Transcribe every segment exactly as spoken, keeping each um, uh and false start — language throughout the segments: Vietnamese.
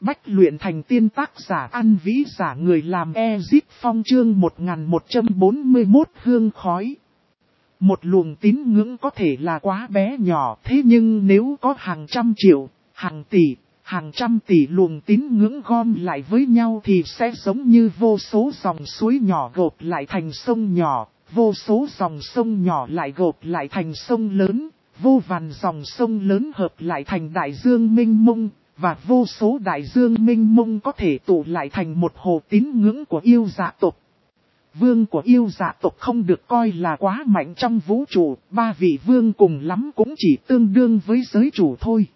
Bách luyện thành tiên tác giả An Vĩ giả người làm Ezip Phong chương một nghìn một trăm bốn mươi mốt hương khói. Một luồng tín ngưỡng có thể là quá bé nhỏ, thế nhưng nếu có hàng trăm triệu, hàng tỷ, hàng trăm tỷ luồng tín ngưỡng gom lại với nhau thì sẽ giống như vô số dòng suối nhỏ gộp lại thành sông nhỏ, vô số dòng sông nhỏ lại gộp lại thành sông lớn, vô vàn dòng sông lớn hợp lại thành đại dương mênh mông. Và vô số đại dương mênh mông có thể tụ lại thành một hồ tín ngưỡng của yêu dạ tộc. Vương của yêu dạ tộc không được coi là quá mạnh trong vũ trụ, ba vị vương cùng lắm cũng chỉ tương đương với giới chủ thôi.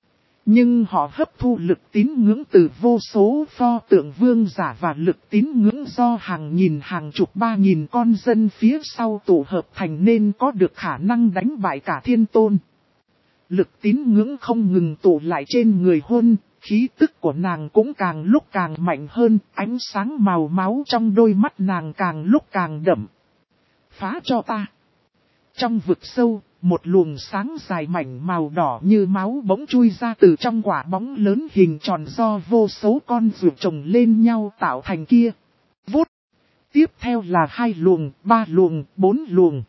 Nhưng họ hấp thu lực tín ngưỡng từ vô số pho tượng vương giả và lực tín ngưỡng do hàng nghìn hàng chục ba nghìn con dân phía sau tụ hợp thành nên có được khả năng đánh bại cả thiên tôn. Lực tín ngưỡng không ngừng tụ lại trên người Huân, khí tức của nàng cũng càng lúc càng mạnh hơn, ánh sáng màu máu trong đôi mắt nàng càng lúc càng đậm. Phá cho ta! Trong vực sâu, một luồng sáng dài mảnh màu đỏ như máu bỗng chui ra từ trong quả bóng lớn hình tròn do vô số con ruột chồng lên nhau tạo thành kia. Vút! Tiếp theo là hai luồng, ba luồng, bốn luồng.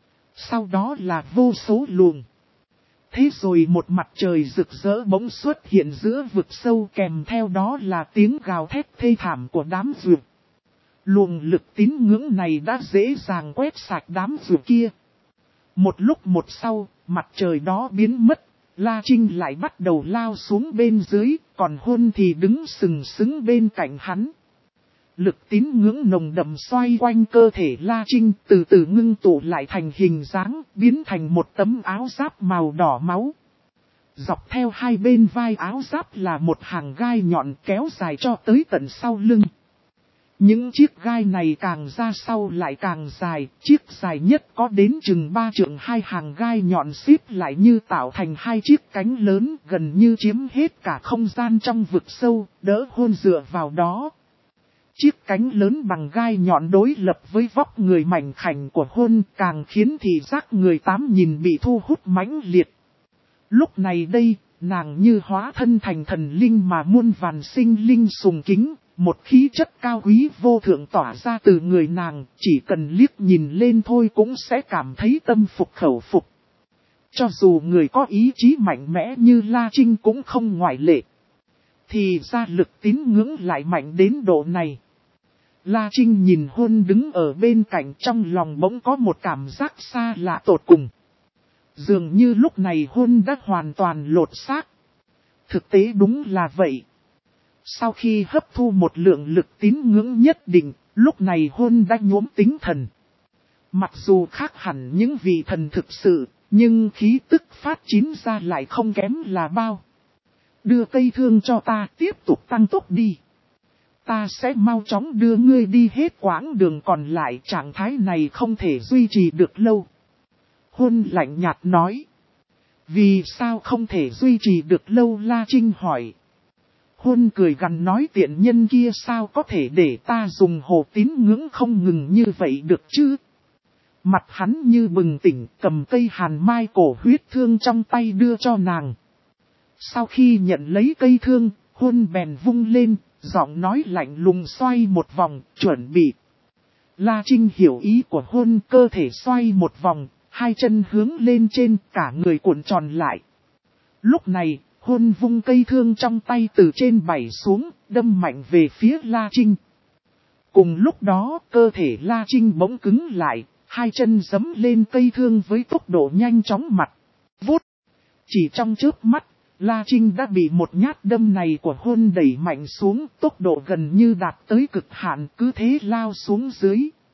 Sau đó là vô số luồng. Thế rồi một mặt trời rực rỡ bỗng xuất hiện giữa vực sâu, kèm theo đó là tiếng gào thét thê thảm của đám ruột. Luồng lực tín ngưỡng này đã dễ dàng quét sạch đám ruột kia. Một lúc một sau, mặt trời đó biến mất, La Trinh lại bắt đầu lao xuống bên dưới, còn Huân thì đứng sừng sững bên cạnh hắn. Lực tín ngưỡng nồng đậm xoay quanh cơ thể La Trinh, từ từ ngưng tụ lại thành hình dáng, biến thành một tấm áo giáp màu đỏ máu. Dọc theo hai bên vai áo giáp là một hàng gai nhọn kéo dài cho tới tận sau lưng. Những chiếc gai này càng ra sau lại càng dài, chiếc dài nhất có đến chừng ba trượng, hai hàng gai nhọn xếp lại như tạo thành hai chiếc cánh lớn gần như chiếm hết cả không gian trong vực sâu, đỡ Huân dựa vào đó. Chiếc cánh lớn bằng gai nhọn đối lập với vóc người mảnh khảnh của Huân càng khiến thị giác người tám nhìn bị thu hút mãnh liệt. Lúc này đây, nàng như hóa thân thành thần linh mà muôn vàn sinh linh sùng kính, một khí chất cao quý vô thượng tỏa ra từ người nàng, chỉ cần liếc nhìn lên thôi cũng sẽ cảm thấy tâm phục khẩu phục. Cho dù người có ý chí mạnh mẽ như La Trinh cũng không ngoại lệ. Thì ra lực tín ngưỡng lại mạnh đến độ này. La Trinh nhìn Huân đứng ở bên cạnh, trong lòng bỗng có một cảm giác xa lạ tột cùng. Dường như lúc này Huân đã hoàn toàn lột xác. Thực tế đúng là vậy. Sau khi hấp thu một lượng lực tín ngưỡng nhất định, lúc này Huân đã nhuốm tính thần. Mặc dù khác hẳn những vị thần thực sự, nhưng khí tức phát chín ra lại không kém là bao. Đưa cây thương cho ta, tiếp tục tăng tốc đi. Ta sẽ mau chóng đưa ngươi đi hết quãng đường còn lại, trạng thái này không thể duy trì được lâu. Huân lạnh nhạt nói. Vì sao không thể duy trì được lâu? La Trinh hỏi. Huân cười gằn nói, tiện nhân kia sao có thể để ta dùng hồ tín ngưỡng không ngừng như vậy được chứ? Mặt hắn như bừng tỉnh, cầm cây hàn mai cổ huyết thương trong tay đưa cho nàng. Sau khi nhận lấy cây thương, Huân bèn vung lên, giọng nói lạnh lùng xoay một vòng, chuẩn bị. La Trinh hiểu ý của Huân, cơ thể xoay một vòng, hai chân hướng lên trên, cả người cuộn tròn lại. Lúc này, Huân vung cây thương trong tay từ trên bảy xuống, đâm mạnh về phía La Trinh. Cùng lúc đó, cơ thể La Trinh bỗng cứng lại, hai chân giẫm lên cây thương với tốc độ nhanh chóng mặt. Vút! Chỉ trong chớp mắt, La Trinh đã bị một nhát đâm này của Huân đẩy mạnh xuống, tốc độ gần như đạt tới cực hạn, cứ thế lao xuống dưới.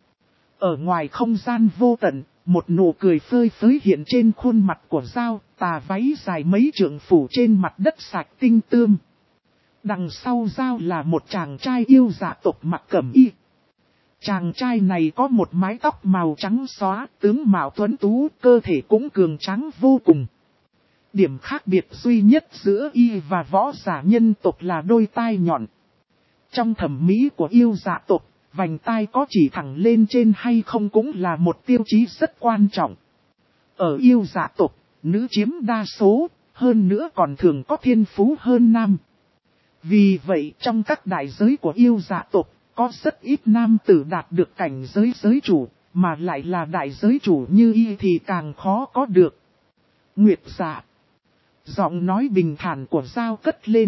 Ở ngoài không gian vô tận, một nụ cười phơi phới hiện trên khuôn mặt của Dao, tà váy dài mấy trượng phủ trên mặt đất sạch tinh tươm. Đằng sau Dao là một chàng trai yêu dạ tộc mặc cẩm y. Chàng trai này có một mái tóc màu trắng xóa, tướng mạo tuấn tú, cơ thể cũng cường tráng vô cùng. Điểm khác biệt duy nhất giữa y và võ giả nhân tộc là đôi tai nhọn. Trong thẩm mỹ của yêu dạ tộc, vành tai có chỉ thẳng lên trên hay không cũng là một tiêu chí rất quan trọng. Ở yêu dạ tộc, nữ chiếm đa số, hơn nữa còn thường có thiên phú hơn nam. Vì vậy trong các đại giới của yêu dạ tộc, có rất ít nam tử đạt được cảnh giới giới chủ, mà lại là đại giới chủ như y thì càng khó có được. Nguyệt dạ. Giọng nói bình thản của Giao cất lên.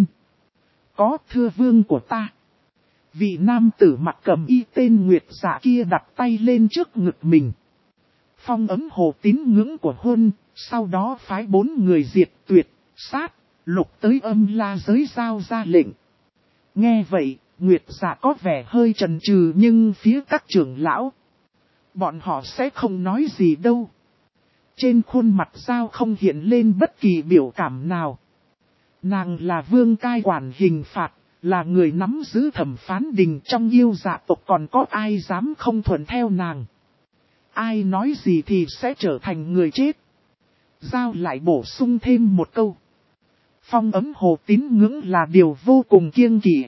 Có thưa vương của ta. Vị nam tử mặt cầm y tên Nguyệt dạ kia đặt tay lên trước ngực mình. Phong ấm hồ tín ngưỡng của Huân, sau đó phái bốn người diệt tuyệt, sát, lục tới âm la giới Giao ra lệnh. Nghe vậy, Nguyệt dạ có vẻ hơi chần chừ nhưng phía các trưởng lão, bọn họ sẽ không nói gì đâu. Trên khuôn mặt Giao không hiện lên bất kỳ biểu cảm nào. Nàng là vương cai quản hình phạt, là người nắm giữ thẩm phán đình trong yêu dạ tộc, còn có ai dám không thuận theo nàng. Ai nói gì thì sẽ trở thành người chết. Giao lại bổ sung thêm một câu. Phong ấm hồ tín ngưỡng là điều vô cùng kiêng kỵ.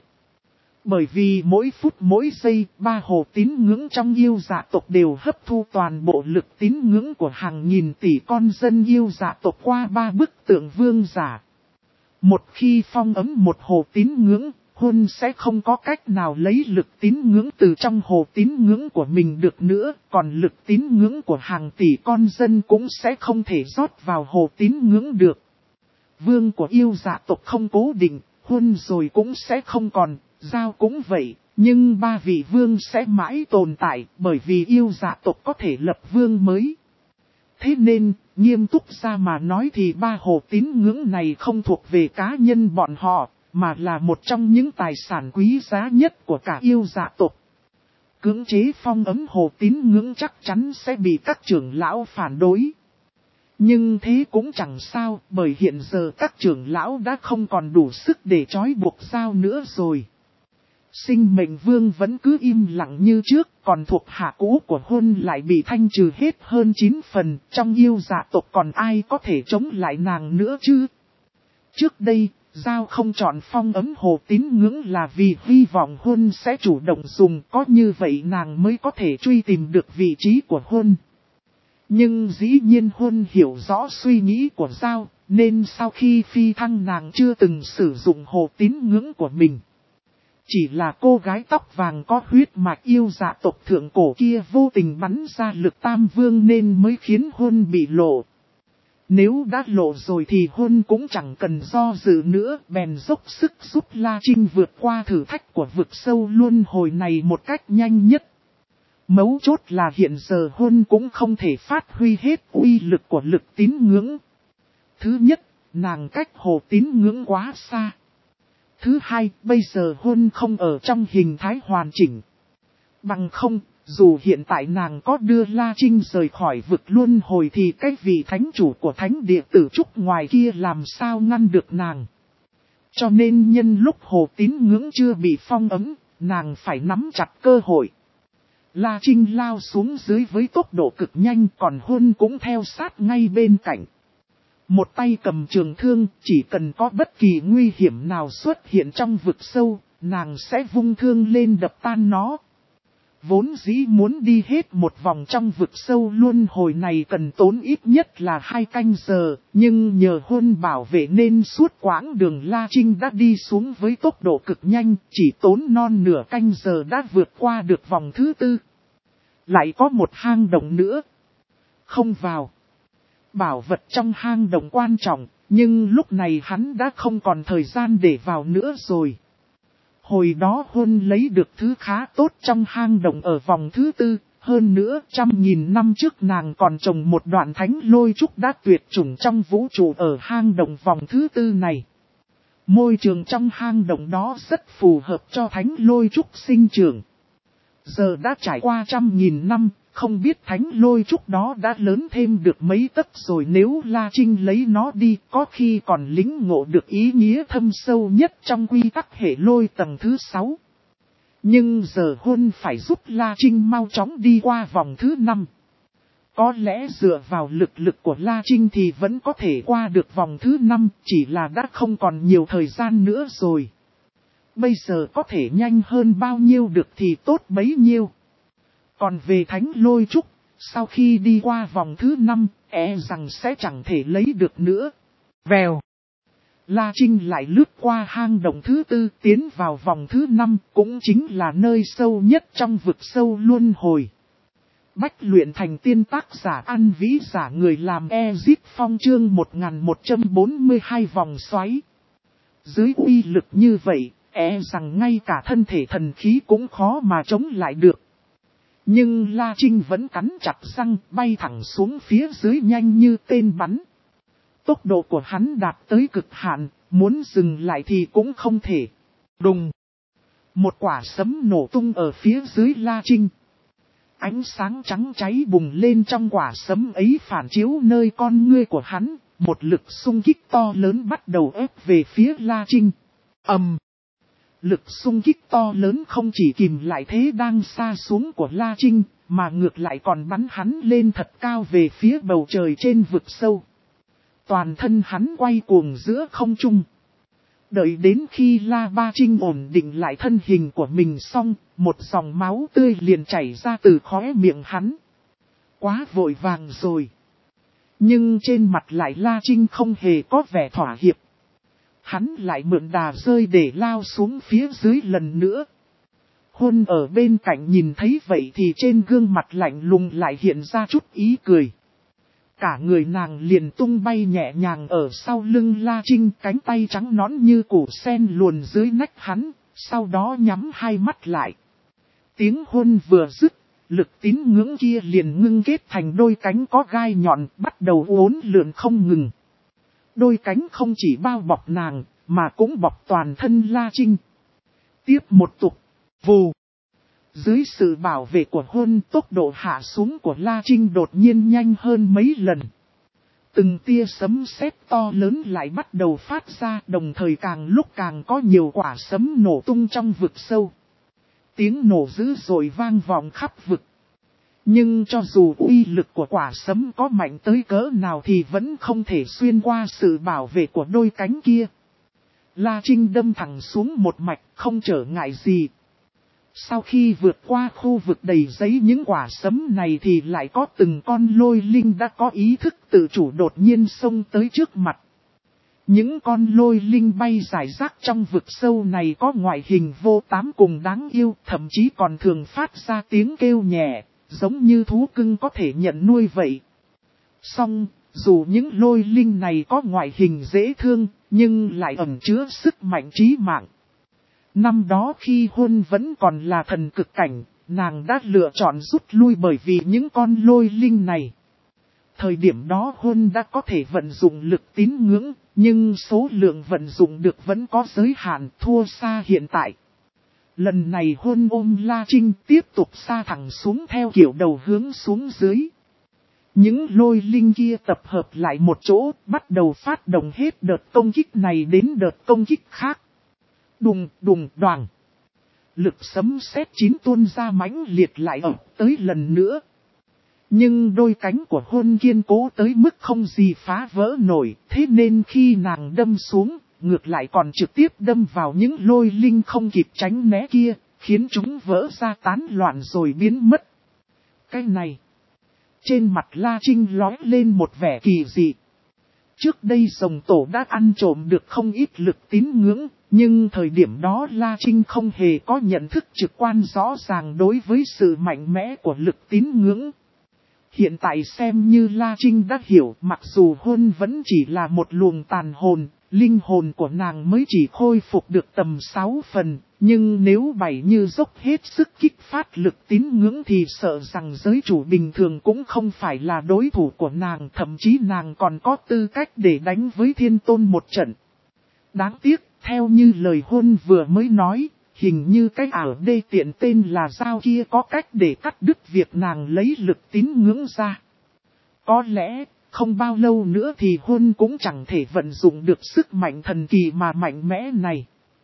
Bởi vì mỗi phút mỗi giây, ba hồ tín ngưỡng trong yêu dạ tộc đều hấp thu toàn bộ lực tín ngưỡng của hàng nghìn tỷ con dân yêu dạ tộc qua ba bức tượng vương giả. Một khi phong ấm một hồ tín ngưỡng, Huân sẽ không có cách nào lấy lực tín ngưỡng từ trong hồ tín ngưỡng của mình được nữa, còn lực tín ngưỡng của hàng tỷ con dân cũng sẽ không thể rót vào hồ tín ngưỡng được. Vương của yêu dạ tộc không cố định, Huân rồi cũng sẽ không còn. Giao cũng vậy, nhưng ba vị vương sẽ mãi tồn tại bởi vì yêu dạ tộc có thể lập vương mới. Thế nên, nghiêm túc ra mà nói thì ba hồ tín ngưỡng này không thuộc về cá nhân bọn họ, mà là một trong những tài sản quý giá nhất của cả yêu dạ tộc. Cưỡng chế phong ấm hồ tín ngưỡng chắc chắn sẽ bị các trưởng lão phản đối. Nhưng thế cũng chẳng sao, bởi hiện giờ các trưởng lão đã không còn đủ sức để trói buộc Giao nữa rồi. Sinh mệnh vương vẫn cứ im lặng như trước, còn thuộc hạ cũ của Huân lại bị thanh trừ hết hơn chín phần, trong yêu dạ tộc còn ai có thể chống lại nàng nữa chứ? Trước đây, Giao không chọn phong ấm hồ tín ngưỡng là vì hy vọng Huân sẽ chủ động dùng, có như vậy nàng mới có thể truy tìm được vị trí của Huân. Nhưng dĩ nhiên Huân hiểu rõ suy nghĩ của Giao, nên sau khi phi thăng nàng chưa từng sử dụng hồ tín ngưỡng của mình. Chỉ là cô gái tóc vàng có huyết mạch yêu dạ tộc thượng cổ kia vô tình bắn ra lực tam vương nên mới khiến Huân bị lộ. Nếu đã lộ rồi thì Huân cũng chẳng cần do dự nữa, bèn dốc sức giúp La Trinh vượt qua thử thách của vực sâu luân hồi này một cách nhanh nhất. Mấu chốt là hiện giờ Huân cũng không thể phát huy hết uy lực của lực tín ngưỡng. Thứ nhất, nàng cách hồ tín ngưỡng quá xa. Thứ hai, bây giờ Huân không ở trong hình thái hoàn chỉnh. Bằng không, dù hiện tại nàng có đưa La Trinh rời khỏi vực luân hồi thì cái vị thánh chủ của thánh địa tử trúc ngoài kia làm sao ngăn được nàng. Cho nên nhân lúc hồ tín ngưỡng chưa bị phong ấm, nàng phải nắm chặt cơ hội. La Trinh lao xuống dưới với tốc độ cực nhanh, còn Huân cũng theo sát ngay bên cạnh. Một tay cầm trường thương, chỉ cần có bất kỳ nguy hiểm nào xuất hiện trong vực sâu, nàng sẽ vung thương lên đập tan nó. Vốn dĩ muốn đi hết một vòng trong vực sâu luân hồi này cần tốn ít nhất là hai canh giờ, nhưng nhờ Huân bảo vệ nên suốt quãng đường La Trinh đã đi xuống với tốc độ cực nhanh, chỉ tốn non nửa canh giờ đã vượt qua được vòng thứ tư. Lại có một hang động nữa. Không vào. Bảo vật trong hang động quan trọng, nhưng lúc này hắn đã không còn thời gian để vào nữa rồi. Hồi đó Huân lấy được thứ khá tốt trong hang động ở vòng thứ tư, hơn nữa trăm nghìn năm trước nàng còn trồng một đoạn thánh lôi trúc đã tuyệt chủng trong vũ trụ ở hang động vòng thứ tư này. Môi trường trong hang động đó rất phù hợp cho thánh lôi trúc sinh trưởng. Giờ đã trải qua trăm nghìn năm, không biết thánh lôi trúc đó đã lớn thêm được mấy tấc rồi, nếu La Trinh lấy nó đi có khi còn lĩnh ngộ được ý nghĩa thâm sâu nhất trong quy tắc hệ lôi tầng thứ sáu. Nhưng giờ Huân phải giúp La Trinh mau chóng đi qua vòng thứ năm. Có lẽ dựa vào lực lực của La Trinh thì vẫn có thể qua được vòng thứ năm, chỉ là đã không còn nhiều thời gian nữa rồi. Bây giờ có thể nhanh hơn bao nhiêu được thì tốt bấy nhiêu. Còn về thánh lôi trúc, sau khi đi qua vòng thứ năm, e rằng sẽ chẳng thể lấy được nữa. Vèo. La Trinh lại lướt qua hang động thứ tư tiến vào vòng thứ năm, cũng chính là nơi sâu nhất trong vực sâu luân hồi. Bách luyện thành tiên tác giả An Vĩ giả người làm Ezip Phong chương một nghìn một trăm bốn mươi hai vòng xoáy. Dưới uy lực như vậy, e rằng ngay cả thân thể thần khí cũng khó mà chống lại được. Nhưng La Trinh vẫn cắn chặt răng bay thẳng xuống phía dưới nhanh như tên bắn. Tốc độ của hắn đạt tới cực hạn, muốn dừng lại thì cũng không thể. Đùng! Một quả sấm nổ tung ở phía dưới La Trinh. Ánh sáng trắng cháy bùng lên trong quả sấm ấy phản chiếu nơi con ngươi của hắn, một lực xung kích to lớn bắt đầu ép về phía La Trinh. Ầm! Lực xung kích to lớn không chỉ kìm lại thế đang xa xuống của La Trinh, mà ngược lại còn bắn hắn lên thật cao về phía bầu trời trên vực sâu. Toàn thân hắn quay cuồng giữa không trung. Đợi đến khi La Ba Trinh ổn định lại thân hình của mình xong, một dòng máu tươi liền chảy ra từ khóe miệng hắn. Quá vội vàng rồi. Nhưng trên mặt lại La Trinh không hề có vẻ thỏa hiệp. Hắn lại mượn đà rơi để lao xuống phía dưới lần nữa. Hôn ở bên cạnh nhìn thấy vậy thì trên gương mặt lạnh lùng lại hiện ra chút ý cười. Cả người nàng liền tung bay nhẹ nhàng ở sau lưng La Trinh, cánh tay trắng nõn như củ sen luồn dưới nách hắn, sau đó nhắm hai mắt lại. Tiếng hôn vừa dứt, lực tín ngưỡng kia liền ngưng kết thành đôi cánh có gai nhọn bắt đầu uốn lượn không ngừng. Đôi cánh không chỉ bao bọc nàng, mà cũng bọc toàn thân La Trinh. Tiếp một tục, vù. Dưới sự bảo vệ của hôn, tốc độ hạ xuống của La Trinh đột nhiên nhanh hơn mấy lần. Từng tia sấm sét to lớn lại bắt đầu phát ra, đồng thời càng lúc càng có nhiều quả sấm nổ tung trong vực sâu. Tiếng nổ dữ dội vang vọng khắp vực. Nhưng cho dù uy lực của quả sấm có mạnh tới cỡ nào thì vẫn không thể xuyên qua sự bảo vệ của đôi cánh kia. La Trinh đâm thẳng xuống một mạch, không trở ngại gì. Sau khi vượt qua khu vực đầy giấy những quả sấm này thì lại có từng con lôi linh đã có ý thức tự chủ đột nhiên xông tới trước mặt. Những con lôi linh bay rải rác trong vực sâu này có ngoại hình vô tám cùng đáng yêu, thậm chí còn thường phát ra tiếng kêu nhẹ, giống như thú cưng có thể nhận nuôi vậy. Song, dù những lôi linh này có ngoại hình dễ thương, nhưng lại ẩn chứa sức mạnh trí mạng. Năm đó khi hôn vẫn còn là thần cực cảnh, nàng đã lựa chọn rút lui bởi vì những con lôi linh này. Thời điểm đó hôn đã có thể vận dụng lực tín ngưỡng, nhưng số lượng vận dụng được vẫn có giới hạn, thua xa hiện tại. Lần này hôn ôm La Trinh tiếp tục xa thẳng xuống theo kiểu đầu hướng xuống dưới. Những lôi linh kia tập hợp lại một chỗ, bắt đầu phát động hết đợt công kích này đến đợt công kích khác. Đùng đùng đoàng. Lực sấm sét chín tuôn ra mãnh liệt lại ập tới lần nữa. Nhưng đôi cánh của hôn kiên cố tới mức không gì phá vỡ nổi, thế nên khi nàng đâm xuống, ngược lại còn trực tiếp đâm vào những lôi linh không kịp tránh né kia, khiến chúng vỡ ra tán loạn rồi biến mất. Cái này, trên mặt La Trinh lóe lên một vẻ kỳ dị. Trước đây rồng tổ đã ăn trộm được không ít lực tín ngưỡng, nhưng thời điểm đó La Trinh không hề có nhận thức trực quan rõ ràng đối với sự mạnh mẽ của lực tín ngưỡng. Hiện tại xem như La Trinh đã hiểu, mặc dù hôn vẫn chỉ là một luồng tàn hồn, linh hồn của nàng mới chỉ khôi phục được tầm sáu phần, nhưng nếu bày như dốc hết sức kích phát lực tín ngưỡng thì sợ rằng giới chủ bình thường cũng không phải là đối thủ của nàng, thậm chí nàng còn có tư cách để đánh với thiên tôn một trận. Đáng tiếc, theo như lời hôn vừa mới nói, hình như cái ảo đê tiện tên là Giao kia có cách để cắt đứt việc nàng lấy lực tín ngưỡng ra. Có lẽ, không bao lâu nữa thì hôn cũng chẳng thể vận dụng được sức mạnh thần kỳ mà mạnh mẽ này.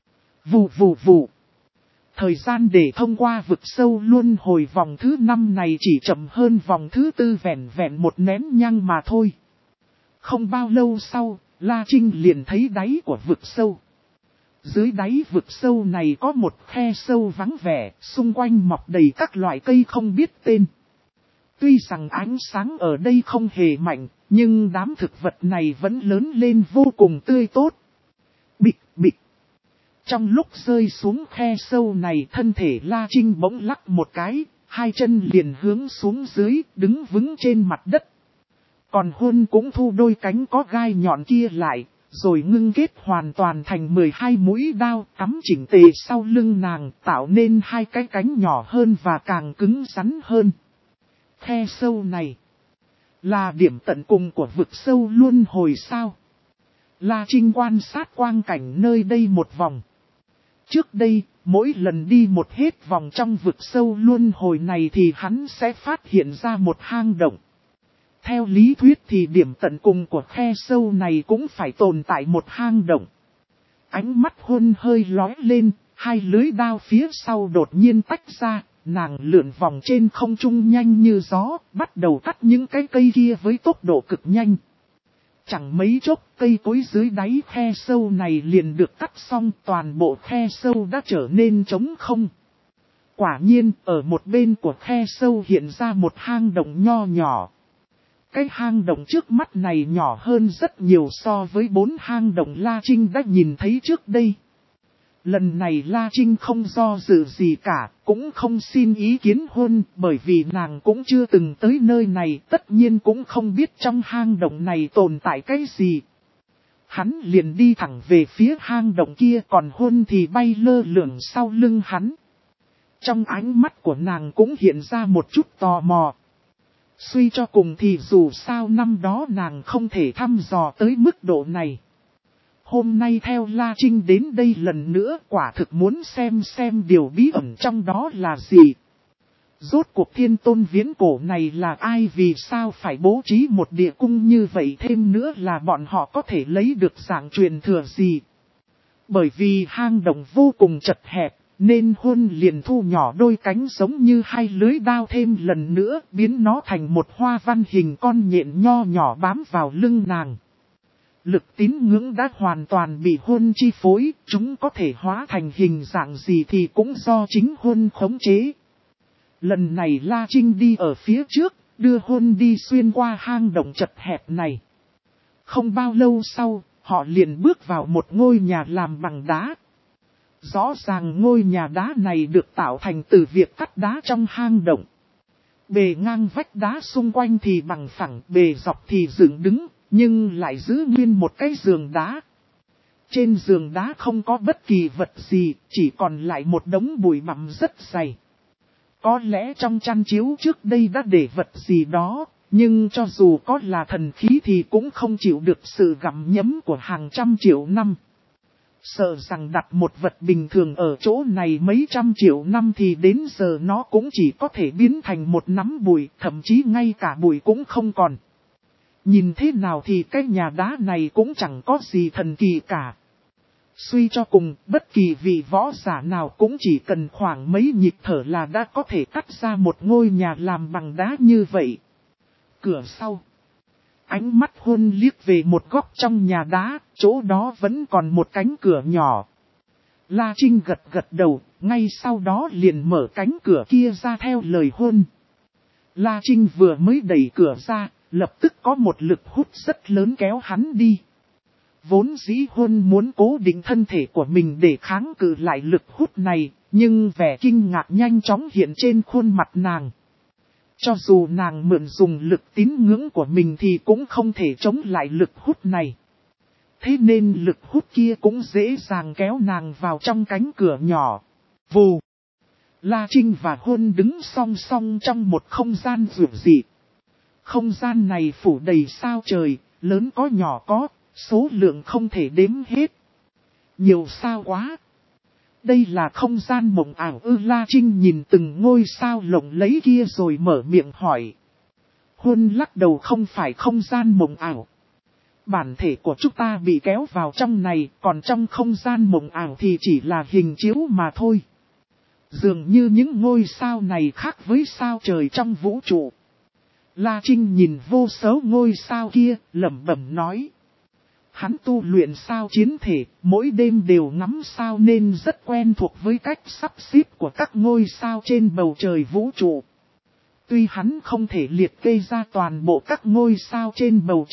Vù vù vù. Thời gian để thông qua vực sâu luân hồi vòng thứ năm này chỉ chậm hơn vòng thứ tư vẹn vẹn một nén nhang mà thôi. Không bao lâu sau, La Trinh liền thấy đáy của vực sâu. Dưới đáy vực sâu này có một khe sâu vắng vẻ, xung quanh mọc đầy các loại cây không biết tên. Tuy rằng ánh sáng ở đây không hề mạnh, nhưng đám thực vật này vẫn lớn lên vô cùng tươi tốt. Bịch bịch. Trong lúc rơi xuống khe sâu này, thân thể La Trinh bỗng lắc một cái, hai chân liền hướng xuống dưới, đứng vững trên mặt đất. Còn Huân cũng thu đôi cánh có gai nhọn kia lại, rồi ngưng kết hoàn toàn thành mười hai mũi đao cắm chỉnh tề sau lưng nàng, tạo nên hai cái cánh nhỏ hơn và càng cứng rắn hơn. Khe sâu này là điểm tận cùng của vực sâu luân hồi sao? La Trinh quan sát quang cảnh nơi đây một vòng. Trước đây, mỗi lần đi một hết vòng trong vực sâu luân hồi này thì hắn sẽ phát hiện ra một hang động. Theo lý thuyết thì điểm tận cùng của khe sâu này cũng phải tồn tại một hang động. Ánh mắt Huân hơi lóe lên, hai lưới đao phía sau đột nhiên tách ra, nàng lượn vòng trên không trung nhanh như gió, bắt đầu cắt những cái cây kia với tốc độ cực nhanh. Chẳng mấy chốc cây cối dưới đáy khe sâu này liền được cắt xong, toàn bộ khe sâu đã trở nên trống không. Quả nhiên ở một bên của khe sâu hiện ra một hang động nho nhỏ. Cái hang động trước mắt này nhỏ hơn rất nhiều so với bốn hang động La Trinh đã nhìn thấy trước đây. Lần này La Trinh không do dự gì cả, cũng không xin ý kiến Huân, bởi vì nàng cũng chưa từng tới nơi này, tất nhiên cũng không biết trong hang động này tồn tại cái gì. Hắn liền đi thẳng về phía hang động kia, còn Huân thì bay lơ lửng sau lưng hắn. Trong ánh mắt của nàng cũng hiện ra một chút tò mò. Suy cho cùng thì dù sao năm đó nàng không thể thăm dò tới mức độ này. Hôm nay theo La Trinh đến đây lần nữa, quả thực muốn xem xem điều bí ẩn trong đó là gì. Rốt cuộc Thiên Tôn viễn cổ này là ai, vì sao phải bố trí một địa cung như vậy, thêm nữa là bọn họ có thể lấy được dạng truyền thừa gì. Bởi vì hang động vô cùng chật hẹp, nên Huân liền thu nhỏ đôi cánh giống như hai lưới đao thêm lần nữa, biến nó thành một hoa văn hình con nhện nho nhỏ bám vào lưng nàng. Lực tín ngưỡng đã hoàn toàn bị Huân chi phối, chúng có thể hóa thành hình dạng gì thì cũng do chính Huân khống chế. Lần này La Trinh đi ở phía trước, đưa Huân đi xuyên qua hang động chật hẹp này. Không bao lâu sau, họ liền bước vào một ngôi nhà làm bằng đá. Rõ ràng ngôi nhà đá này được tạo thành từ việc cắt đá trong hang động. Bề ngang vách đá xung quanh thì bằng phẳng, bề dọc thì dựng đứng, nhưng lại giữ nguyên một cái giường đá. Trên giường đá không có bất kỳ vật gì, chỉ còn lại một đống bụi bặm rất dày. Có lẽ trong chăn chiếu trước đây đã để vật gì đó, nhưng cho dù có là thần khí thì cũng không chịu được sự gặm nhấm của hàng trăm triệu năm. Sợ rằng đặt một vật bình thường ở chỗ này mấy trăm triệu năm thì đến giờ nó cũng chỉ có thể biến thành một nắm bụi, thậm chí ngay cả bụi cũng không còn. Nhìn thế nào thì cái nhà đá này cũng chẳng có gì thần kỳ cả. Suy cho cùng, bất kỳ vị võ giả nào cũng chỉ cần khoảng mấy nhịp thở là đã có thể cắt ra một ngôi nhà làm bằng đá như vậy. Cửa sau. Ánh mắt Huân liếc về một góc trong nhà đá, chỗ đó vẫn còn một cánh cửa nhỏ. La Trinh gật gật đầu, ngay sau đó liền mở cánh cửa kia ra theo lời Huân. La Trinh vừa mới đẩy cửa ra, lập tức có một lực hút rất lớn kéo hắn đi. Vốn dĩ Huân muốn cố định thân thể của mình để kháng cự lại lực hút này, nhưng vẻ kinh ngạc nhanh chóng hiện trên khuôn mặt nàng. Cho dù nàng mượn dùng lực tín ngưỡng của mình thì cũng không thể chống lại lực hút này. Thế nên lực hút kia cũng dễ dàng kéo nàng vào trong cánh cửa nhỏ. Vù! La Trinh và Huân đứng song song trong một không gian rực dị. Không gian này phủ đầy sao trời, lớn có nhỏ có, số lượng không thể đếm hết. Nhiều sao quá! Đây là không gian mộng ảo ư? La Trinh nhìn từng ngôi sao lộng lẫy kia rồi mở miệng hỏi. Huân lắc đầu, không phải không gian mộng ảo. Bản thể của chúng ta bị kéo vào trong này, còn trong không gian mộng ảo thì chỉ là hình chiếu mà thôi. Dường như những ngôi sao này khác với sao trời trong vũ trụ. La Trinh nhìn vô số ngôi sao kia, lẩm bẩm nói. Hắn tu luyện sao chiến thể, mỗi đêm đều ngắm sao nên rất quen thuộc với cách sắp xếp của các ngôi sao trên bầu trời vũ trụ. Tuy hắn không thể liệt kê ra toàn bộ các ngôi sao trên bầu trời,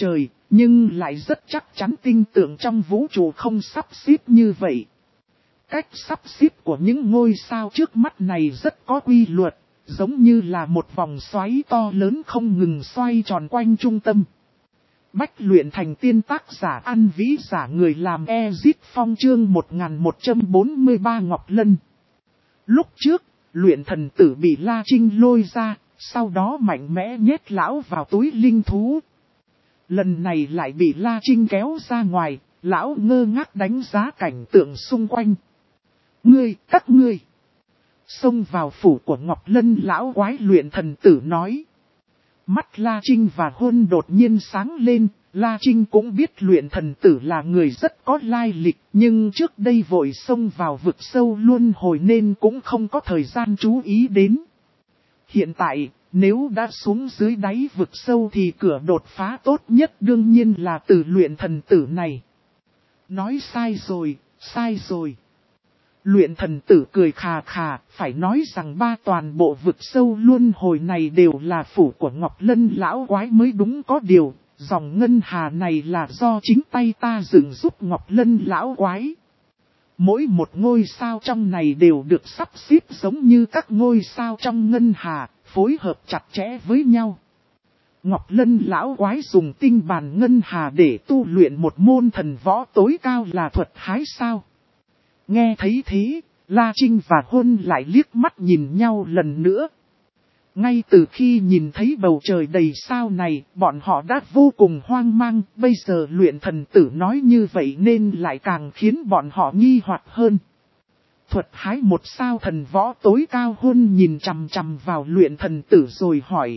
Nhưng lại rất chắc chắn tin tưởng trong vũ trụ không sắp xếp như vậy. Cách sắp xếp của những ngôi sao trước mắt này rất có quy luật, giống như là một vòng xoáy to lớn không ngừng xoay tròn quanh trung tâm. Bách luyện thành tiên tác giả An Vĩ giả người làm Ezit Phong chương một nghìn một trăm bốn mươi ba Ngọc Lân. Lúc trước, luyện thần tử bị La Trinh lôi ra, sau đó mạnh mẽ nhét lão vào túi linh thú. Lần này lại bị La Trinh kéo ra ngoài, lão ngơ ngác đánh giá cảnh tượng xung quanh. Ngươi, các ngươi. Xông vào phủ của Ngọc Lân lão quái luyện thần tử nói. Mắt La Trinh và Huân đột nhiên sáng lên, La Trinh cũng biết luyện thần tử là người rất có lai lịch, nhưng trước đây vội xông vào vực sâu luân hồi nên cũng không có thời gian chú ý đến. Hiện tại, nếu đã xuống dưới đáy vực sâu thì cửa đột phá tốt nhất đương nhiên là từ luyện thần tử này. Nói sai rồi, sai rồi. Luyện thần tử cười khà khà, phải nói rằng ba toàn bộ vực sâu luân hồi này đều là phủ của Ngọc Lân lão quái mới đúng, có điều, dòng ngân hà này là do chính tay ta dựng giúp Ngọc Lân lão quái. Mỗi một ngôi sao trong này đều được sắp xếp giống như các ngôi sao trong ngân hà, phối hợp chặt chẽ với nhau. Ngọc Lân lão quái dùng tinh bàn ngân hà để tu luyện một môn thần võ tối cao là thuật hái sao. Nghe thấy thế, La Trinh và Huân lại liếc mắt nhìn nhau lần nữa. Ngay từ khi nhìn thấy bầu trời đầy sao này, bọn họ đã vô cùng hoang mang, bây giờ luyện thần tử nói như vậy nên lại càng khiến bọn họ nghi hoặc hơn. Thuật hái một sao thần võ tối cao. Huân nhìn chằm chằm vào luyện thần tử rồi hỏi.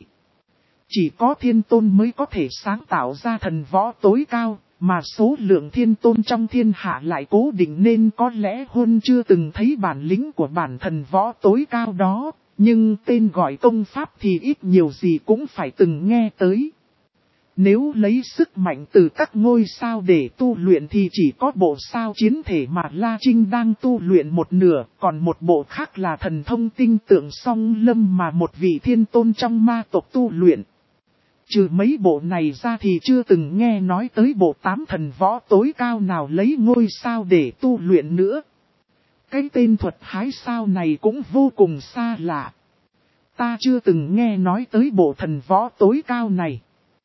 Chỉ có thiên tôn mới có thể sáng tạo ra thần võ tối cao, mà số lượng thiên tôn trong thiên hạ lại cố định nên có lẽ Huân chưa từng thấy bản lĩnh của bản thần võ tối cao đó, nhưng tên gọi công pháp thì ít nhiều gì cũng phải từng nghe tới. Nếu lấy sức mạnh từ các ngôi sao để tu luyện thì chỉ có bộ sao chiến thể mà La Trinh đang tu luyện một nửa, còn một bộ khác là thần thông tinh tượng song lâm mà một vị thiên tôn trong ma tộc tu luyện. Trừ mấy bộ này ra thì chưa từng nghe nói tới bộ tám thần võ tối cao nào lấy ngôi sao để tu luyện nữa. Cái tên thuật hái sao này cũng vô cùng xa lạ. Ta chưa từng nghe nói tới bộ thần võ tối cao này.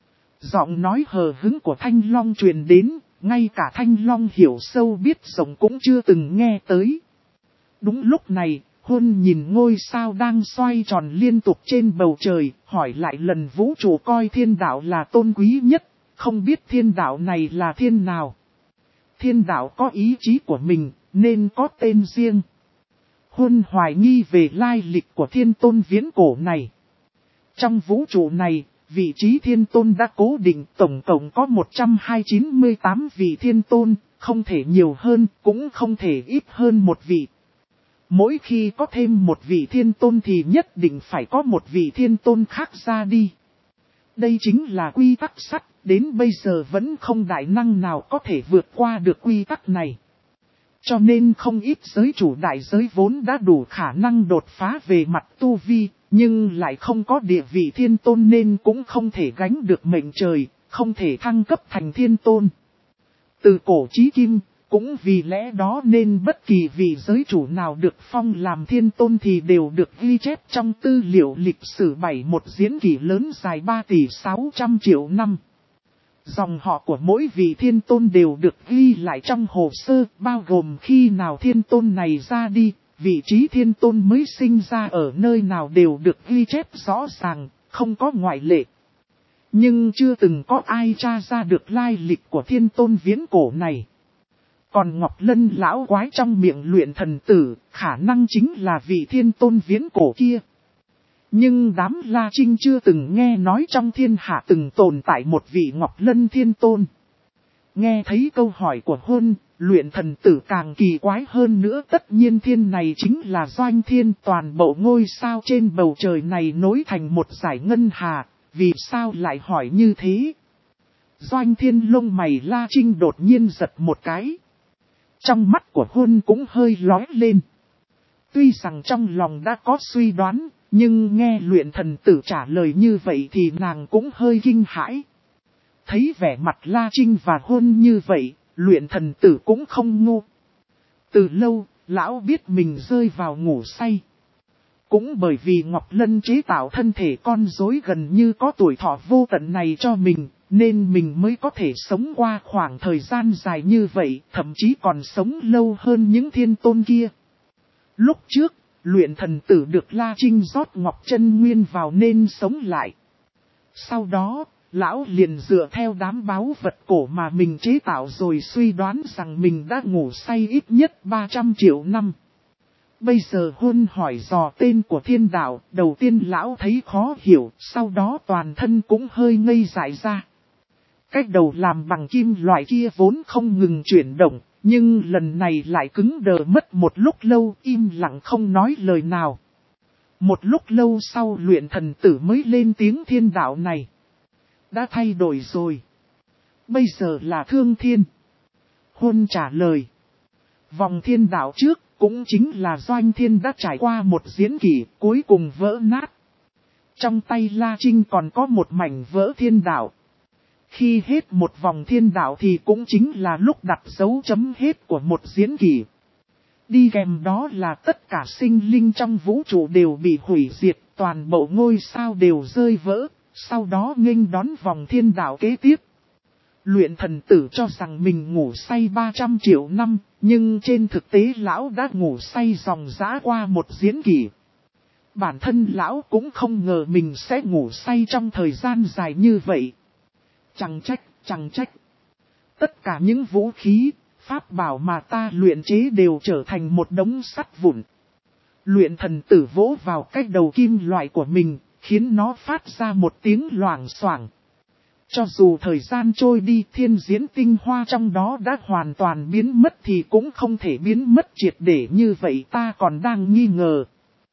Giọng nói hờ hững của Thanh Long truyền đến, ngay cả Thanh Long hiểu sâu biết rộng cũng chưa từng nghe tới. Đúng lúc này, Huân nhìn ngôi sao đang xoay tròn liên tục trên bầu trời, hỏi lại lần vũ trụ coi thiên đạo là tôn quý nhất, không biết thiên đạo này là thiên nào. Thiên đạo có ý chí của mình, nên có tên riêng. Huân hoài nghi về lai lịch của thiên tôn viễn cổ này. Trong vũ trụ này, vị trí thiên tôn đã cố định, tổng cộng có một trăm chín mươi tám vị thiên tôn, không thể nhiều hơn, cũng không thể ít hơn một vị. Mỗi khi có thêm một vị thiên tôn thì nhất định phải có một vị thiên tôn khác ra đi. Đây chính là quy tắc sắt, đến bây giờ vẫn không đại năng nào có thể vượt qua được quy tắc này. Cho nên không ít giới chủ đại giới vốn đã đủ khả năng đột phá về mặt tu vi, nhưng lại không có địa vị thiên tôn nên cũng không thể gánh được mệnh trời, không thể thăng cấp thành thiên tôn. Từ cổ chí kim, cũng vì lẽ đó nên bất kỳ vị giới chủ nào được phong làm thiên tôn thì đều được ghi chép trong tư liệu lịch sử bảy một diễn kỷ lớn dài ba tỷ sáu trăm triệu năm. Dòng họ của mỗi vị thiên tôn đều được ghi lại trong hồ sơ, bao gồm khi nào thiên tôn này ra đi, vị trí thiên tôn mới sinh ra ở nơi nào đều được ghi chép rõ ràng, không có ngoại lệ. Nhưng chưa từng có ai tra ra được lai lịch của thiên tôn viễn cổ này. Còn Ngọc Lân lão quái trong miệng luyện thần tử, khả năng chính là vị thiên tôn viễn cổ kia. Nhưng đám La Trinh chưa từng nghe nói trong thiên hạ từng tồn tại một vị Ngọc Lân thiên tôn. Nghe thấy câu hỏi của Huân, luyện thần tử càng kỳ quái hơn nữa, tất nhiên thiên này chính là Doanh Thiên, toàn bộ ngôi sao trên bầu trời này nối thành một dải ngân hà, vì sao lại hỏi như thế? Doanh Thiên lông mày La Trinh đột nhiên giật một cái. Trong mắt của Huân cũng hơi lóe lên. Tuy rằng trong lòng đã có suy đoán, nhưng nghe luyện thần tử trả lời như vậy thì nàng cũng hơi kinh hãi. thấy vẻ mặt La Trinh và Huân như vậy, luyện thần tử cũng không ngu. Từ lâu, lão biết mình rơi vào ngủ say. Cũng bởi vì Ngọc Lân chế tạo thân thể con rối gần như có tuổi thọ vô tận này cho mình, nên mình mới có thể sống qua khoảng thời gian dài như vậy, thậm chí còn sống lâu hơn những thiên tôn kia. Lúc trước, luyện thần tử được La Trinh rót Ngọc Chân Nguyên vào nên sống lại. Sau đó, lão liền dựa theo đám báu vật cổ mà mình chế tạo rồi suy đoán rằng mình đã ngủ say ít nhất ba trăm triệu năm. Bây giờ Huân hỏi dò tên của thiên đạo, đầu tiên lão thấy khó hiểu, sau đó toàn thân cũng hơi ngây dại ra. Cách đầu làm bằng kim loại kia vốn không ngừng chuyển động, nhưng lần này lại cứng đờ mất một lúc lâu, im lặng không nói lời nào. Một lúc lâu sau luyện thần tử mới lên tiếng thiên đạo này. Đã thay đổi rồi. Bây giờ là thương thiên. Huân trả lời. Vòng thiên đạo trước cũng chính là Doanh Thiên đã trải qua một diễn kỷ cuối cùng vỡ nát. Trong tay La Trinh còn có một mảnh vỡ thiên đạo. Khi hết một vòng thiên đạo thì cũng chính là lúc đặt dấu chấm hết của một diễn kỷ. Đi kèm đó là tất cả sinh linh trong vũ trụ đều bị hủy diệt, toàn bộ ngôi sao đều rơi vỡ, sau đó nghênh đón vòng thiên đạo kế tiếp. Luyện thần tử cho rằng mình ngủ say ba trăm triệu năm, nhưng trên thực tế lão đã ngủ say dòng dã qua một diễn kỷ. Bản thân lão cũng không ngờ mình sẽ ngủ say trong thời gian dài như vậy. Chẳng trách, chẳng trách. Tất cả những vũ khí, pháp bảo mà ta luyện chế đều trở thành một đống sắt vụn. Luyện thần tử vỗ vào cái đầu kim loại của mình, khiến nó phát ra một tiếng loảng xoảng. Cho dù thời gian trôi đi, thiên diễn tinh hoa trong đó đã hoàn toàn biến mất thì cũng không thể biến mất triệt để như vậy, ta còn đang nghi ngờ.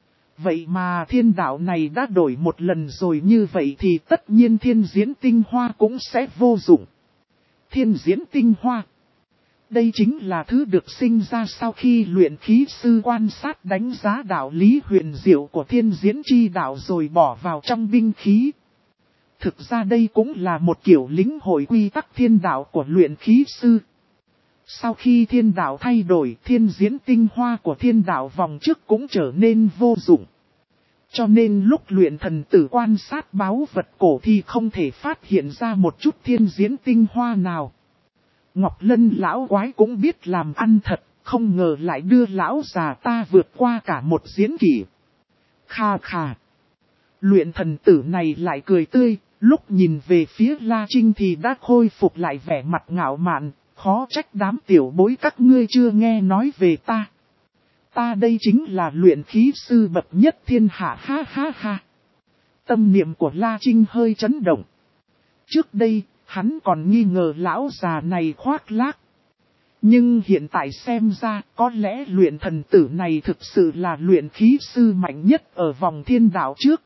Vậy mà thiên đạo này đã đổi một lần rồi, như vậy thì tất nhiên thiên diễn tinh hoa cũng sẽ vô dụng. Thiên diễn tinh hoa. Đây chính là thứ được sinh ra sau khi luyện khí sư quan sát đánh giá đạo lý huyền diệu của thiên diễn chi đạo rồi bỏ vào trong binh khí. Thực ra đây cũng là một kiểu lĩnh hội quy tắc thiên đạo của luyện khí sư. Sau khi thiên đạo thay đổi, thiên diễn tinh hoa của thiên đạo vòng trước cũng trở nên vô dụng. Cho nên lúc luyện thần tử quan sát báu vật cổ thì không thể phát hiện ra một chút thiên diễn tinh hoa nào. Ngọc Lân lão quái cũng biết làm ăn thật, không ngờ lại đưa lão già ta vượt qua cả một diễn kỷ. Kha kha. Luyện thần tử này lại cười tươi, lúc nhìn về phía La Trinh thì đã khôi phục lại vẻ mặt ngạo mạn, khó trách đám tiểu bối các ngươi chưa nghe nói về ta. Ta đây chính là luyện khí sư bậc nhất thiên hạ, ha ha ha. Tâm niệm của La Trinh hơi chấn động. Trước đây, hắn còn nghi ngờ lão già này khoác lác. Nhưng hiện tại xem ra, có lẽ luyện thần tử này thực sự là luyện khí sư mạnh nhất ở vòng thiên đạo trước.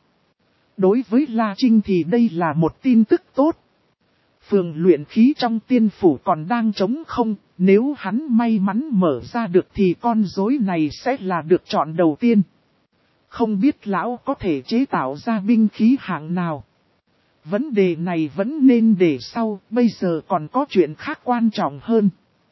Đối với La Trinh thì đây là một tin tức tốt. Phường luyện khí trong tiên phủ còn đang trống không, nếu hắn may mắn mở ra được thì con rối này sẽ là được chọn đầu tiên. Không biết lão có thể chế tạo ra binh khí hạng nào. Vấn đề này vẫn nên để sau, bây giờ còn có chuyện khác quan trọng hơn.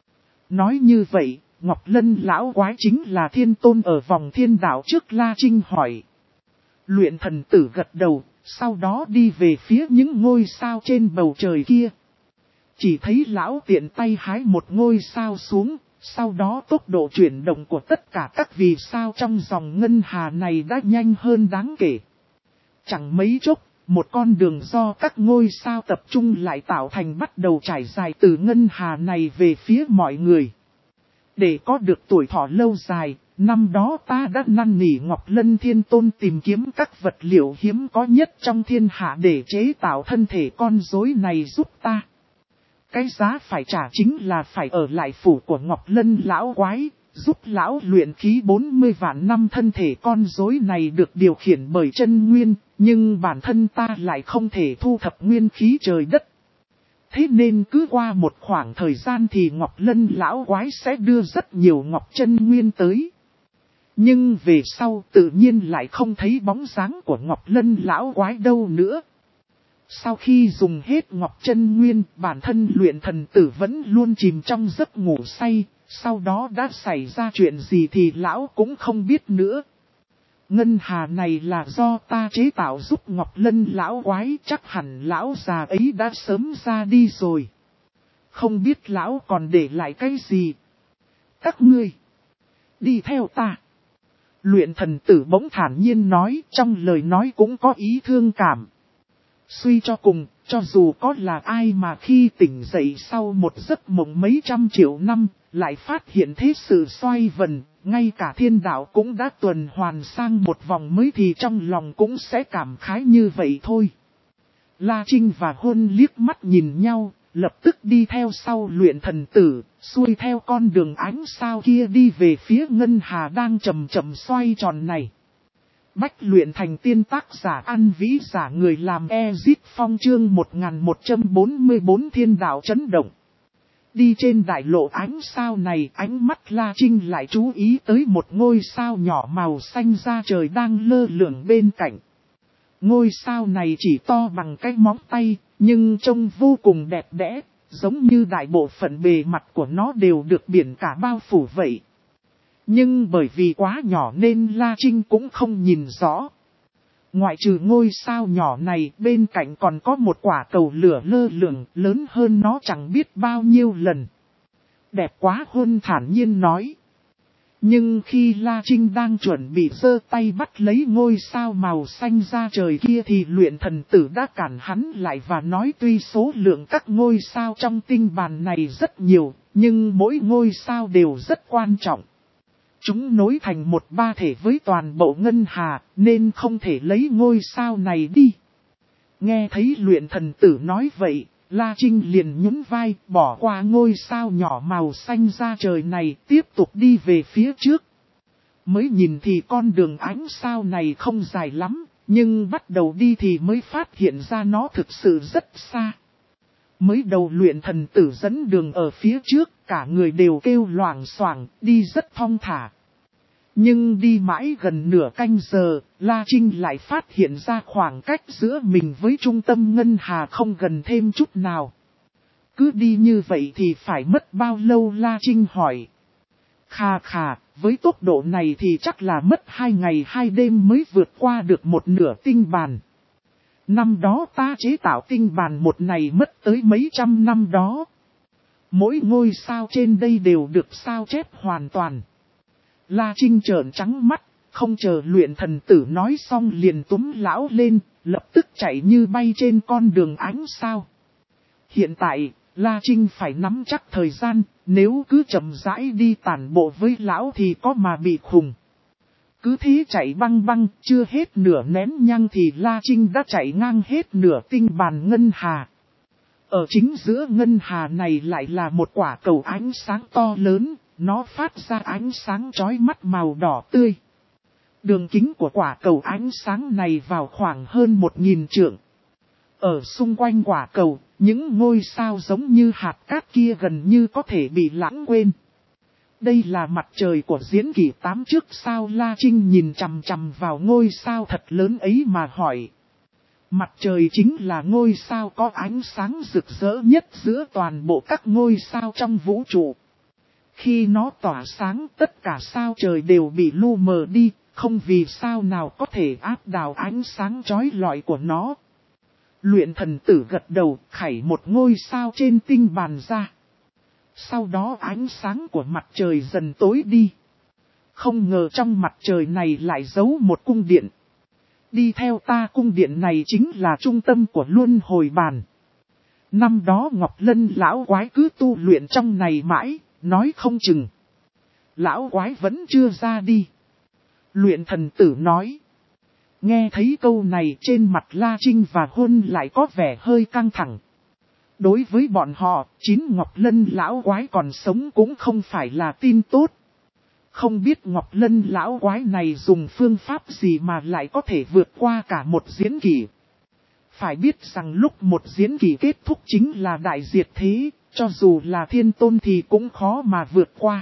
Nói như vậy, Ngọc Lân lão quái chính là thiên tôn ở vòng thiên đạo trước, La Trinh hỏi. Luyện thần tử gật đầu, sau đó đi về phía những ngôi sao trên bầu trời kia. Chỉ thấy lão tiện tay hái một ngôi sao xuống, sau đó tốc độ chuyển động của tất cả các vì sao trong dòng ngân hà này đã nhanh hơn đáng kể. Chẳng mấy chốc, một con đường do các ngôi sao tập trung lại tạo thành bắt đầu trải dài từ ngân hà này về phía mọi người. Để có được tuổi thọ lâu dài, năm đó ta đã năn nỉ Ngọc Lân Thiên Tôn tìm kiếm các vật liệu hiếm có nhất trong thiên hạ để chế tạo thân thể con rối này giúp ta. Cái giá phải trả chính là phải ở lại phủ của Ngọc Lân lão quái, giúp lão luyện khí bốn mươi vạn năm thân thể con rối này được điều khiển bởi chân nguyên, nhưng bản thân ta lại không thể thu thập nguyên khí trời đất. Thế nên cứ qua một khoảng thời gian thì Ngọc Lân lão quái sẽ đưa rất nhiều ngọc chân nguyên tới. Nhưng về sau tự nhiên lại không thấy bóng dáng của Ngọc Lân lão quái đâu nữa. Sau khi dùng hết Ngọc Chân Nguyên, bản thân luyện thần tử vẫn luôn chìm trong giấc ngủ say, sau đó đã xảy ra chuyện gì thì lão cũng không biết nữa. Ngân hà này là do ta chế tạo giúp Ngọc Lân lão quái, chắc hẳn lão già ấy đã sớm ra đi rồi. Không biết lão còn để lại cái gì. Các ngươi, đi theo ta. Luyện thần tử bỗng thản nhiên nói, trong lời nói cũng có ý thương cảm. Suy cho cùng, cho dù có là ai mà khi tỉnh dậy sau một giấc mộng mấy trăm triệu năm, lại phát hiện thế sự xoay vần, ngay cả thiên đạo cũng đã tuần hoàn sang một vòng mới thì trong lòng cũng sẽ cảm khái như vậy thôi. La Trinh và Hôn liếc mắt nhìn nhau, lập tức đi theo sau luyện thần tử, xuôi theo con đường ánh sao kia đi về phía ngân hà đang chậm chậm xoay tròn này. Bách luyện thành tiên, tác giả An Vĩ, giả người làm Ezit Phong, chương một nghìn một trăm bốn mươi bốn thiên đạo chấn động. Đi trên đại lộ ánh sao này, ánh mắt La Trinh lại chú ý tới một ngôi sao nhỏ màu xanh da trời đang lơ lửng bên cạnh. Ngôi sao này chỉ to bằng cái móng tay, nhưng trông vô cùng đẹp đẽ, giống như đại bộ phận bề mặt của nó đều được biển cả bao phủ vậy. Nhưng bởi vì quá nhỏ nên La Trinh cũng không nhìn rõ. Ngoại trừ ngôi sao nhỏ này, bên cạnh còn có một quả cầu lửa lơ lửng, lớn hơn nó chẳng biết bao nhiêu lần. Đẹp quá, Hôn thản nhiên nói. Nhưng khi La Trinh đang chuẩn bị giơ tay bắt lấy ngôi sao màu xanh da trời kia thì luyện thần tử đã cản hắn lại và nói, tuy số lượng các ngôi sao trong tinh bàn này rất nhiều, nhưng mỗi ngôi sao đều rất quan trọng. Chúng nối thành một ba thể với toàn bộ ngân hà, nên không thể lấy ngôi sao này đi. Nghe thấy luyện thần tử nói vậy, La Trinh liền nhún vai, bỏ qua ngôi sao nhỏ màu xanh da trời này, tiếp tục đi về phía trước. Mới nhìn thì con đường ánh sao này không dài lắm, nhưng bắt đầu đi thì mới phát hiện ra nó thực sự rất xa. Mới đầu luyện thần tử dẫn đường ở phía trước, cả người đều kêu loảng xoảng, đi rất thong thả. Nhưng đi mãi gần nửa canh giờ, La Trinh lại phát hiện ra khoảng cách giữa mình với trung tâm ngân hà không gần thêm chút nào. Cứ đi như vậy thì phải mất bao lâu, La Trinh hỏi. Khà khà, với tốc độ này thì chắc là mất hai ngày hai đêm mới vượt qua được một nửa tinh bàn. Năm đó ta chế tạo tinh bàn một này mất tới mấy trăm năm đó. Mỗi ngôi sao trên đây đều được sao chép hoàn toàn. La Trinh trợn trắng mắt, không chờ luyện thần tử nói xong liền túm lão lên, lập tức chạy như bay trên con đường ánh sao. Hiện tại, La Trinh phải nắm chắc thời gian, nếu cứ chậm rãi đi tản bộ với lão thì có mà bị khùng. Cứ thế chạy băng băng, chưa hết nửa nén nhang thì La Trinh đã chạy ngang hết nửa tinh bàn ngân hà. Ở chính giữa ngân hà này lại là một quả cầu ánh sáng to lớn, nó phát ra ánh sáng chói mắt màu đỏ tươi. Đường kính của quả cầu ánh sáng này vào khoảng hơn một nghìn trượng. Ở xung quanh quả cầu, những ngôi sao giống như hạt cát kia gần như có thể bị lãng quên. Đây là mặt trời của diễn kỷ tám trước sao? La Trinh nhìn chằm chằm vào ngôi sao thật lớn ấy mà hỏi. Mặt trời chính là ngôi sao có ánh sáng rực rỡ nhất giữa toàn bộ các ngôi sao trong vũ trụ. Khi nó tỏa sáng, tất cả sao trời đều bị lu mờ đi, không vì sao nào có thể áp đảo ánh sáng chói lọi của nó. Luyện thần tử gật đầu, khảy một ngôi sao trên tinh bàn ra. Sau đó ánh sáng của mặt trời dần tối đi. Không ngờ trong mặt trời này lại giấu một cung điện. Đi theo ta, cung điện này chính là trung tâm của luân hồi bàn. Năm đó Ngọc Lân lão quái cứ tu luyện trong này mãi, nói không chừng lão quái vẫn chưa ra đi. Luyện thần tử nói. Nghe thấy câu này trên mặt La Trinh và Hôn lại có vẻ hơi căng thẳng. Đối với bọn họ, chín Ngọc Lân lão quái còn sống cũng không phải là tin tốt. Không biết Ngọc Lân lão quái này dùng phương pháp gì mà lại có thể vượt qua cả một diễn kỷ. Phải biết rằng lúc một diễn kỷ kết thúc chính là đại diệt thế, cho dù là thiên tôn thì cũng khó mà vượt qua.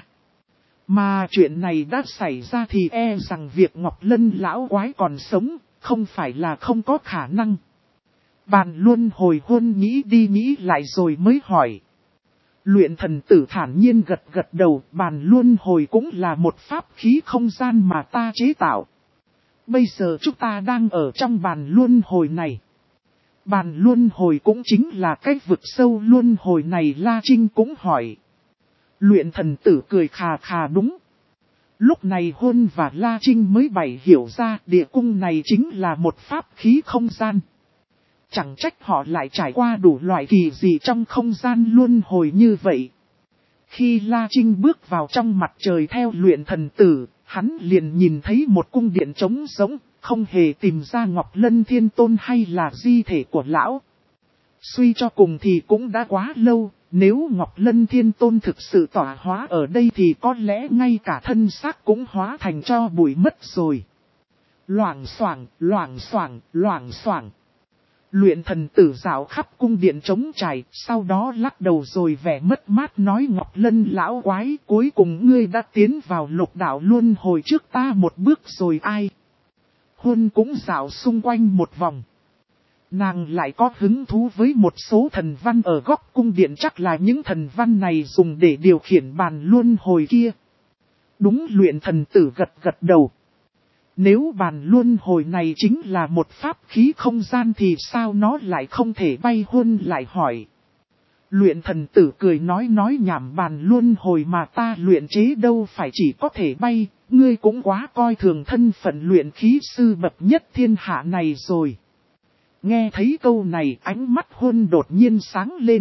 Mà chuyện này đã xảy ra thì e rằng việc Ngọc Lân lão quái còn sống, không phải là không có khả năng. Bàn luân hồi hôn nghĩ đi nghĩ lại rồi mới hỏi. Luyện thần tử thản nhiên gật gật đầu, bàn luân hồi cũng là một pháp khí không gian mà ta chế tạo. Bây giờ chúng ta đang ở trong bàn luân hồi này. Bàn luân hồi cũng chính là cái vực sâu luân hồi này, La Trinh cũng hỏi. Luyện thần tử cười khà khà đúng. Lúc này Hôn và La Trinh mới bày hiểu ra địa cung này chính là một pháp khí không gian. Chẳng trách họ lại trải qua đủ loại kỳ dị trong không gian luân hồi như vậy. Khi La Trinh bước vào trong mặt trời theo luyện thần tử, hắn liền nhìn thấy một cung điện trống rỗng, không hề tìm ra Ngọc Lân Thiên Tôn hay là di thể của lão. Suy cho cùng thì cũng đã quá lâu, nếu Ngọc Lân Thiên Tôn thực sự tỏa hóa ở đây thì có lẽ ngay cả thân xác cũng hóa thành cho bụi mất rồi. Loảng xoảng, loảng xoảng, loảng xoảng. Luyện thần tử dạo khắp cung điện trống trải, sau đó lắc đầu rồi vẻ mất mát nói Ngọc Lân lão quái, cuối cùng ngươi đã tiến vào lục đạo luân hồi trước ta một bước rồi ai. Hôn cũng dạo xung quanh một vòng. Nàng lại có hứng thú với một số thần văn ở góc cung điện, chắc là những thần văn này dùng để điều khiển bàn luân hồi kia. Đúng, luyện thần tử gật gật đầu. Nếu bàn luân hồi này chính là một pháp khí không gian thì sao nó lại không thể bay? Hôn lại hỏi. Luyện thần tử cười nói nói nhảm, bàn luân hồi mà ta luyện chế đâu phải chỉ có thể bay, ngươi cũng quá coi thường thân phận luyện khí sư bậc nhất thiên hạ này rồi. Nghe thấy câu này ánh mắt Hôn đột nhiên sáng lên.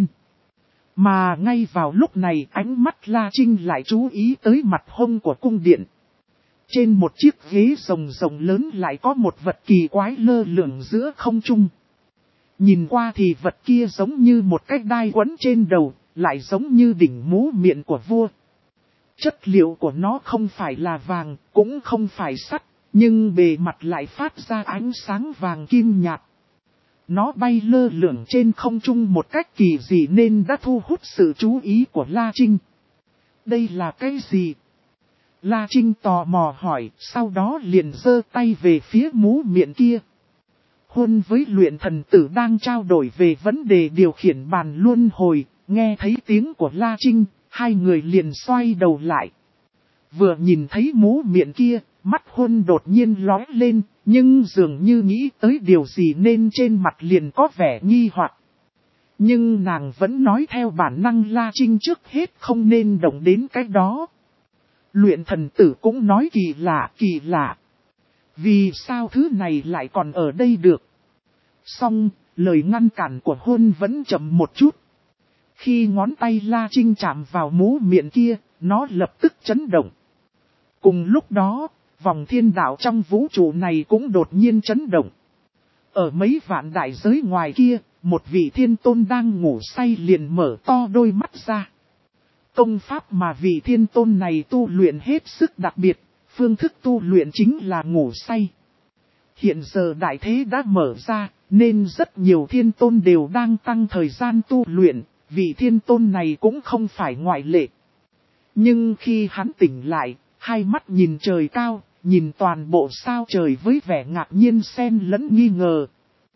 Mà ngay vào lúc này ánh mắt La Trinh lại chú ý tới mặt hông của cung điện. Trên một chiếc ghế rồng rồng lớn lại có một vật kỳ quái lơ lửng giữa không trung. Nhìn qua thì vật kia giống như một cái đai quấn trên đầu, lại giống như đỉnh mũ miệng của vua. Chất liệu của nó không phải là vàng, cũng không phải sắt, nhưng bề mặt lại phát ra ánh sáng vàng kim nhạt. Nó bay lơ lửng trên không trung một cách kỳ dị nên đã thu hút sự chú ý của La Trinh. Đây là cái gì? La Trinh tò mò hỏi, sau đó liền giơ tay về phía mũ miệng kia. Hôn với luyện thần tử đang trao đổi về vấn đề điều khiển bàn luân hồi, nghe thấy tiếng của La Trinh, hai người liền xoay đầu lại. Vừa nhìn thấy mũ miệng kia, mắt Hôn đột nhiên lóe lên, nhưng dường như nghĩ tới điều gì nên trên mặt liền có vẻ nghi hoặc. Nhưng nàng vẫn nói theo bản năng La Trinh trước hết không nên động đến cái đó. Luyện thần tử cũng nói kỳ lạ, kỳ lạ. Vì sao thứ này lại còn ở đây được? Song, lời ngăn cản của Hôn vẫn chậm một chút. Khi ngón tay La Trinh chạm vào mũ miệng kia, nó lập tức chấn động. Cùng lúc đó, vòng thiên đạo trong vũ trụ này cũng đột nhiên chấn động. Ở mấy vạn đại giới ngoài kia, một vị thiên tôn đang ngủ say liền mở to đôi mắt ra. Công pháp mà vị thiên tôn này tu luyện hết sức đặc biệt, phương thức tu luyện chính là ngủ say. Hiện giờ đại thế đã mở ra, nên rất nhiều thiên tôn đều đang tăng thời gian tu luyện, vị thiên tôn này cũng không phải ngoại lệ. Nhưng khi hắn tỉnh lại, hai mắt nhìn trời cao, nhìn toàn bộ sao trời với vẻ ngạc nhiên xen lẫn nghi ngờ.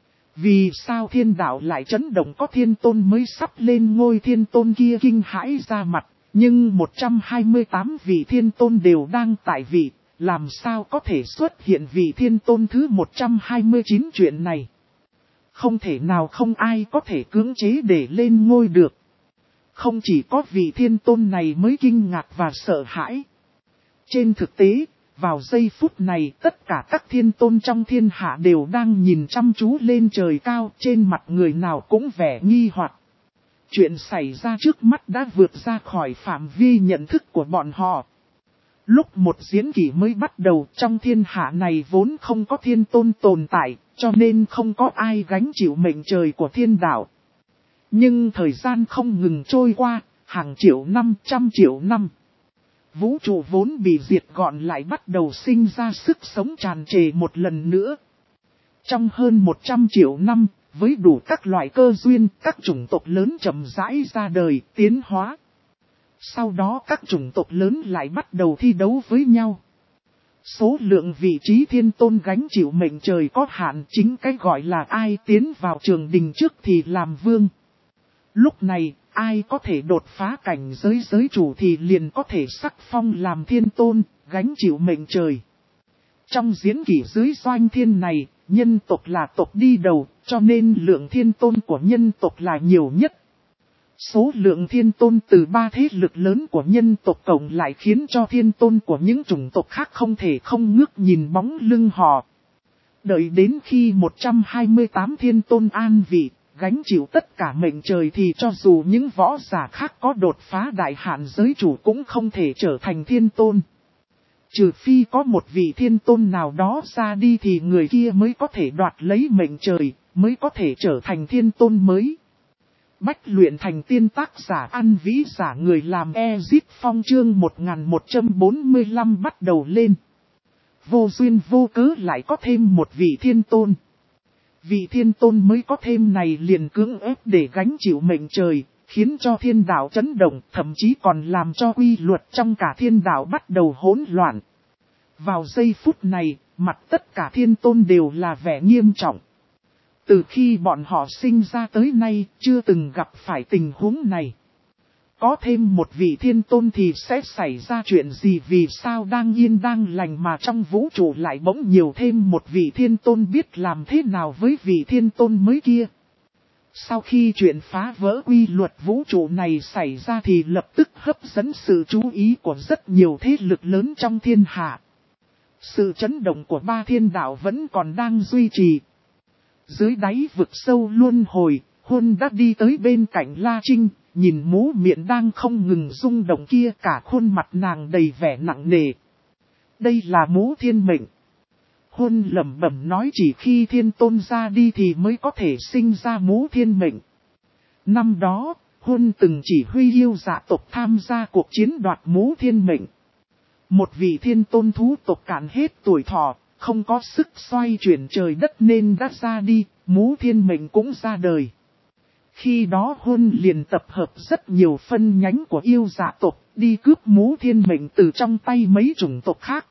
Vì sao thiên đạo lại chấn động, có thiên tôn mới sắp lên ngôi thiên tôn kia kinh hãi ra mặt, nhưng một trăm hai mươi tám vị thiên tôn đều đang tại vị, làm sao có thể xuất hiện vị thiên tôn thứ một trăm hai mươi chín chuyện này. Không thể nào, không ai có thể cưỡng chế để lên ngôi được. Không chỉ có vị thiên tôn này mới kinh ngạc và sợ hãi. Trên thực tế, vào giây phút này tất cả các thiên tôn trong thiên hạ đều đang nhìn chăm chú lên trời cao, trên mặt người nào cũng vẻ nghi hoặc. Chuyện xảy ra trước mắt đã vượt ra khỏi phạm vi nhận thức của bọn họ. Lúc một diễn kỷ mới bắt đầu, trong thiên hạ này vốn không có thiên tôn tồn tại, cho nên không có ai gánh chịu mệnh trời của thiên đạo. Nhưng thời gian không ngừng trôi qua, hàng triệu năm, trăm triệu năm. Vũ trụ vốn bị diệt gọn lại bắt đầu sinh ra sức sống tràn trề một lần nữa. Trong hơn một trăm triệu năm, với đủ các loại cơ duyên, các chủng tộc lớn chậm rãi ra đời, tiến hóa. Sau đó các chủng tộc lớn lại bắt đầu thi đấu với nhau. Số lượng vị trí thiên tôn gánh chịu mệnh trời có hạn, chính cái gọi là ai tiến vào trường đình trước thì làm vương. Lúc này, ai có thể đột phá cảnh giới giới chủ thì liền có thể sắc phong làm thiên tôn, gánh chịu mệnh trời. Trong diễn kỷ dưới doanh thiên này, nhân tộc là tộc đi đầu, cho nên lượng thiên tôn của nhân tộc là nhiều nhất. Số lượng thiên tôn từ ba thế lực lớn của nhân tộc cộng lại khiến cho thiên tôn của những chủng tộc khác không thể không ngước nhìn bóng lưng họ. Đợi đến khi một trăm hai mươi tám thiên tôn an vị, gánh chịu tất cả mệnh trời thì cho dù những võ giả khác có đột phá đại hạn giới chủ cũng không thể trở thành thiên tôn. Trừ phi có một vị thiên tôn nào đó ra đi thì người kia mới có thể đoạt lấy mệnh trời, mới có thể trở thành thiên tôn mới. Bách luyện thành tiên tác giả ăn vĩ giả người làm Ezip Phong chương một nghìn một trăm bốn mươi lăm bắt đầu lên. Vô duyên vô cớ lại có thêm một vị thiên tôn. Vị thiên tôn mới có thêm này liền cưỡng ép để gánh chịu mệnh trời, khiến cho thiên đạo chấn động, thậm chí còn làm cho quy luật trong cả thiên đạo bắt đầu hỗn loạn. Vào giây phút này, mặt tất cả thiên tôn đều là vẻ nghiêm trọng. Từ khi bọn họ sinh ra tới nay, chưa từng gặp phải tình huống này. Có thêm một vị thiên tôn thì sẽ xảy ra chuyện gì, vì sao đang yên đang lành mà trong vũ trụ lại bỗng nhiều thêm một vị thiên tôn biết làm thế nào với vị thiên tôn mới kia. Sau khi chuyện phá vỡ quy luật vũ trụ này xảy ra thì lập tức hấp dẫn sự chú ý của rất nhiều thế lực lớn trong thiên hạ. Sự chấn động của ba thiên đạo vẫn còn đang duy trì. Dưới đáy vực sâu luân hồi, Huân đã đi tới bên cạnh La Trinh, nhìn mũ miệng đang không ngừng rung động kia, cả khuôn mặt nàng đầy vẻ nặng nề. Đây là mũ thiên mệnh. Huân lẩm bẩm nói chỉ khi thiên tôn ra đi thì mới có thể sinh ra mũ thiên mệnh. Năm đó, Huân từng chỉ huy yêu dạ tộc tham gia cuộc chiến đoạt mũ thiên mệnh. Một vị thiên tôn thú tộc cạn hết tuổi thọ, không có sức xoay chuyển trời đất nên đã ra đi, mũ thiên mệnh cũng ra đời. Khi đó Huân liền tập hợp rất nhiều phân nhánh của yêu dạ tộc, đi cướp mũ thiên mệnh từ trong tay mấy chủng tộc khác.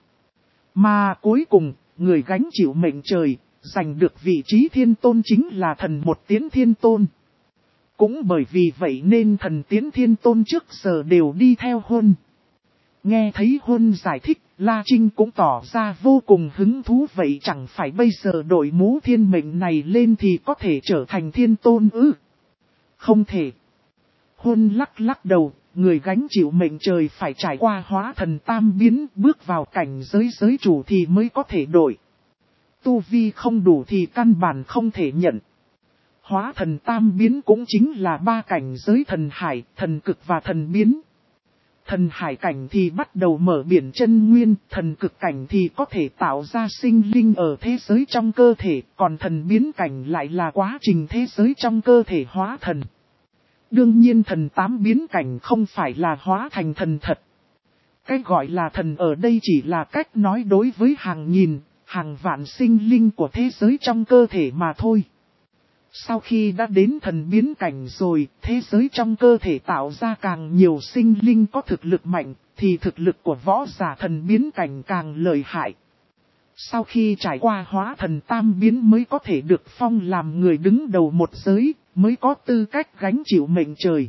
Mà cuối cùng, người gánh chịu mệnh trời, giành được vị trí thiên tôn chính là thần một tiến thiên tôn. Cũng bởi vì vậy nên thần tiến thiên tôn trước giờ đều đi theo Huân. Nghe thấy Huân giải thích, La Trinh cũng tỏ ra vô cùng hứng thú, vậy chẳng phải bây giờ đội mũ thiên mệnh này lên thì có thể trở thành thiên tôn ư? Không thể. Huân lắc lắc đầu, người gánh chịu mệnh trời phải trải qua hóa thần tam biến, bước vào cảnh giới giới chủ thì mới có thể đổi. Tu vi không đủ thì căn bản không thể nhận. Hóa thần tam biến cũng chính là ba cảnh giới thần hải, thần cực và thần biến. Thần hải cảnh thì bắt đầu mở biển chân nguyên, thần cực cảnh thì có thể tạo ra sinh linh ở thế giới trong cơ thể, còn thần biến cảnh lại là quá trình thế giới trong cơ thể hóa thần. Đương nhiên thần tám biến cảnh không phải là hóa thành thần thật. Cái gọi là thần ở đây chỉ là cách nói đối với hàng nghìn, hàng vạn sinh linh của thế giới trong cơ thể mà thôi. Sau khi đã đến thần biến cảnh rồi, thế giới trong cơ thể tạo ra càng nhiều sinh linh có thực lực mạnh, thì thực lực của võ giả thần biến cảnh càng lợi hại. Sau khi trải qua hóa thần tam biến mới có thể được phong làm người đứng đầu một giới, mới có tư cách gánh chịu mệnh trời.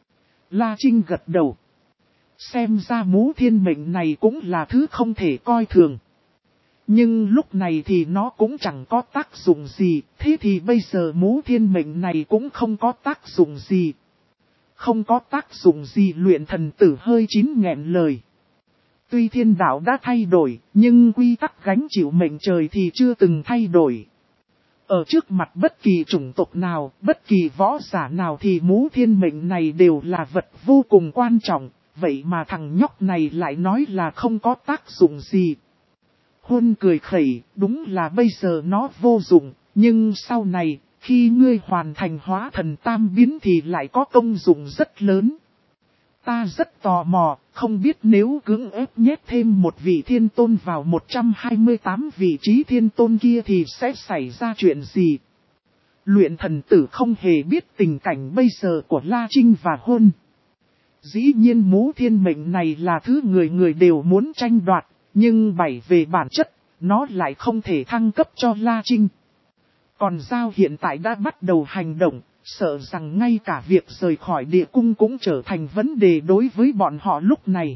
La Trinh gật đầu. Xem ra mũ thiên mệnh này cũng là thứ không thể coi thường. Nhưng lúc này thì nó cũng chẳng có tác dụng gì, thế thì bây giờ mũ thiên mệnh này cũng không có tác dụng gì. Không có tác dụng gì, luyện thần tử hơi chín nghẹn lời. Tuy thiên đạo đã thay đổi, nhưng quy tắc gánh chịu mệnh trời thì chưa từng thay đổi. Ở trước mặt bất kỳ chủng tộc nào, bất kỳ võ giả nào thì mũ thiên mệnh này đều là vật vô cùng quan trọng, vậy mà thằng nhóc này lại nói là không có tác dụng gì. Huân cười khẩy, đúng là bây giờ nó vô dụng, nhưng sau này, khi ngươi hoàn thành hóa thần tam biến thì lại có công dụng rất lớn. Ta rất tò mò, không biết nếu cưỡng ép nhét thêm một vị thiên tôn vào một trăm hai mươi tám vị trí thiên tôn kia thì sẽ xảy ra chuyện gì? Luyện thần tử không hề biết tình cảnh bây giờ của La Trinh và Huân. Dĩ nhiên mũ thiên mệnh này là thứ người người đều muốn tranh đoạt. Nhưng bảy về bản chất, nó lại không thể thăng cấp cho La Trinh. Còn Giao hiện tại đã bắt đầu hành động, sợ rằng ngay cả việc rời khỏi địa cung cũng trở thành vấn đề đối với bọn họ lúc này.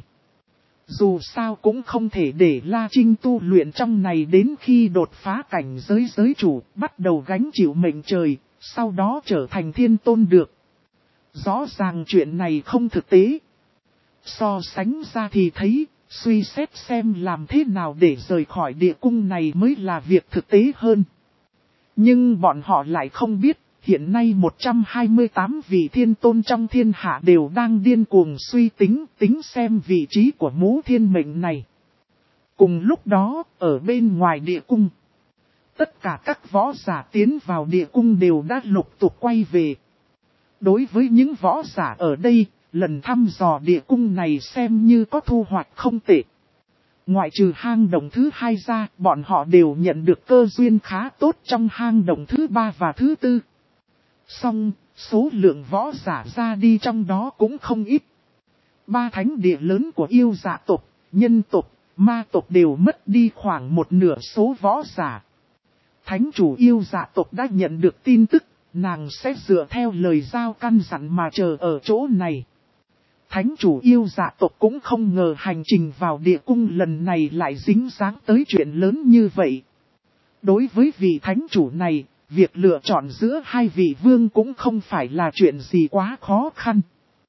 Dù sao cũng không thể để La Trinh tu luyện trong này đến khi đột phá cảnh giới giới chủ, bắt đầu gánh chịu mệnh trời, sau đó trở thành thiên tôn được. Rõ ràng chuyện này không thực tế. So sánh ra thì thấy, suy xét xem làm thế nào để rời khỏi địa cung này mới là việc thực tế hơn. Nhưng bọn họ lại không biết, hiện nay một trăm hai mươi tám vị thiên tôn trong thiên hạ đều đang điên cuồng suy tính, tính xem vị trí của mũ thiên mệnh này. Cùng lúc đó, ở bên ngoài địa cung, tất cả các võ giả tiến vào địa cung đều đã lục tục quay về. Đối với những võ giả ở đây, lần thăm dò địa cung này xem như có thu hoạch không tệ. Ngoại trừ hang động thứ hai ra, bọn họ đều nhận được cơ duyên khá tốt trong hang động thứ ba và thứ tư. Song, số lượng võ giả ra đi trong đó cũng không ít. Ba thánh địa lớn của yêu dạ tộc, nhân tộc, ma tộc đều mất đi khoảng một nửa số võ giả. Thánh chủ yêu dạ tộc đã nhận được tin tức, nàng sẽ dựa theo lời Giao căn dặn mà chờ ở chỗ này. Thánh chủ yêu dạ tộc cũng không ngờ hành trình vào địa cung lần này lại dính dáng tới chuyện lớn như vậy. Đối với vị thánh chủ này, việc lựa chọn giữa hai vị vương cũng không phải là chuyện gì quá khó khăn.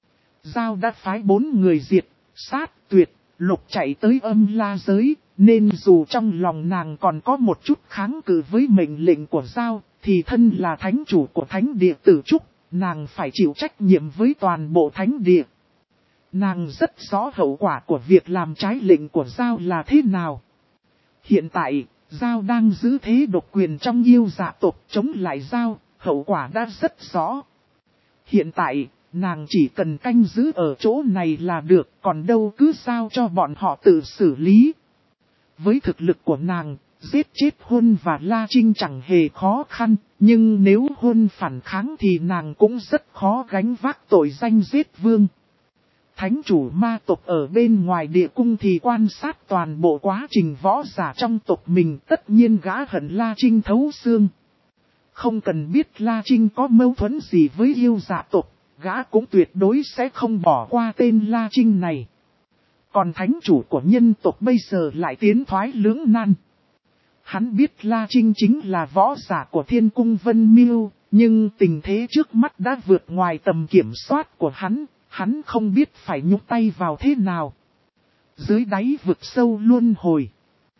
Giao đã phái bốn người diệt, sát, tuyệt, lục chạy tới âm la giới, nên dù trong lòng nàng còn có một chút kháng cự với mệnh lệnh của Giao, thì thân là thánh chủ của thánh địa Tử Trúc, nàng phải chịu trách nhiệm với toàn bộ thánh địa. Nàng rất rõ hậu quả của việc làm trái lệnh của Giao là thế nào. Hiện tại, Giao đang giữ thế độc quyền trong yêu dạ tộc chống lại Giao, hậu quả đã rất rõ. Hiện tại, nàng chỉ cần canh giữ ở chỗ này là được, còn đâu cứ sao cho bọn họ tự xử lý. Với thực lực của nàng, giết chết Huân và La Trinh chẳng hề khó khăn, nhưng nếu Huân phản kháng thì nàng cũng rất khó gánh vác tội danh giết vương. Thánh chủ ma tộc ở bên ngoài địa cung thì quan sát toàn bộ quá trình võ giả trong tộc mình, tất nhiên gã hận La Trinh thấu xương. Không cần biết La Trinh có mâu thuẫn gì với yêu dạ tộc, gã cũng tuyệt đối sẽ không bỏ qua tên La Trinh này. Còn thánh chủ của nhân tộc bây giờ lại tiến thoái lưỡng nan. Hắn biết La Trinh chính là võ giả của Thiên Cung Vân Miêu, nhưng tình thế trước mắt đã vượt ngoài tầm kiểm soát của hắn. Hắn không biết phải nhúc tay vào thế nào. Dưới đáy vực sâu luân hồi,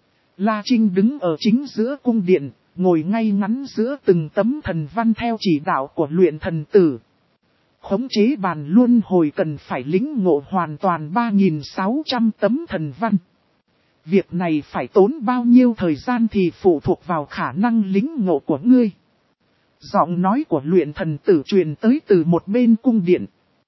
La Trinh đứng ở chính giữa cung điện, ngồi ngay ngắn giữa từng tấm thần văn theo chỉ đạo của luyện thần tử. Khống chế bàn luân hồi cần phải lĩnh ngộ hoàn toàn ba nghìn sáu trăm tấm thần văn. Việc này phải tốn bao nhiêu thời gian thì phụ thuộc vào khả năng lĩnh ngộ của ngươi. Giọng nói của luyện thần tử truyền tới từ một bên cung điện.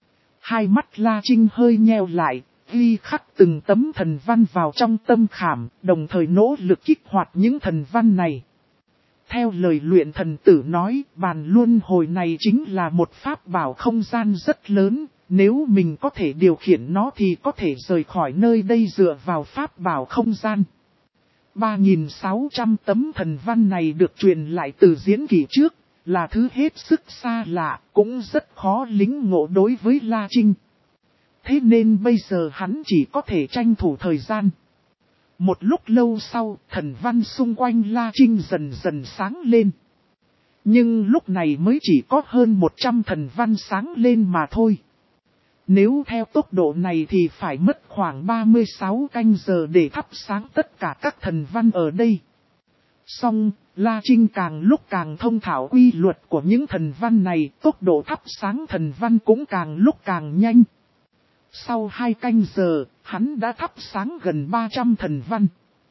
Hai mắt La Trinh hơi nheo lại, ghi khắc từng tấm thần văn vào trong tâm khảm, đồng thời nỗ lực kích hoạt những thần văn này. Theo lời luyện thần tử nói, bàn luân hồi này chính là một pháp bảo không gian rất lớn, nếu mình có thể điều khiển nó thì có thể rời khỏi nơi đây dựa vào pháp bảo không gian. ba nghìn sáu trăm tấm thần văn này được truyền lại từ diễn kỷ trước. Là thứ hết sức xa lạ, cũng rất khó lĩnh ngộ đối với La Trinh. Thế nên bây giờ hắn chỉ có thể tranh thủ thời gian. Một lúc lâu sau, thần văn xung quanh La Trinh dần dần sáng lên. Nhưng lúc này mới chỉ có hơn một trăm thần văn sáng lên mà thôi. Nếu theo tốc độ này thì phải mất khoảng ba mươi sáu canh giờ để thắp sáng tất cả các thần văn ở đây. Song, La Trinh càng lúc càng thông thạo quy luật của những thần văn này, tốc độ thắp sáng thần văn cũng càng lúc càng nhanh. Sau hai canh giờ, hắn đã thắp sáng gần ba trăm thần văn.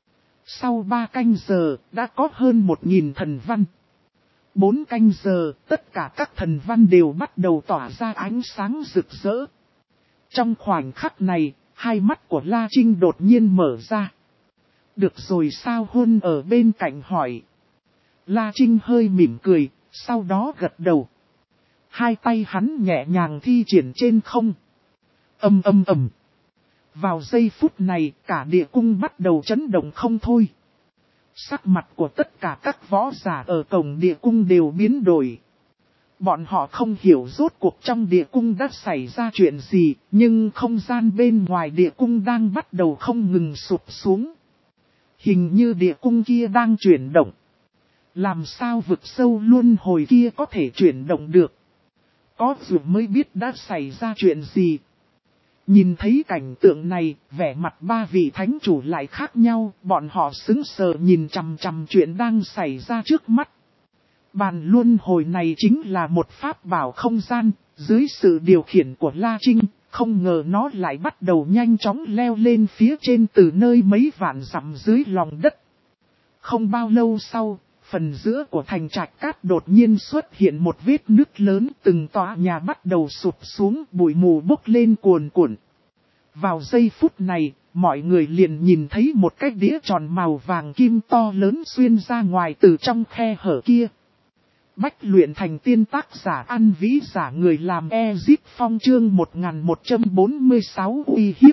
Sau ba canh giờ, đã có hơn một nghìn thần văn. Bốn canh giờ, tất cả các thần văn đều bắt đầu tỏa ra ánh sáng rực rỡ. Trong khoảnh khắc này, hai mắt của La Trinh đột nhiên mở ra. Được rồi sao Huân ở bên cạnh hỏi. La Trinh hơi mỉm cười, sau đó gật đầu. Hai tay hắn nhẹ nhàng thi triển trên không. Âm âm ầm. Vào giây phút này, cả địa cung bắt đầu chấn động không thôi. Sắc mặt của tất cả các võ giả ở cổng địa cung đều biến đổi. Bọn họ không hiểu rốt cuộc trong địa cung đã xảy ra chuyện gì, nhưng không gian bên ngoài địa cung đang bắt đầu không ngừng sụp xuống. Hình như địa cung kia đang chuyển động. Làm sao vực sâu luân hồi kia có thể chuyển động được? Có dù mới biết đã xảy ra chuyện gì. Nhìn thấy cảnh tượng này, vẻ mặt ba vị thánh chủ lại khác nhau, bọn họ sững sờ nhìn chằm chằm chuyện đang xảy ra trước mắt. Bàn luân hồi này chính là một pháp bảo không gian, dưới sự điều khiển của La Trinh, không ngờ nó lại bắt đầu nhanh chóng leo lên phía trên từ nơi mấy vạn dặm dưới lòng đất. Không bao lâu sau, phần giữa của thành trạch cát đột nhiên xuất hiện một vết nứt lớn, từng tòa nhà bắt đầu sụp xuống, bụi mù bốc lên cuồn cuộn. Vào giây phút này, mọi người liền nhìn thấy một cái đĩa tròn màu vàng kim to lớn xuyên ra ngoài từ trong khe hở kia. Bách luyện thành tiên tác giả ăn vĩ giả người làm Ezip Phong chương một nghìn một trăm bốn mươi sáu uy hiếp.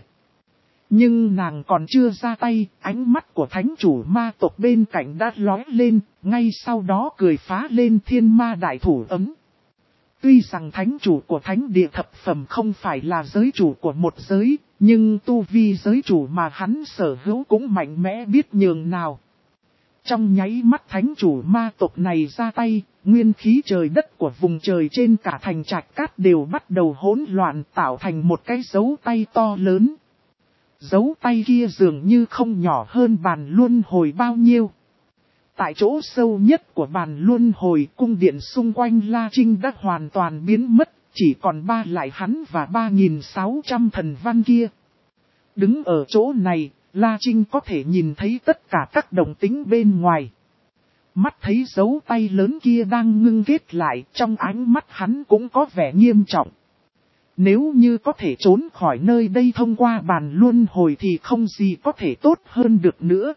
Nhưng nàng còn chưa ra tay, ánh mắt của thánh chủ ma tộc bên cạnh đã lóe lên, ngay sau đó cười phá lên thiên ma đại thủ ấm. Tuy rằng thánh chủ của thánh địa thập phẩm không phải là giới chủ của một giới, nhưng tu vi giới chủ mà hắn sở hữu cũng mạnh mẽ biết nhường nào. Trong nháy mắt thánh chủ ma tộc này ra tay, nguyên khí trời đất của vùng trời trên cả thành trạch cát đều bắt đầu hỗn loạn tạo thành một cái dấu tay to lớn. Dấu tay kia dường như không nhỏ hơn bàn luân hồi bao nhiêu. Tại chỗ sâu nhất của bàn luân hồi, cung điện xung quanh La Trinh đã hoàn toàn biến mất, chỉ còn ba lại hắn và ba nghìn sáu trăm thần văn kia. Đứng ở chỗ này, La Trinh có thể nhìn thấy tất cả các động tĩnh bên ngoài. Mắt thấy dấu tay lớn kia đang ngưng kết lại, trong ánh mắt hắn cũng có vẻ nghiêm trọng. Nếu như có thể trốn khỏi nơi đây thông qua bàn luân hồi thì không gì có thể tốt hơn được nữa.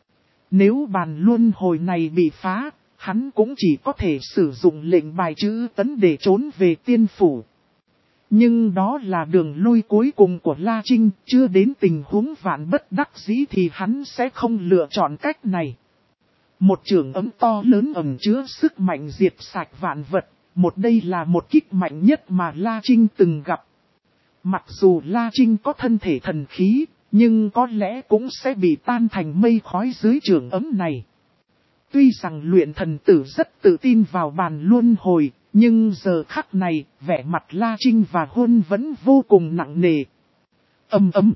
Nếu bàn luân hồi này bị phá, hắn cũng chỉ có thể sử dụng lệnh bài chữ tấn để trốn về tiên phủ. Nhưng đó là đường lui cuối cùng của La Trinh, chưa đến tình huống vạn bất đắc dĩ thì hắn sẽ không lựa chọn cách này. Một trường ấm to lớn ẩn chứa sức mạnh diệt sạch vạn vật, một đây là một kích mạnh nhất mà La Trinh từng gặp. Mặc dù La Trinh có thân thể thần khí, nhưng có lẽ cũng sẽ bị tan thành mây khói dưới trường ấm này. Tuy rằng luyện thần tử rất tự tin vào bàn luân hồi, nhưng giờ khắc này, vẻ mặt La Trinh và Huân vẫn vô cùng nặng nề. Ầm ầm.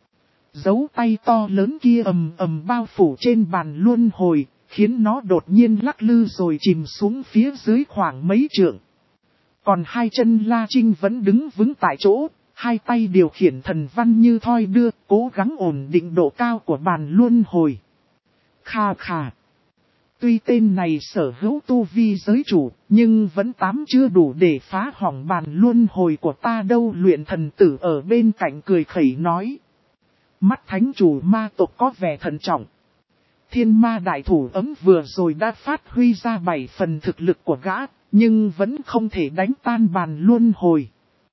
Dấu tay to lớn kia ầm ầm bao phủ trên bàn luân hồi, khiến nó đột nhiên lắc lư rồi chìm xuống phía dưới khoảng mấy trượng. Còn hai chân La Trinh vẫn đứng vững tại chỗ, hai tay điều khiển thần văn như thoi đưa, cố gắng ổn định độ cao của bàn luân hồi. Kha kha. Tuy tên này sở hữu tu vi giới chủ, nhưng vẫn tám chưa đủ để phá hỏng bàn luân hồi của ta đâu. Luyện thần tử ở bên cạnh cười khẩy nói. Mắt thánh chủ ma tộc có vẻ thận trọng. Thiên ma đại thủ ấm vừa rồi đã phát huy ra bảy phần thực lực của gã, nhưng vẫn không thể đánh tan bàn luân hồi.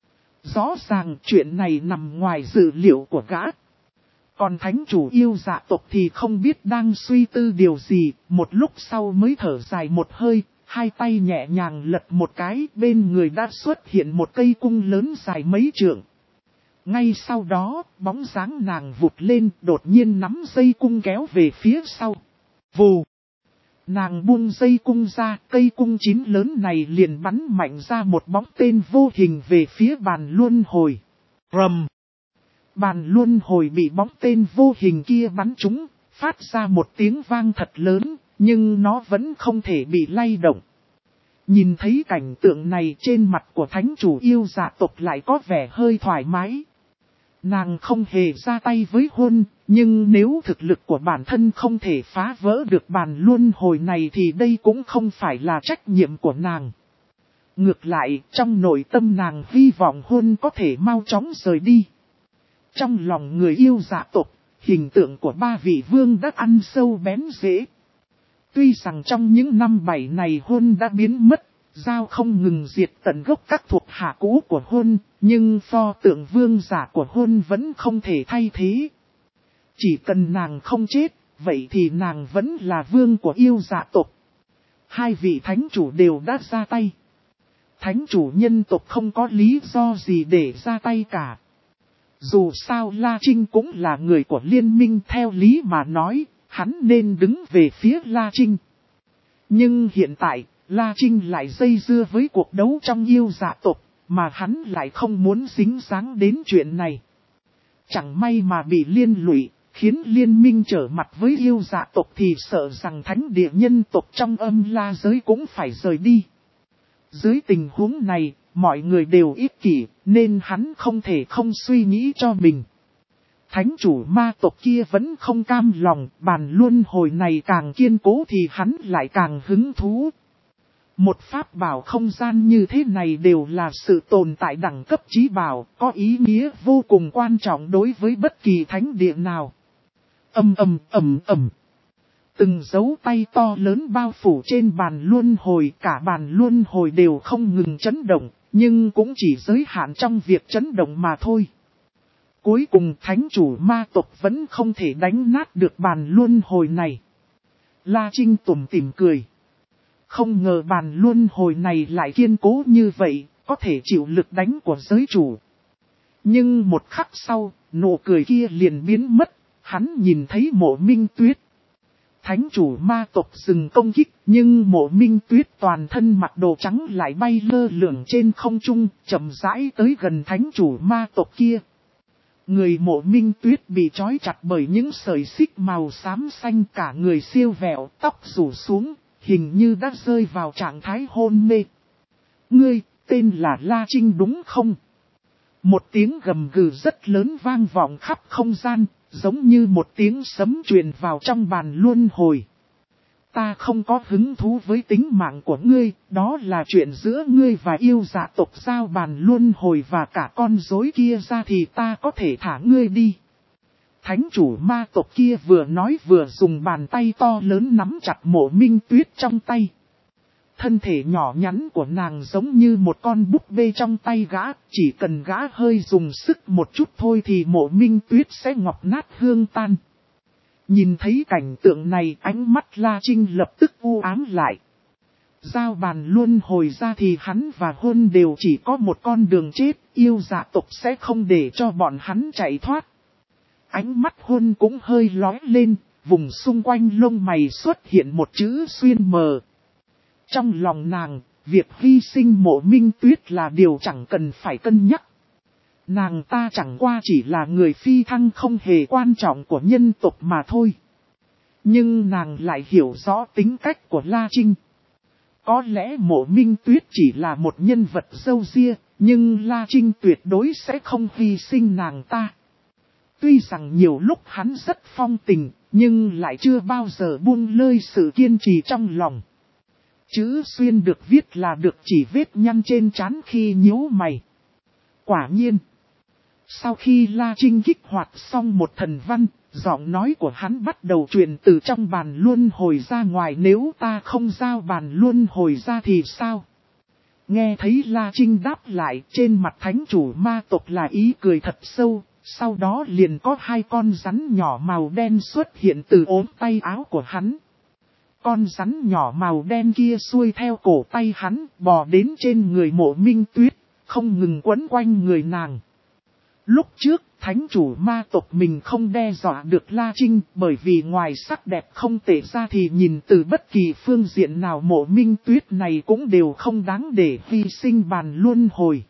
Rõ ràng chuyện này nằm ngoài dự liệu của gã. Còn thánh chủ yêu dạ tộc thì không biết đang suy tư điều gì, một lúc sau mới thở dài một hơi, hai tay nhẹ nhàng lật một cái, bên người đã xuất hiện một cây cung lớn dài mấy trượng. Ngay sau đó, bóng dáng nàng vụt lên, đột nhiên nắm dây cung kéo về phía sau. Vù! Nàng buông dây cung ra, cây cung chín lớn này liền bắn mạnh ra một bóng tên vô hình về phía bàn luân hồi. Rầm! Bàn luân hồi bị bóng tên vô hình kia bắn trúng, phát ra một tiếng vang thật lớn, nhưng nó vẫn không thể bị lay động. Nhìn thấy cảnh tượng này trên mặt của thánh chủ yêu dạ tộc lại có vẻ hơi thoải mái. Nàng không hề ra tay với Huân, nhưng nếu thực lực của bản thân không thể phá vỡ được bàn luân hồi này thì đây cũng không phải là trách nhiệm của nàng. Ngược lại, trong nội tâm nàng hy vọng Huân có thể mau chóng rời đi. Trong lòng người yêu dạ tộc, hình tượng của ba vị vương đã ăn sâu bén rễ. Tuy rằng trong những năm bảy này Huân đã biến mất, Giao không ngừng diệt tận gốc các thuộc hạ cũ của Huân, nhưng pho tượng vương giả của Huân vẫn không thể thay thế. Chỉ cần nàng không chết, vậy thì nàng vẫn là vương của yêu dạ tộc. Hai vị thánh chủ đều đã ra tay. Thánh chủ nhân tộc không có lý do gì để ra tay cả. Dù sao La Trinh cũng là người của liên minh, theo lý mà nói, hắn nên đứng về phía La Trinh. Nhưng hiện tại, La Trinh lại dây dưa với cuộc đấu trong yêu dạ tộc, mà hắn lại không muốn dính dáng đến chuyện này. Chẳng may mà bị liên lụy, khiến liên minh trở mặt với yêu dạ tộc thì sợ rằng thánh địa nhân tộc trong âm la giới cũng phải rời đi. Dưới tình huống này, mọi người đều ích kỷ, nên hắn không thể không suy nghĩ cho mình. Thánh chủ ma tộc kia vẫn không cam lòng, bàn luân hồi này càng kiên cố thì hắn lại càng hứng thú. Một pháp bảo không gian như thế này đều là sự tồn tại đẳng cấp chí bảo, có ý nghĩa vô cùng quan trọng đối với bất kỳ thánh địa nào. Ầm ầm ầm ầm. Từng dấu tay to lớn bao phủ trên bàn luân hồi, cả bàn luân hồi đều không ngừng chấn động, nhưng cũng chỉ giới hạn trong việc chấn động mà thôi. Cuối cùng thánh chủ ma tộc vẫn không thể đánh nát được bàn luân hồi này. La Trinh tủm tỉm cười. Không ngờ bàn luân hồi này lại kiên cố như vậy, có thể chịu lực đánh của giới chủ. Nhưng một khắc sau, nụ cười kia liền biến mất, hắn nhìn thấy Mộ Minh Tuyết. Thánh chủ ma tộc dừng công kích, nhưng Mộ Minh Tuyết toàn thân mặc đồ trắng lại bay lơ lửng trên không trung, chậm rãi tới gần thánh chủ ma tộc kia. Người Mộ Minh Tuyết bị trói chặt bởi những sợi xích màu xám xanh, cả người siêu vẹo, tóc rủ xuống, hình như đã rơi vào trạng thái hôn mê. Ngươi, tên là La Trinh đúng không? Một tiếng gầm gừ rất lớn vang vọng khắp không gian, giống như một tiếng sấm truyền vào trong bàn luân hồi. Ta không có hứng thú với tính mạng của ngươi, đó là chuyện giữa ngươi và yêu dạ tộc, giao bàn luân hồi và cả con rối kia ra thì ta có thể thả ngươi đi. Thánh chủ ma tộc kia vừa nói vừa dùng bàn tay to lớn nắm chặt Mộ Minh Tuyết trong tay. Thân thể nhỏ nhắn của nàng giống như một con búp bê trong tay gã, chỉ cần gã hơi dùng sức một chút thôi thì Mộ Minh Tuyết sẽ ngọc nát hương tan. Nhìn thấy cảnh tượng này, ánh mắt La Trinh lập tức u ám lại. Giao bàn luân hồi ra thì hắn và Huân đều chỉ có một con đường chết, yêu dạ tộc sẽ không để cho bọn hắn chạy thoát. Ánh mắt Huân cũng hơi lóe lên, vùng xung quanh lông mày xuất hiện một chữ xuyên mờ. Trong lòng nàng, việc hy sinh Mộ Minh Tuyết là điều chẳng cần phải cân nhắc. Nàng ta chẳng qua chỉ là người phi thăng không hề quan trọng của nhân tộc mà thôi. Nhưng nàng lại hiểu rõ tính cách của La Trinh. Có lẽ Mộ Minh Tuyết chỉ là một nhân vật râu ria, nhưng La Trinh tuyệt đối sẽ không hy sinh nàng ta. Tuy rằng nhiều lúc hắn rất phong tình, nhưng lại chưa bao giờ buông lơi sự kiên trì trong lòng. Chữ xuyên được viết là được chỉ vết nhăn trên trán khi nhíu mày. Quả nhiên. Sau khi La Trinh kích hoạt xong một thần văn, giọng nói của hắn bắt đầu truyền từ trong bàn luân hồi ra ngoài, nếu ta không giao bàn luân hồi ra thì sao? Nghe thấy La Trinh đáp lại, trên mặt thánh chủ ma tộc là ý cười thật sâu, sau đó liền có hai con rắn nhỏ màu đen xuất hiện từ ốm tay áo của hắn. Con rắn nhỏ màu đen kia xuôi theo cổ tay hắn, bò đến trên người Mộ Minh Tuyết, không ngừng quấn quanh người nàng. Lúc trước, thánh chủ ma tộc mình không đe dọa được La Trinh, bởi vì ngoài sắc đẹp không tệ ra thì nhìn từ bất kỳ phương diện nào Mộ Minh Tuyết này cũng đều không đáng để hy sinh bàn luân hồi.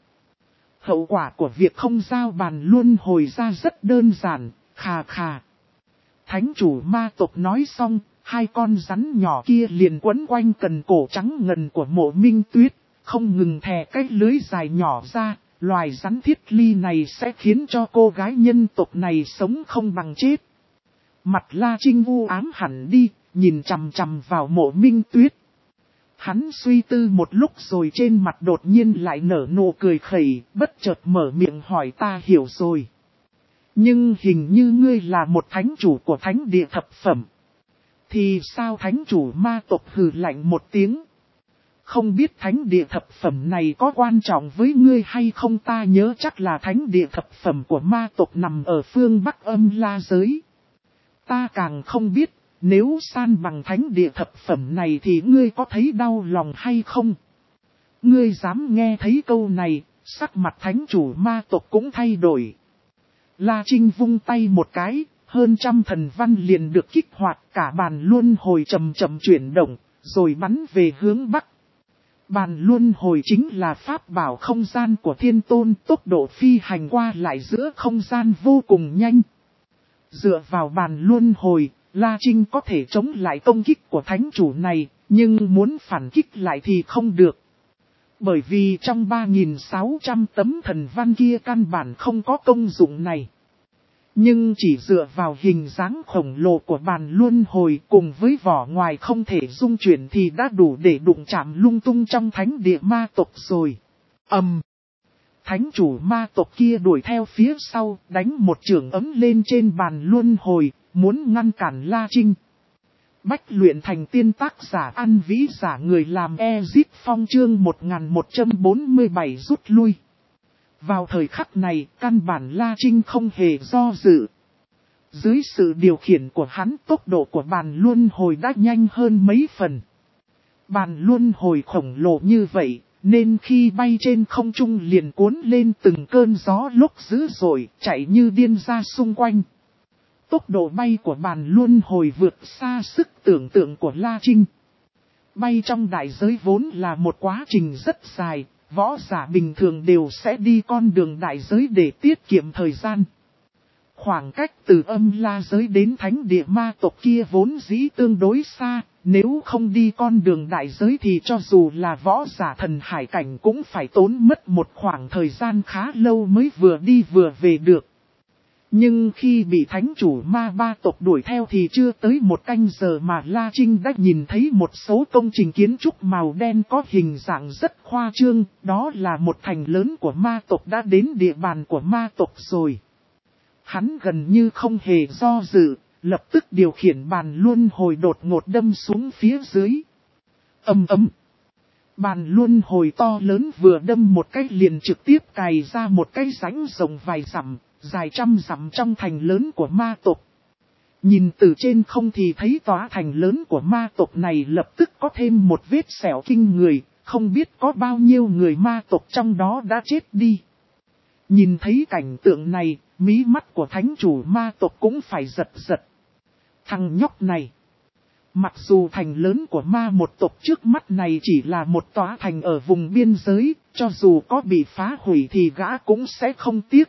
Hậu quả của việc không giao bàn luân hồi ra rất đơn giản, khà khà. Thánh chủ ma tộc nói xong, hai con rắn nhỏ kia liền quấn quanh cần cổ trắng ngần của Mộ Minh Tuyết, không ngừng thè cái lưới dài nhỏ ra. Loài rắn thiết ly này sẽ khiến cho cô gái nhân tộc này sống không bằng chết. Mặt La Trinh u ám hẳn đi, nhìn chằm chằm vào Mộ Minh Tuyết. Hắn suy tư một lúc rồi trên mặt đột nhiên lại nở nụ cười khẩy, bất chợt mở miệng hỏi, ta hiểu rồi. Nhưng hình như ngươi là một thánh chủ của thánh địa thập phẩm. Thì sao? Thánh chủ ma tộc hừ lạnh một tiếng. Không biết thánh địa thập phẩm này có quan trọng với ngươi hay không, ta nhớ chắc là thánh địa thập phẩm của ma tộc nằm ở phương Bắc Âm La giới. Ta càng không biết, nếu san bằng thánh địa thập phẩm này thì ngươi có thấy đau lòng hay không? Ngươi dám nghe thấy câu này, sắc mặt thánh chủ ma tộc cũng thay đổi. La Trinh vung tay một cái, hơn trăm thần văn liền được kích hoạt, cả bàn luân hồi chậm chậm chuyển động, rồi bắn về hướng Bắc. Bàn luân hồi chính là pháp bảo không gian của thiên tôn, tốc độ phi hành qua lại giữa không gian vô cùng nhanh. Dựa vào bàn luân hồi, La Trinh có thể chống lại công kích của thánh chủ này, nhưng muốn phản kích lại thì không được. Bởi vì trong ba nghìn sáu trăm tấm thần văn kia căn bản không có công dụng này. Nhưng chỉ dựa vào hình dáng khổng lồ của bàn luân hồi cùng với vỏ ngoài không thể dung chuyển thì đã đủ để đụng chạm lung tung trong thánh địa ma tộc rồi. Ầm! Um, thánh chủ ma tộc kia đuổi theo phía sau, đánh một chưởng ấm lên trên bàn luân hồi, muốn ngăn cản La Trinh. Bách luyện thành tiên tác giả ăn vĩ giả người làm Ezip Phong chương một nghìn một trăm bốn mươi bảy rút lui. Vào thời khắc này, căn bản La Trinh không hề do dự. Dưới sự điều khiển của hắn, tốc độ của bàn luân hồi đã nhanh hơn mấy phần. Bàn luân hồi khổng lồ như vậy, nên khi bay trên không trung liền cuốn lên từng cơn gió lúc dữ dội, chạy như điên ra xung quanh. Tốc độ bay của bàn luân hồi vượt xa sức tưởng tượng của La Trinh. Bay trong đại giới vốn là một quá trình rất dài, võ giả bình thường đều sẽ đi con đường đại giới để tiết kiệm thời gian. Khoảng cách từ Âm La giới đến thánh địa ma tộc kia vốn dĩ tương đối xa, nếu không đi con đường đại giới thì cho dù là võ giả thần hải cảnh cũng phải tốn mất một khoảng thời gian khá lâu mới vừa đi vừa về được. Nhưng khi bị thánh chủ ma ba tộc đuổi theo thì chưa tới một canh giờ mà La Trinh đã nhìn thấy một số công trình kiến trúc màu đen có hình dạng rất khoa trương, đó là một thành lớn của ma tộc đã đến địa bàn của ma tộc rồi. Hắn gần như không hề do dự, lập tức điều khiển bàn luân hồi đột ngột đâm xuống phía dưới. Ầm ầm. Bàn luân hồi to lớn vừa đâm một cái liền trực tiếp cày ra một cái rãnh rộng vài dặm, dài trăm dặm trong thành lớn của ma tộc. Nhìn từ trên không thì thấy tòa thành lớn của ma tộc này lập tức có thêm một vết sẹo kinh người, không biết có bao nhiêu người ma tộc trong đó đã chết đi. Nhìn thấy cảnh tượng này, mí mắt của thánh chủ ma tộc cũng phải giật giật. Thằng nhóc này. Mặc dù thành lớn của ma một tộc trước mắt này chỉ là một tòa thành ở vùng biên giới, cho dù có bị phá hủy thì gã cũng sẽ không tiếc.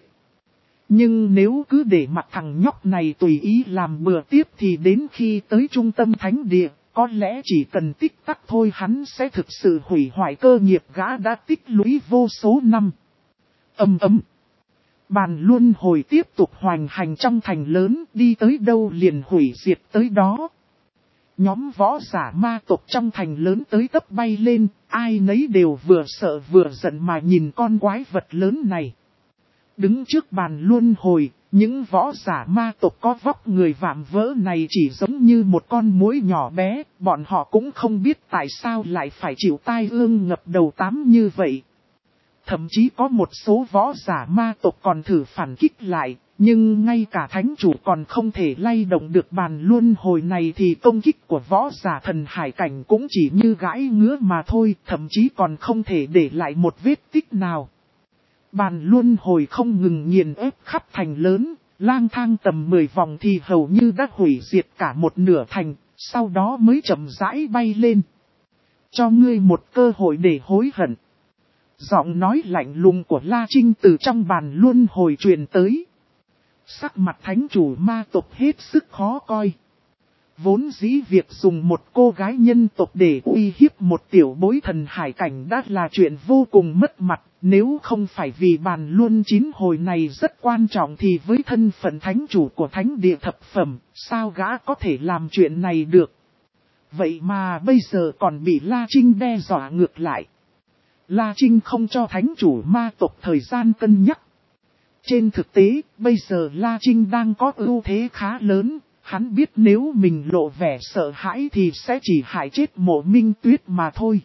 Nhưng nếu cứ để mặc thằng nhóc này tùy ý làm bừa tiếp thì đến khi tới trung tâm thánh địa, có lẽ chỉ cần tích tắc thôi hắn sẽ thực sự hủy hoại cơ nghiệp gã đã tích lũy vô số năm. Ầm ầm. Bàn luân hồi tiếp tục hoành hành trong thành lớn, đi tới đâu liền hủy diệt tới đó. Nhóm võ giả ma tộc trong thành lớn tới tấp bay lên, ai nấy đều vừa sợ vừa giận mà nhìn con quái vật lớn này. Đứng trước bàn luân hồi, những võ giả ma tộc có vóc người vạm vỡ này chỉ giống như một con muỗi nhỏ bé, bọn họ cũng không biết tại sao lại phải chịu tai ương ngập đầu tám như vậy. Thậm chí có một số võ giả ma tộc còn thử phản kích lại, nhưng ngay cả thánh chủ còn không thể lay động được bàn luân hồi này thì công kích của võ giả thần hải cảnh cũng chỉ như gãi ngứa mà thôi, thậm chí còn không thể để lại một vết tích nào. Bàn luân hồi không ngừng nghiền ép khắp thành lớn, lang thang tầm mười vòng thì hầu như đã hủy diệt cả một nửa thành, sau đó mới chậm rãi bay lên. Cho ngươi một cơ hội để hối hận. Giọng nói lạnh lùng của La Trinh từ trong bàn luân hồi truyền tới. Sắc mặt thánh chủ ma tộc hết sức khó coi. Vốn dĩ việc dùng một cô gái nhân tộc để uy hiếp một tiểu bối thần hải cảnh đã là chuyện vô cùng mất mặt. Nếu không phải vì bàn luân chín hồi này rất quan trọng thì với thân phận thánh chủ của thánh địa thập phẩm, sao gã có thể làm chuyện này được. Vậy mà bây giờ còn bị La Trinh đe dọa ngược lại. La Trinh không cho thánh chủ ma tộc thời gian cân nhắc. Trên thực tế, bây giờ La Trinh đang có ưu thế khá lớn, hắn biết nếu mình lộ vẻ sợ hãi thì sẽ chỉ hại chết Mộ Minh Tuyết mà thôi.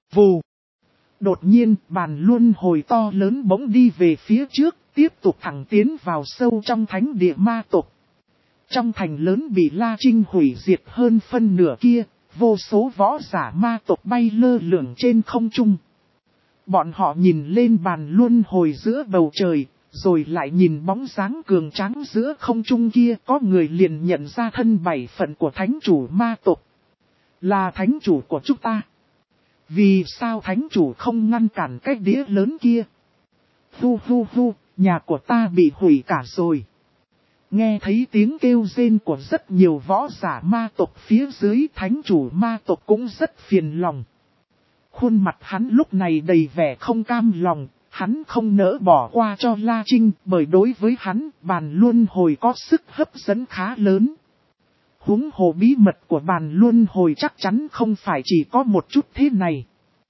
Vù. Đột nhiên bàn luân hồi to lớn bỗng đi về phía trước, tiếp tục thẳng tiến vào sâu trong thánh địa ma tộc. Trong thành lớn bị La Trinh hủy diệt hơn phân nửa kia, vô số võ giả ma tộc bay lơ lửng trên không trung. Bọn họ nhìn lên bàn luân hồi giữa bầu trời, rồi lại nhìn bóng dáng cường tráng giữa không trung kia, có người liền nhận ra thân bảy phận của thánh chủ ma tộc. Là thánh chủ của chúng ta. Vì sao thánh chủ không ngăn cản cái đĩa lớn kia? Hu hu hu, nhà của ta bị hủy cả rồi. Nghe thấy tiếng kêu rên của rất nhiều võ giả ma tộc phía dưới, thánh chủ ma tộc cũng rất phiền lòng. Khuôn mặt hắn lúc này đầy vẻ không cam lòng, hắn không nỡ bỏ qua cho La Trinh, bởi đối với hắn, bàn luân hồi có sức hấp dẫn khá lớn. Huống hồ bí mật của bàn luân hồi chắc chắn không phải chỉ có một chút thế này.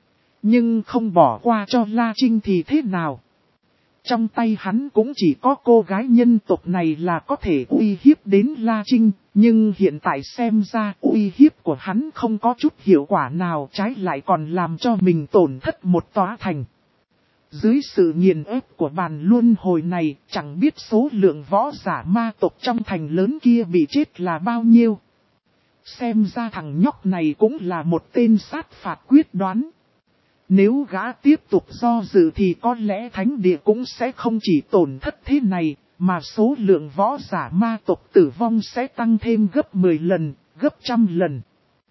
Nhưng không bỏ qua cho La Trinh thì thế nào? Trong tay hắn cũng chỉ có cô gái nhân tộc này là có thể uy hiếp đến La Trinh, nhưng hiện tại xem ra uy hiếp của hắn không có chút hiệu quả nào, trái lại còn làm cho mình tổn thất một tòa thành. Dưới sự nghiền ép của bàn luân hồi này, chẳng biết số lượng võ giả ma tộc trong thành lớn kia bị chết là bao nhiêu. Xem ra thằng nhóc này cũng là một tên sát phạt quyết đoán. Nếu gã tiếp tục do dự thì có lẽ thánh địa cũng sẽ không chỉ tổn thất thế này, mà số lượng võ giả ma tộc tử vong sẽ tăng thêm gấp mười lần, gấp trăm lần.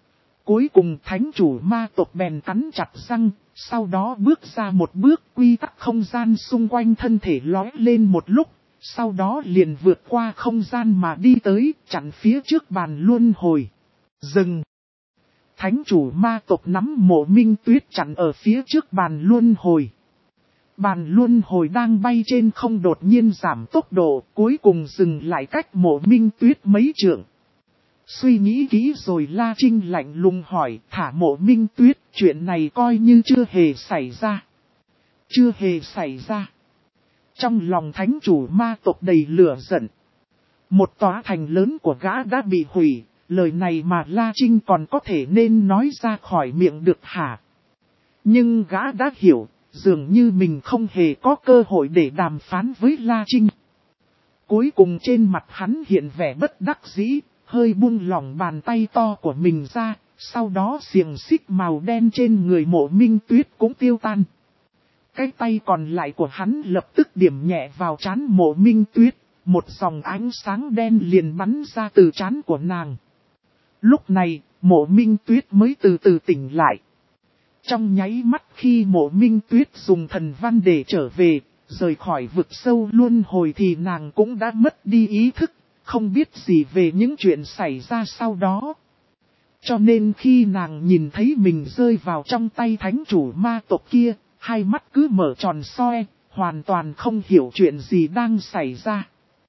Cuối cùng thánh chủ ma tộc bèn cắn chặt răng, sau đó bước ra một bước, quy tắc không gian xung quanh thân thể lói lên một lúc, sau đó liền vượt qua không gian mà đi tới, chặn phía trước bàn luân hồi. Dừng! Thánh chủ ma tộc nắm Mộ Minh Tuyết chặn ở phía trước bàn luân hồi. Bàn luân hồi đang bay trên không đột nhiên giảm tốc độ, cuối cùng dừng lại cách Mộ Minh Tuyết mấy trượng. Suy nghĩ kỹ rồi La Trinh lạnh lùng hỏi, thả Mộ Minh Tuyết, chuyện này coi như chưa hề xảy ra. Chưa hề xảy ra. Trong lòng thánh chủ ma tộc đầy lửa giận. Một tòa thành lớn của gã đã bị hủy. Lời này mà La Trinh còn có thể nên nói ra khỏi miệng được hả? Nhưng gã đã hiểu, dường như mình không hề có cơ hội để đàm phán với La Trinh. Cuối cùng trên mặt hắn hiện vẻ bất đắc dĩ, hơi buông lỏng bàn tay to của mình ra, sau đó xiềng xích màu đen trên người Mộ Minh Tuyết cũng tiêu tan. Cái tay còn lại của hắn lập tức điểm nhẹ vào trán Mộ Minh Tuyết, một dòng ánh sáng đen liền bắn ra từ trán của nàng. Lúc này, Mộ Minh Tuyết mới từ từ tỉnh lại. Trong nháy mắt khi Mộ Minh Tuyết dùng thần văn để trở về, rời khỏi vực sâu luân hồi thì nàng cũng đã mất đi ý thức, không biết gì về những chuyện xảy ra sau đó. Cho nên khi nàng nhìn thấy mình rơi vào trong tay thánh chủ ma tộc kia, hai mắt cứ mở tròn soi, hoàn toàn không hiểu chuyện gì đang xảy ra.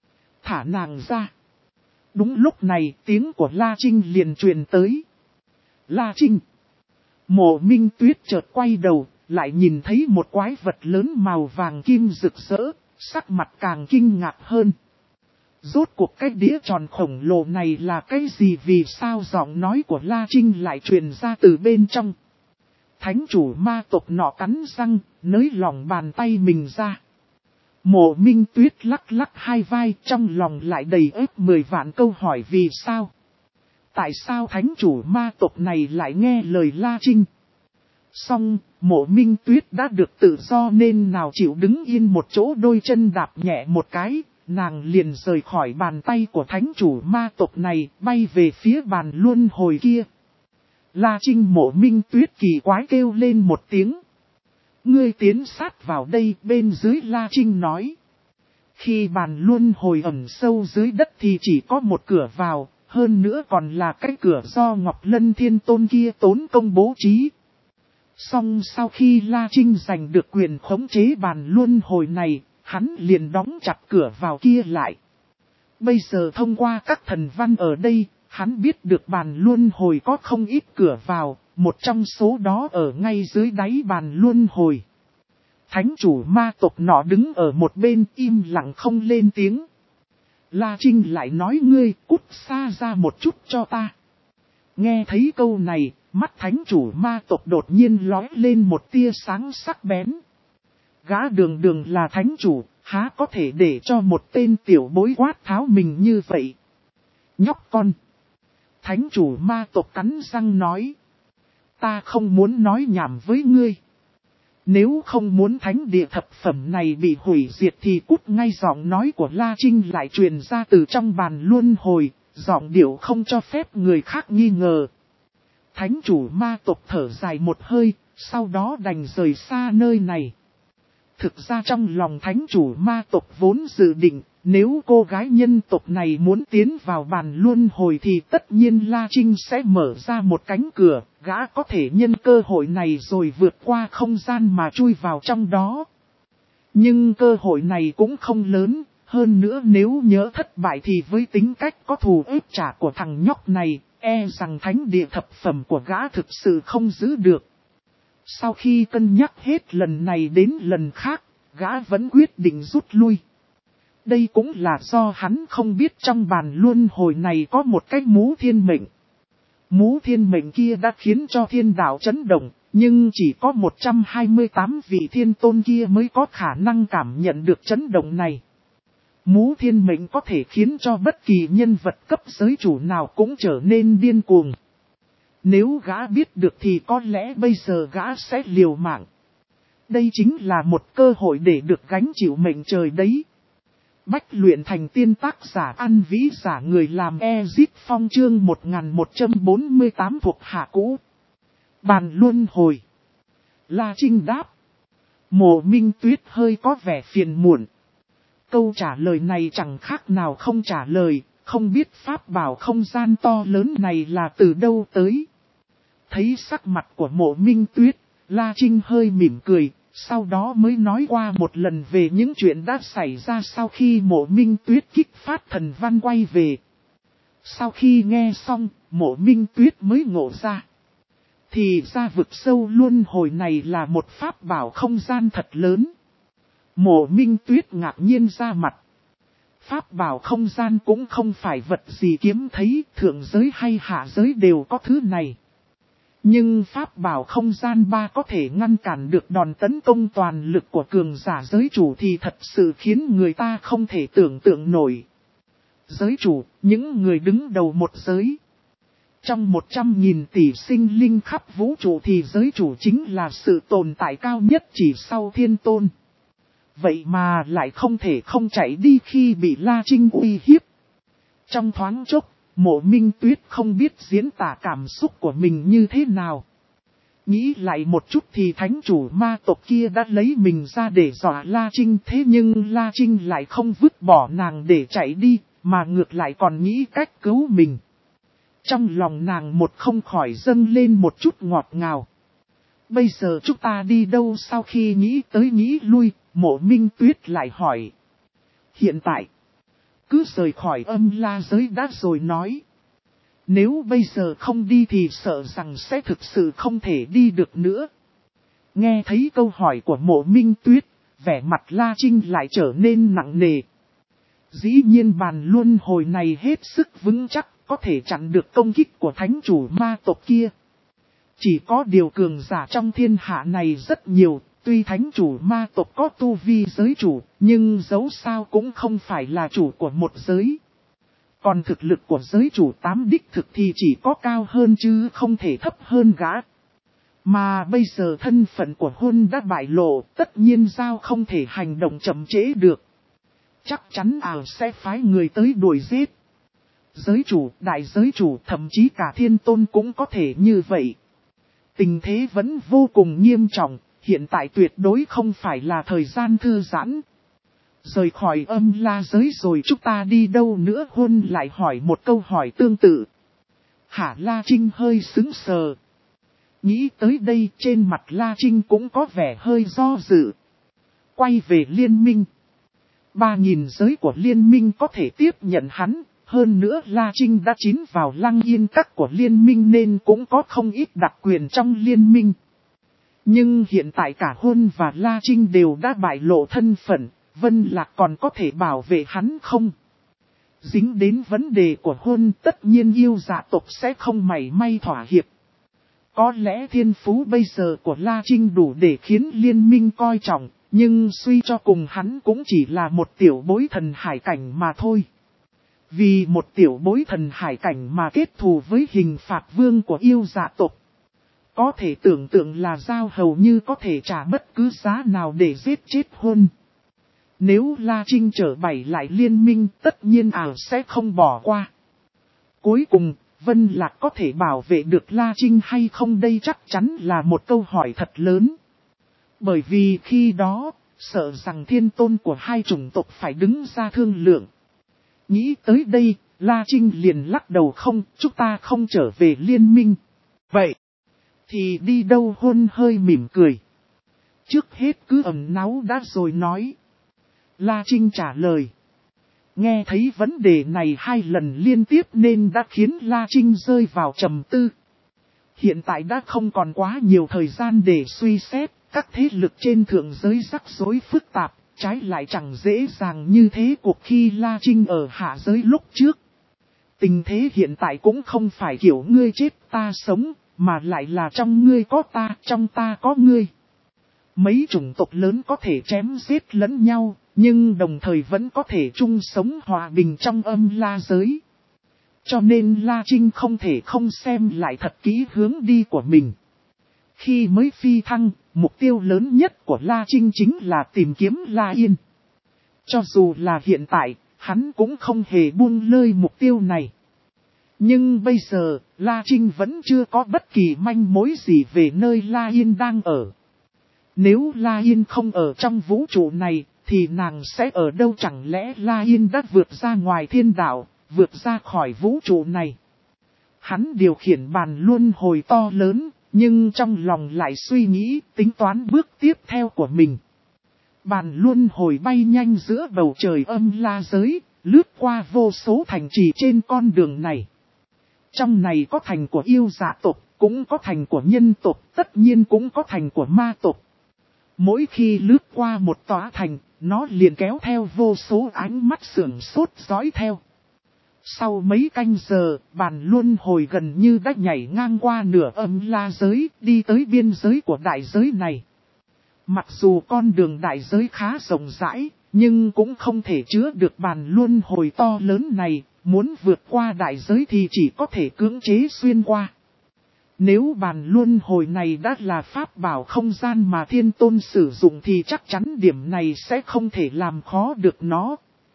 Thả nàng ra. Đúng lúc này tiếng của La Trinh liền truyền tới. La Trinh. Mộ Minh Tuyết chợt quay đầu, lại nhìn thấy một quái vật lớn màu vàng kim rực rỡ, sắc mặt càng kinh ngạc hơn. Rốt cuộc cái đĩa tròn khổng lồ này là cái gì, vì sao giọng nói của La Trinh lại truyền ra từ bên trong. Thánh chủ ma tộc nọ cắn răng, nới lỏng bàn tay mình ra. Mộ Minh Tuyết lắc lắc hai vai, trong lòng lại đầy ếp mười vạn câu hỏi vì sao. Tại sao thánh chủ ma tộc này lại nghe lời La Trinh? Xong, Mộ Minh Tuyết đã được tự do nên nào chịu đứng yên một chỗ, đôi chân đạp nhẹ một cái, nàng liền rời khỏi bàn tay của thánh chủ ma tộc này, bay về phía bàn luân hồi kia. La Trinh. Mộ Minh Tuyết kỳ quái kêu lên một tiếng. Ngươi tiến sát vào đây, bên dưới La Trinh nói. Khi bàn luân hồi ẩn sâu dưới đất thì chỉ có một cửa vào, hơn nữa còn là cái cửa do Ngọc Lân Thiên Tôn kia tốn công bố trí. Song sau khi La Trinh giành được quyền khống chế bàn luân hồi này, hắn liền đóng chặt cửa vào kia lại. Bây giờ thông qua các thần văn ở đây, hắn biết được bàn luân hồi có không ít cửa vào, một trong số đó ở ngay dưới đáy bàn luân hồi. Thánh chủ ma tộc nọ đứng ở một bên im lặng không lên tiếng. La Trinh lại nói, ngươi cút xa ra một chút cho ta. Nghe thấy câu này, Mắt thánh chủ ma tộc đột nhiên lóe lên một tia sáng sắc bén. Gã đường đường là thánh chủ, há có thể để cho một tên tiểu bối quát tháo mình như vậy. Nhóc con. Thánh chủ ma tộc cắn răng nói. Ta không muốn nói nhảm với ngươi. Nếu không muốn thánh địa thập phẩm này bị hủy diệt thì cút ngay. Giọng nói của La Trinh lại truyền ra từ trong bàn luân hồi, giọng điệu không cho phép người khác nghi ngờ. Thánh chủ ma tộc thở dài một hơi, sau đó đành rời xa nơi này. Thực ra trong lòng thánh chủ ma tộc vốn dự định, nếu cô gái nhân tộc này muốn tiến vào bàn luân hồi thì tất nhiên La Trinh sẽ mở ra một cánh cửa, gã có thể nhân cơ hội này rồi vượt qua không gian mà chui vào trong đó. Nhưng cơ hội này cũng không lớn, hơn nữa nếu nhớ thất bại thì với tính cách có thù ép trả của thằng nhóc này, e rằng thánh địa thập phẩm của gã thực sự không giữ được. Sau khi cân nhắc hết lần này đến lần khác, gã vẫn quyết định rút lui. Đây cũng là do hắn không biết trong bàn luân hồi này có một cái mũ thiên mệnh. Mũ thiên mệnh kia đã khiến cho thiên đạo chấn động, nhưng chỉ có một trăm hai mươi tám vị thiên tôn kia mới có khả năng cảm nhận được chấn động này. Mũ thiên mệnh có thể khiến cho bất kỳ nhân vật cấp giới chủ nào cũng trở nên điên cuồng. Nếu gã biết được thì có lẽ bây giờ gã sẽ liều mạng. Đây chính là một cơ hội để được gánh chịu mệnh trời đấy. Bách luyện thành tiên tác giả ăn vĩ giả người làm Ezip Phong chương một nghìn một trăm bốn mươi tám thuộc hạ cũ. Bàn luân hồi. La Trinh đáp. Mộ Minh Tuyết hơi có vẻ phiền muộn. Câu trả lời này chẳng khác nào không trả lời, không biết pháp bảo không gian to lớn này là từ đâu tới. Thấy sắc mặt của Mộ Minh Tuyết, La Trinh hơi mỉm cười, sau đó mới nói qua một lần về những chuyện đã xảy ra sau khi Mộ Minh Tuyết kích phát thần văn quay về. Sau khi nghe xong, Mộ Minh Tuyết mới ngộ ra. Thì ra vực sâu luân hồi này là một pháp bảo không gian thật lớn. Mộ Minh Tuyết ngạc nhiên ra mặt. Pháp bảo không gian cũng không phải vật gì kiếm thấy, thượng giới hay hạ giới đều có thứ này. Nhưng pháp bảo không gian ba có thể ngăn cản được đòn tấn công toàn lực của cường giả giới chủ thì thật sự khiến người ta không thể tưởng tượng nổi. Giới chủ, những người đứng đầu một giới. Trong một trăm nghìn tỷ sinh linh khắp vũ trụ thì giới chủ chính là sự tồn tại cao nhất chỉ sau thiên tôn. Vậy mà lại không thể không chạy đi khi bị La Trinh uy hiếp. Trong thoáng chốc, Mộ Minh Tuyết không biết diễn tả cảm xúc của mình như thế nào. Nghĩ lại một chút thì thánh chủ ma tộc kia đã lấy mình ra để dọa La Trinh, thế nhưng La Trinh lại không vứt bỏ nàng để chạy đi, mà ngược lại còn nghĩ cách cứu mình. Trong lòng nàng một không khỏi dâng lên một chút ngọt ngào. Bây giờ chúng ta đi đâu? Sau khi nghĩ tới nghĩ lui, Mộ Minh Tuyết lại hỏi. Hiện tại, cứ rời khỏi âm la giới đã rồi nói. Nếu bây giờ không đi thì sợ rằng sẽ thực sự không thể đi được nữa. Nghe thấy câu hỏi của Mộ Minh Tuyết, vẻ mặt La Trinh lại trở nên nặng nề. Dĩ nhiên bàn luân hồi này hết sức vững chắc, có thể chặn được công kích của thánh chủ ma tộc kia. Chỉ có điều cường giả trong thiên hạ này rất nhiều, tuy thánh chủ ma tộc có tu vi giới chủ, nhưng dẫu sao cũng không phải là chủ của một giới. Còn thực lực của giới chủ tám đích thực thì chỉ có cao hơn chứ không thể thấp hơn gã. Mà bây giờ thân phận của Hôn đã bại lộ, tất nhiên Giao không thể hành động chậm trễ được. Chắc chắn ảo sẽ phái người tới đuổi giết. Giới chủ, đại giới chủ, thậm chí cả thiên tôn cũng có thể như vậy. Tình thế vẫn vô cùng nghiêm trọng, hiện tại tuyệt đối không phải là thời gian thư giãn. Rời khỏi âm la giới rồi chúng ta đi đâu nữa? Hôn lại hỏi một câu hỏi tương tự. Hả? La Trinh hơi sững sờ. Nghĩ tới đây trên mặt La Trinh cũng có vẻ hơi do dự. Quay về liên minh. Ba nghìn giới của liên minh có thể tiếp nhận hắn. Hơn nữa La Trinh đã chín vào Lăng Yên Các của liên minh nên cũng có không ít đặc quyền trong liên minh. Nhưng hiện tại cả Hôn và La Trinh đều đã bại lộ thân phận, Vân Lạc còn có thể bảo vệ hắn không? Dính đến vấn đề của Hôn tất nhiên yêu dạ tộc sẽ không mảy may thỏa hiệp. Có lẽ thiên phú bây giờ của La Trinh đủ để khiến liên minh coi trọng, nhưng suy cho cùng hắn cũng chỉ là một tiểu bối thần hải cảnh mà thôi. Vì một tiểu bối thần hải cảnh mà kết thù với hình phạt vương của yêu dạ tộc. Có thể tưởng tượng là Giao hầu như có thể trả bất cứ giá nào để giết chết Huân. Nếu La Trinh trở bày lại liên minh tất nhiên ảo sẽ không bỏ qua. Cuối cùng, Vân Lạc có thể bảo vệ được La Trinh hay không đây chắc chắn là một câu hỏi thật lớn. Bởi vì khi đó, sợ rằng thiên tôn của hai chủng tộc phải đứng ra thương lượng. Nghĩ tới đây, La Trinh liền lắc đầu không, chúng ta không trở về liên minh. Vậy, thì đi đâu Huân hơi mỉm cười. Trước hết cứ ẩn náu đã rồi nói. La Trinh trả lời. Nghe thấy vấn đề này hai lần liên tiếp nên đã khiến La Trinh rơi vào trầm tư. Hiện tại đã không còn quá nhiều thời gian để suy xét, các thế lực trên thượng giới rắc rối phức tạp, trái lại chẳng dễ dàng như thế cuộc khi La Trinh ở hạ giới lúc trước. Tình thế hiện tại cũng không phải kiểu ngươi chết ta sống, mà lại là trong ngươi có ta, trong ta có ngươi. Mấy chủng tộc lớn có thể chém giết lẫn nhau, nhưng đồng thời vẫn có thể chung sống hòa bình trong âm la giới. Cho nên La Trinh không thể không xem lại thật kỹ hướng đi của mình. Khi mới phi thăng, mục tiêu lớn nhất của La Trinh chính là tìm kiếm La Yên. Cho dù là hiện tại, hắn cũng không hề buông lơi mục tiêu này. Nhưng bây giờ, La Trinh vẫn chưa có bất kỳ manh mối gì về nơi La Yên đang ở. Nếu La Yên không ở trong vũ trụ này, thì nàng sẽ ở đâu? Chẳng lẽ La Yên đã vượt ra ngoài thiên đạo, vượt ra khỏi vũ trụ này? Hắn điều khiển bàn luân hồi to lớn, nhưng trong lòng lại suy nghĩ, tính toán bước tiếp theo của mình. Bàn luân hồi bay nhanh giữa bầu trời âm la giới, lướt qua vô số thành trì trên con đường này. Trong này có thành của yêu dạ tộc, cũng có thành của nhân tộc, tất nhiên cũng có thành của ma tộc. Mỗi khi lướt qua một tòa thành, nó liền kéo theo vô số ánh mắt sửng sốt dõi theo. Sau mấy canh giờ, bàn luân hồi gần như đã nhảy ngang qua nửa âm la giới, đi tới biên giới của đại giới này. Mặc dù con đường đại giới khá rộng rãi, nhưng cũng không thể chứa được bàn luân hồi to lớn này, muốn vượt qua đại giới thì chỉ có thể cưỡng chế xuyên qua. Nếu bàn luân hồi này đã là pháp bảo không gian mà thiên tôn sử dụng thì chắc chắn điểm này sẽ không thể làm khó được nó.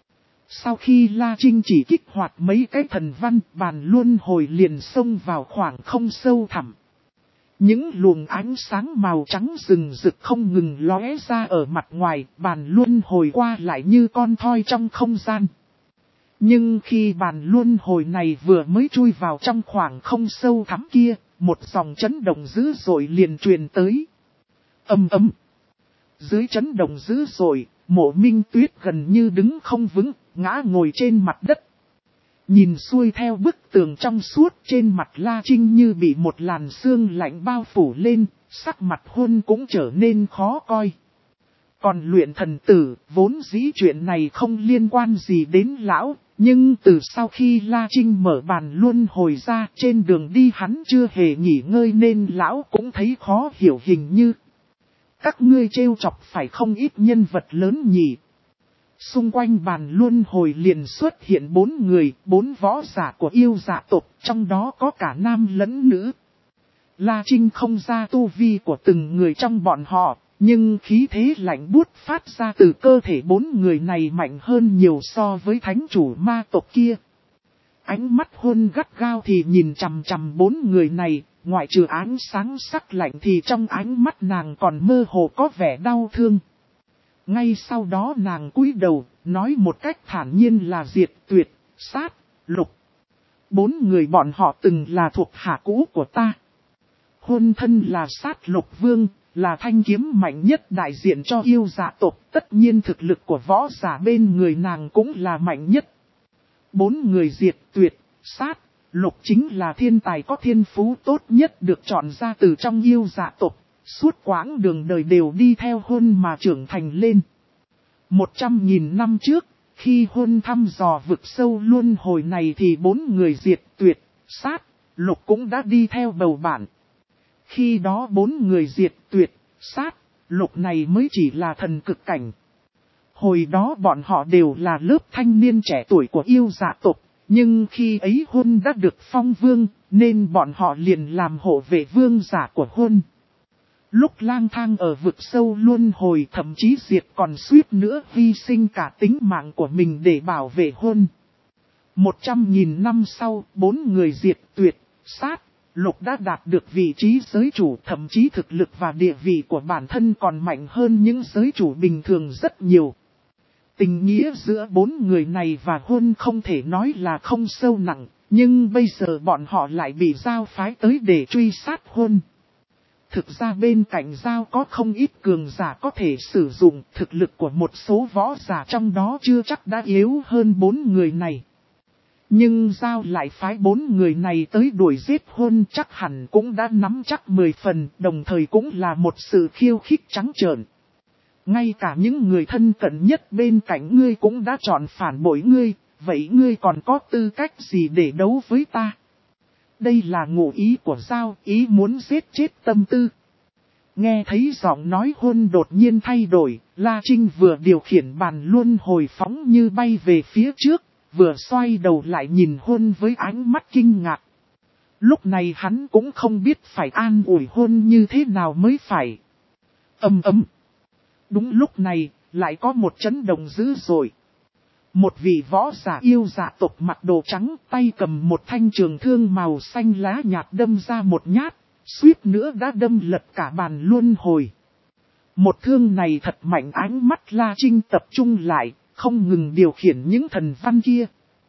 Sau khi La Trinh chỉ kích hoạt mấy cái thần văn, bàn luân hồi liền xông vào khoảng không sâu thẳm. Những luồng ánh sáng màu trắng rừng rực không ngừng lóe ra ở mặt ngoài, bàn luân hồi qua lại như con thoi trong không gian. Nhưng khi bàn luân hồi này vừa mới chui vào trong khoảng không sâu thẳm kia, một dòng chấn động dữ dội liền truyền tới. Ầm ầm. Dưới chấn động dữ dội, Mộ Minh Tuyết gần như đứng không vững, ngã ngồi trên mặt đất. Nhìn xuôi theo bức tường trong suốt trên mặt La Trinh như bị một làn sương lạnh bao phủ lên, sắc mặt Huân cũng trở nên khó coi. Còn luyện thần tử, vốn dĩ chuyện này không liên quan gì đến lão, nhưng từ sau khi La Trinh mở bàn luân hồi ra trên đường đi hắn chưa hề nghỉ ngơi nên lão cũng thấy khó hiểu hình như. Các ngươi trêu chọc phải không ít nhân vật lớn nhỉ. Xung quanh bàn luân hồi liền xuất hiện bốn người, bốn võ giả của yêu dạ tộc, trong đó có cả nam lẫn nữ. La Trinh không ra tu vi của từng người trong bọn họ, nhưng khí thế lạnh buốt phát ra từ cơ thể bốn người này mạnh hơn nhiều so với thánh chủ ma tộc kia. Ánh mắt Huân gắt gao thì nhìn chằm chằm bốn người này, ngoại trừ ánh sáng sắc lạnh thì trong ánh mắt nàng còn mơ hồ có vẻ đau thương. Ngay sau đó nàng cúi đầu, nói một cách thản nhiên là diệt tuyệt, sát, lục. Bốn người bọn họ từng là thuộc hạ cũ của ta. Huân thân là sát lục vương, là thanh kiếm mạnh nhất đại diện cho yêu dạ tộc, tất nhiên thực lực của võ giả bên người nàng cũng là mạnh nhất. Bốn người diệt tuyệt, sát, lục chính là thiên tài có thiên phú tốt nhất được chọn ra từ trong yêu dạ tộc, suốt quãng đường đời đều đi theo Huân mà trưởng thành lên. Một trăm nghìn năm trước, khi Huân thăm dò vực sâu luân hồi này thì bốn người diệt tuyệt, sát, lục cũng đã đi theo bầu bạn. Khi đó bốn người diệt tuyệt, sát, lục này mới chỉ là thần cực cảnh. Hồi đó bọn họ đều là lớp thanh niên trẻ tuổi của yêu dạ tộc, nhưng khi ấy Huân đã được phong vương, nên bọn họ liền làm hộ vệ vương giả của Huân. Lúc lang thang ở vực sâu luân hồi, thậm chí diệt còn suýt nữa hy sinh cả tính mạng của mình để bảo vệ Huân. Một trăm nghìn năm sau, bốn người diệt tuyệt, sát, lục đã đạt được vị trí giới chủ, thậm chí thực lực và địa vị của bản thân còn mạnh hơn những giới chủ bình thường rất nhiều. Tình nghĩa giữa bốn người này và Huân không thể nói là không sâu nặng, nhưng bây giờ bọn họ lại bị Giao phái tới để truy sát Huân. Thực ra bên cạnh Giao có không ít cường giả có thể sử dụng, thực lực của một số võ giả trong đó chưa chắc đã yếu hơn bốn người này. Nhưng Giao lại phái bốn người này tới đuổi giết Huân, chắc hẳn cũng đã nắm chắc mười phần, đồng thời cũng là một sự khiêu khích trắng trợn. Ngay cả những người thân cận nhất bên cạnh ngươi cũng đã chọn phản bội ngươi, vậy ngươi còn có tư cách gì để đấu với ta? Đây là ngụ ý của Giao, ý muốn giết chết tâm tư. Nghe thấy giọng nói Huân đột nhiên thay đổi, La Trinh vừa điều khiển bàn luân hồi phóng như bay về phía trước, vừa xoay đầu lại nhìn Huân với ánh mắt kinh ngạc. Lúc này hắn cũng không biết phải an ủi Huân như thế nào mới phải. Ầm ầm. Đúng lúc này, lại có một chấn động dữ dội. Một vị võ giả yêu dạ tộc mặc đồ trắng, tay cầm một thanh trường thương màu xanh lá nhạt đâm ra một nhát, suýt nữa đã đâm lật cả bàn luân hồi. Một thương này thật mạnh, ánh mắt La Trinh tập trung lại, không ngừng điều khiển những thần văn kia.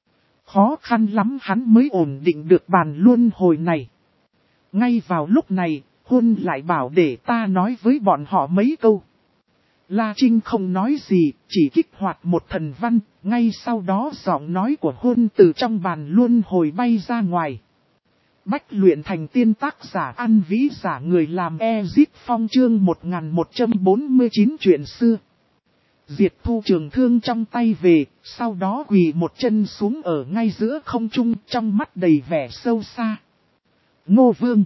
Khó khăn lắm hắn mới ổn định được bàn luân hồi này. Ngay vào lúc này, Huân lại bảo để ta nói với bọn họ mấy câu. La Trinh không nói gì, chỉ kích hoạt một thần văn, ngay sau đó giọng nói của Huân từ trong bàn luân hồi bay ra ngoài. Bách luyện thành tiên, tác giả An Vĩ, giả người làm Ezit Phong, chương một nghìn một trăm bốn mươi chín chuyện xưa. Diệt thu trường thương trong tay về, sau đó quỳ một chân xuống ở ngay giữa không trung, trong mắt đầy vẻ sâu xa. Ngô Vương.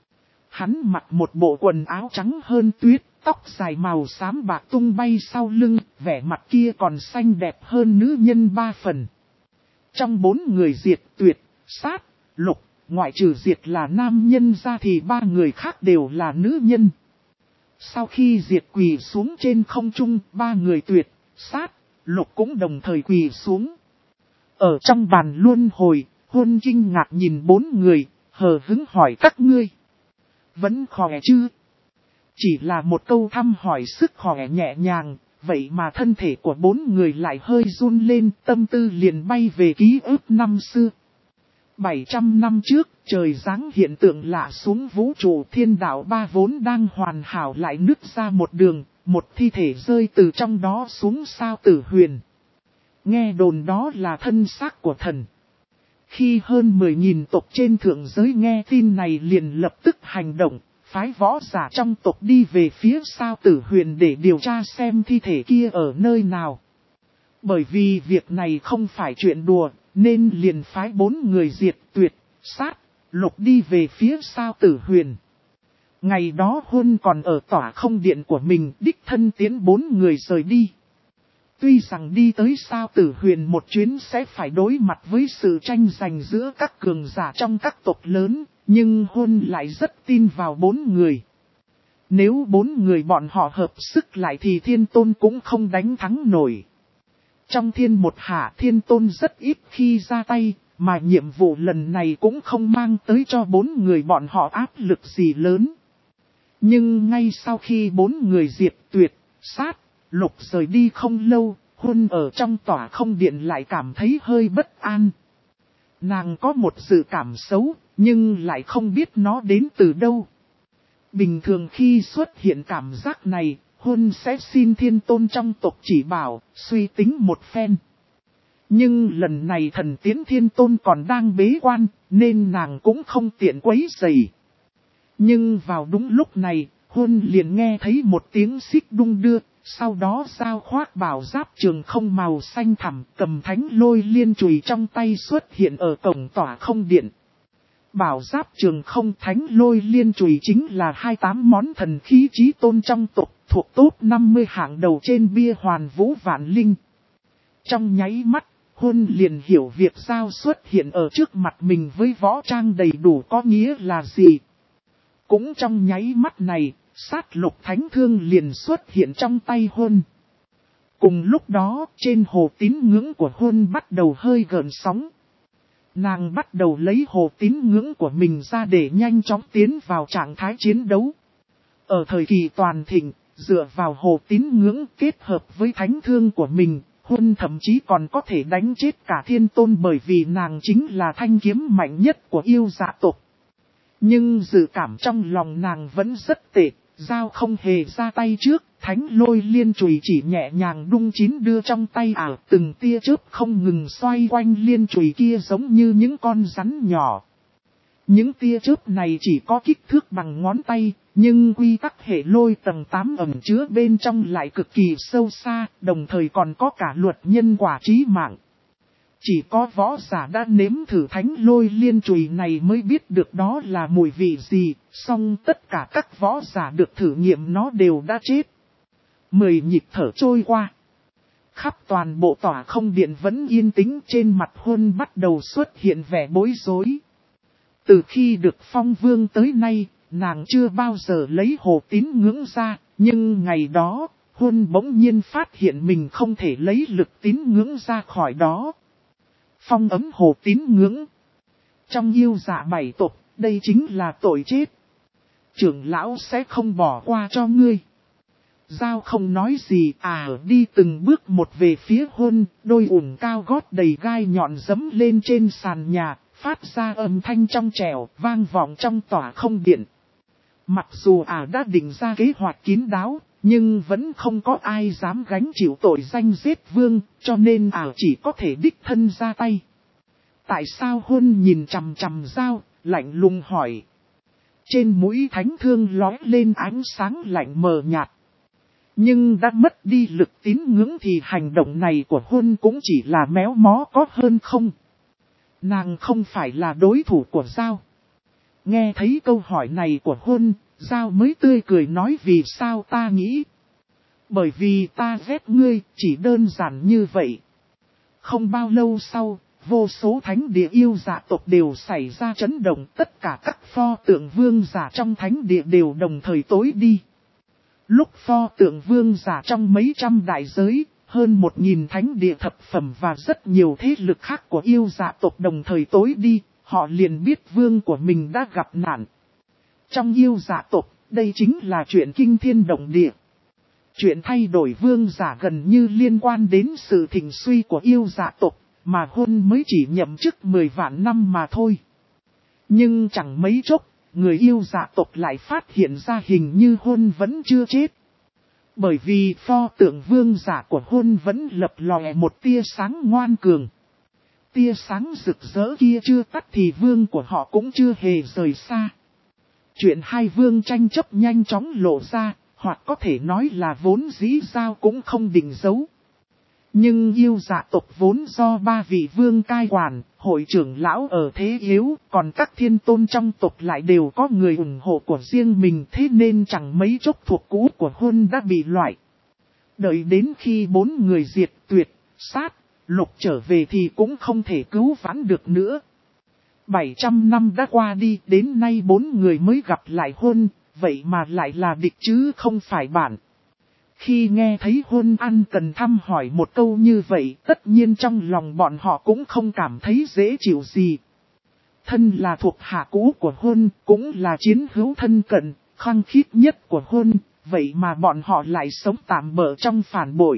Hắn mặc một bộ quần áo trắng hơn tuyết, tóc dài màu xám bạc tung bay sau lưng, vẻ mặt kia còn xanh đẹp hơn nữ nhân ba phần. Trong bốn người diệt tuyệt, sát, lục, ngoại trừ diệt là nam nhân ra thì ba người khác đều là nữ nhân. Sau khi diệt quỳ xuống trên không trung, ba người tuyệt, sát, lục cũng đồng thời quỳ xuống. Ở trong bàn luân hồi, Huân kinh ngạc nhìn bốn người, hờ hững hỏi các ngươi. Vẫn khỏe chứ? Chỉ là một câu thăm hỏi sức khỏe nhẹ nhàng, vậy mà thân thể của bốn người lại hơi run lên, tâm tư liền bay về ký ức năm xưa. bảy trăm năm trước, trời giáng hiện tượng lạ xuống vũ trụ, thiên đạo ba vốn đang hoàn hảo lại nứt ra một đường, một thi thể rơi từ trong đó xuống sao Tử Huyền. Nghe đồn đó là thân xác của thần. Khi hơn mười nghìn tộc trên thượng giới nghe tin này liền lập tức hành động, phái võ giả trong tộc đi về phía sao Tử Huyền để điều tra xem thi thể kia ở nơi nào. Bởi vì việc này không phải chuyện đùa, nên liền phái bốn người diệt tuyệt, sát, lục đi về phía sao Tử Huyền. Ngày đó Huân còn ở tỏa không điện của mình, đích thân tiến bốn người rời đi. Tuy rằng đi tới sao Tử Huyền một chuyến sẽ phải đối mặt với sự tranh giành giữa các cường giả trong các tộc lớn, nhưng Huân lại rất tin vào bốn người. Nếu bốn người bọn họ hợp sức lại thì Thiên Tôn cũng không đánh thắng nổi. Trong thiên một hạ, Thiên Tôn rất ít khi ra tay, mà nhiệm vụ lần này cũng không mang tới cho bốn người bọn họ áp lực gì lớn. Nhưng ngay sau khi bốn người diệt tuyệt, sát, lục rời đi không lâu, Huân ở trong tỏa không điện lại cảm thấy hơi bất an. Nàng có một dự cảm xấu, nhưng lại không biết nó đến từ đâu. Bình thường khi xuất hiện cảm giác này, Huân sẽ xin Thiên Tôn trong tộc chỉ bảo, suy tính một phen. Nhưng lần này thần tiến Thiên Tôn còn đang bế quan, nên nàng cũng không tiện quấy rầy. Nhưng vào đúng lúc này, Huân liền nghe thấy một tiếng xích đung đưa, sau đó Giao khoác bảo giáp trường không màu xanh thẳm, cầm thánh lôi liên chùy trong tay xuất hiện ở cổng tỏa không điện. Bảo giáp trường không thánh lôi liên chùy chính là hai mươi tám món thần khí chí tôn trong tộc, thuộc top năm mươi hạng đầu trên bia hoàn vũ vạn linh. Trong nháy mắt, Huân liền hiểu việc Giao xuất hiện ở trước mặt mình với võ trang đầy đủ có nghĩa là gì. Cũng trong nháy mắt này, sát lục thánh thương liền xuất hiện trong tay Huân. Cùng lúc đó, trên hồ tín ngưỡng của Huân bắt đầu hơi gợn sóng. Nàng bắt đầu lấy hồ tín ngưỡng của mình ra để nhanh chóng tiến vào trạng thái chiến đấu. Ở thời kỳ toàn thịnh, dựa vào hồ tín ngưỡng kết hợp với thánh thương của mình, Huân thậm chí còn có thể đánh chết cả thiên tôn bởi vì nàng chính là thanh kiếm mạnh nhất của yêu dạ tộc. Nhưng dự cảm trong lòng nàng vẫn rất tệ, Giao không hề ra tay trước, thánh lôi liên chùy chỉ nhẹ nhàng đung chín đưa trong tay ảo, từng tia chớp không ngừng xoay quanh liên chùy kia giống như những con rắn nhỏ. Những tia chớp này chỉ có kích thước bằng ngón tay, nhưng quy tắc hệ lôi tầng tám ẩn chứa bên trong lại cực kỳ sâu xa, đồng thời còn có cả luật nhân quả chí mạng. Chỉ có võ giả đã nếm thử thánh lôi liên chùy này mới biết được đó là mùi vị gì, song tất cả các võ giả được thử nghiệm nó đều đã chết. Mười nhịp thở trôi qua. Khắp toàn bộ tỏa không điện vẫn yên tĩnh, trên mặt Huân bắt đầu xuất hiện vẻ bối rối. Từ khi được phong vương tới nay, nàng chưa bao giờ lấy hồ tín ngưỡng ra, nhưng ngày đó, Huân bỗng nhiên phát hiện mình không thể lấy lực tín ngưỡng ra khỏi đó. Phong ấm hồ tín ngưỡng. Trong yêu dạ bảy tộc, đây chính là tội chết. Trưởng lão sẽ không bỏ qua cho ngươi. Giao không nói gì à đi từng bước một về phía Huân, đôi ủng cao gót đầy gai nhọn dẫm lên trên sàn nhà, phát ra âm thanh trong trẻo, vang vọng trong tỏa không điện. Mặc dù à đã định ra kế hoạch kín đáo, nhưng vẫn không có ai dám gánh chịu tội danh giết vương, cho nên à chỉ có thể đích thân ra tay. Tại sao Huân nhìn chằm chằm Giao, lạnh lùng hỏi. Trên mũi thánh thương lói lên ánh sáng lạnh mờ nhạt. Nhưng đã mất đi lực tín ngưỡng thì hành động này của Huân cũng chỉ là méo mó có hơn không. Nàng không phải là đối thủ của Giao. Nghe thấy câu hỏi này của Huân, Giao mới tươi cười nói vì sao ta nghĩ. Bởi vì ta ghét ngươi, chỉ đơn giản như vậy. Không bao lâu sau, vô số thánh địa yêu dạ tộc đều xảy ra chấn động, tất cả các pho tượng vương giả trong thánh địa đều đồng thời tối đi. Lúc pho tượng vương giả trong mấy trăm đại giới, hơn một nghìn thánh địa thập phẩm và rất nhiều thế lực khác của yêu dạ tộc đồng thời tối đi, họ liền biết vương của mình đã gặp nạn. Trong yêu dạ tộc, đây chính là chuyện kinh thiên động địa. Chuyện thay đổi vương giả gần như liên quan đến sự thịnh suy của yêu dạ tộc, mà Huân mới chỉ nhậm chức mười vạn năm mà thôi. Nhưng chẳng mấy chốc, người yêu dạ tộc lại phát hiện ra hình như Huân vẫn chưa chết. Bởi vì pho tượng vương giả của Huân vẫn lập lòe một tia sáng ngoan cường. Tia sáng rực rỡ kia chưa tắt thì vương của họ cũng chưa hề rời xa. Chuyện hai vương tranh chấp nhanh chóng lộ ra, hoặc có thể nói là vốn dĩ Giao cũng không định giấu. Nhưng yêu dạ tộc vốn do ba vị vương cai quản, hội trưởng lão ở thế yếu, còn các thiên tôn trong tộc lại đều có người ủng hộ của riêng mình, thế nên chẳng mấy chốc thuộc cũ của Huân đã bị loại. Đợi đến khi bốn người diệt tuyệt, sát, lục trở về thì cũng không thể cứu vãn được nữa. bảy trăm năm đã qua đi, đến nay bốn người mới gặp lại Huân, vậy mà lại là địch chứ không phải bạn. Khi nghe thấy Huân An cần thăm hỏi một câu như vậy, tất nhiên trong lòng bọn họ cũng không cảm thấy dễ chịu gì. Thân là thuộc hạ cũ của Huân, cũng là chiến hữu thân cận, khăng khít nhất của Huân, vậy mà bọn họ lại sống tạm bỡ trong phản bội.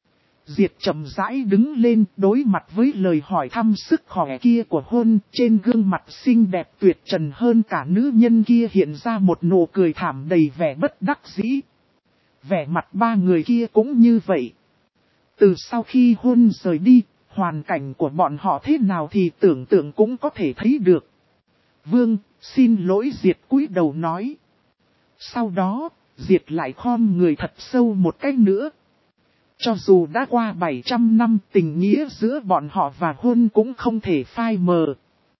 Diệt chậm rãi đứng lên, đối mặt với lời hỏi thăm sức khỏe kia của Huân, trên gương mặt xinh đẹp tuyệt trần hơn cả nữ nhân kia hiện ra một nụ cười thảm đầy vẻ bất đắc dĩ. Vẻ mặt ba người kia cũng như vậy. Từ sau khi Huân rời đi, hoàn cảnh của bọn họ thế nào thì tưởng tượng cũng có thể thấy được. Vương, xin lỗi Diệt cúi đầu nói. Sau đó, Diệt lại khom người thật sâu một cách nữa. Cho dù đã qua bảy trăm năm, tình nghĩa giữa bọn họ và Huân cũng không thể phai mờ.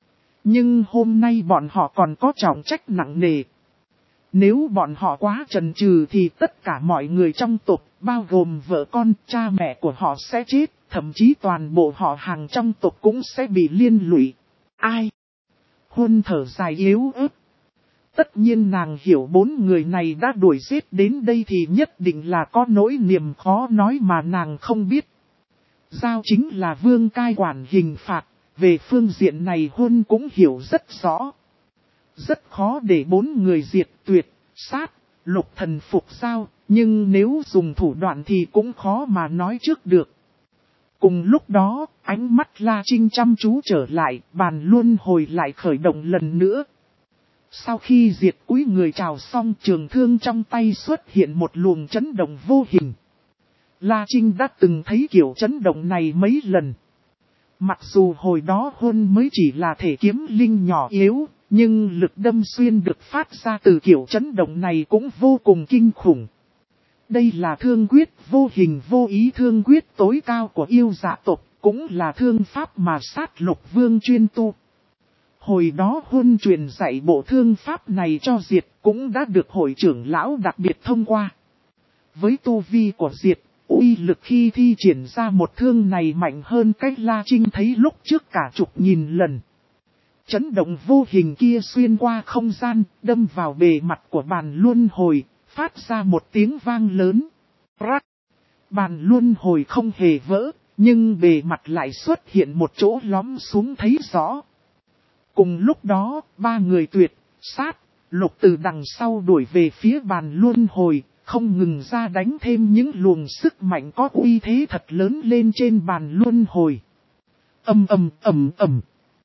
Nhưng hôm nay bọn họ còn có trọng trách nặng nề. Nếu bọn họ quá chần chừ thì tất cả mọi người trong tộc, bao gồm vợ con, cha mẹ của họ sẽ chết, thậm chí toàn bộ họ hàng trong tộc cũng sẽ bị liên lụy. Ai? Huân thở dài yếu ớt. Tất nhiên nàng hiểu bốn người này đã đuổi giết đến đây thì nhất định là có nỗi niềm khó nói mà nàng không biết. Giao chính là vương cai quản hình phạt, về phương diện này Huân cũng hiểu rất rõ. Rất khó để bốn người diệt tuyệt, sát, lục thần phục Giao, nhưng nếu dùng thủ đoạn thì cũng khó mà nói trước được. Cùng lúc đó, ánh mắt La Trinh chăm chú trở lại, bàn luân hồi lại khởi động lần nữa. Sau khi diệt cúi người chào xong, trường thương trong tay xuất hiện một luồng chấn động vô hình. La Trinh đã từng thấy kiểu chấn động này mấy lần. Mặc dù hồi đó Huân mới chỉ là thể kiếm linh nhỏ yếu, nhưng lực đâm xuyên được phát ra từ kiểu chấn động này cũng vô cùng kinh khủng. Đây là thương quyết vô hình vô ý thương quyết tối cao của yêu dạ tộc, cũng là thương pháp mà sát lục vương chuyên tu. Hồi đó Huân truyền dạy bộ thương pháp này cho Diệt cũng đã được hội trưởng lão đặc biệt thông qua. Với tu vi của Diệt, uy lực khi thi triển ra một thương này mạnh hơn cách La Trinh thấy lúc trước cả chục nghìn lần. Chấn động vô hình kia xuyên qua không gian, đâm vào bề mặt của bàn luân hồi, phát ra một tiếng vang lớn. Rắc! Bàn luân hồi không hề vỡ, nhưng bề mặt lại xuất hiện một chỗ lõm xuống thấy rõ. Cùng lúc đó, ba người tuyệt, sát, lục từ đằng sau đuổi về phía bàn luân hồi, không ngừng ra đánh thêm những luồng sức mạnh có uy thế thật lớn lên trên bàn luân hồi. Ầm ầm ầm ầm.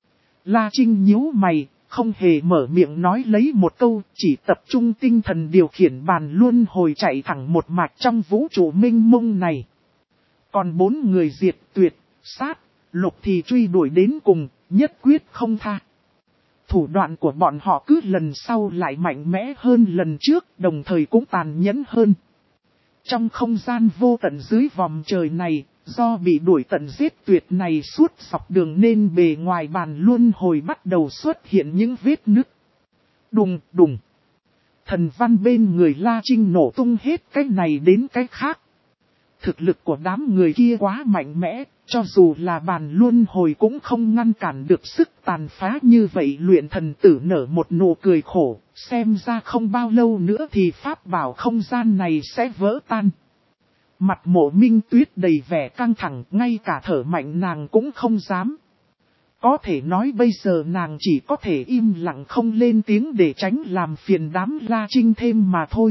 La Trinh nhíu mày, không hề mở miệng nói lấy một câu, chỉ tập trung tinh thần điều khiển bàn luân hồi chạy thẳng một mạch trong vũ trụ mênh mông này. Còn bốn người diệt tuyệt, sát, lục thì truy đuổi đến cùng, nhất quyết không tha. Thủ đoạn của bọn họ cứ lần sau lại mạnh mẽ hơn lần trước, đồng thời cũng tàn nhẫn hơn. Trong không gian vô tận dưới vòng trời này, do bị đuổi tận giết tuyệt này suốt dọc đường nên bề ngoài bàn luân hồi bắt đầu xuất hiện những vết nứt. Đùng đùng. Thần văn bên người La Trinh nổ tung hết cái này đến cái khác. Thực lực của đám người kia quá mạnh mẽ, cho dù là bàn luân hồi cũng không ngăn cản được sức tàn phá như vậy. Luyện thần tử nở một nụ cười khổ, xem ra không bao lâu nữa thì pháp bảo không gian này sẽ vỡ tan. Mặt Mộ Minh Tuyết đầy vẻ căng thẳng, ngay cả thở mạnh nàng cũng không dám. Có thể nói bây giờ nàng chỉ có thể im lặng không lên tiếng để tránh làm phiền đám La Trinh thêm mà thôi.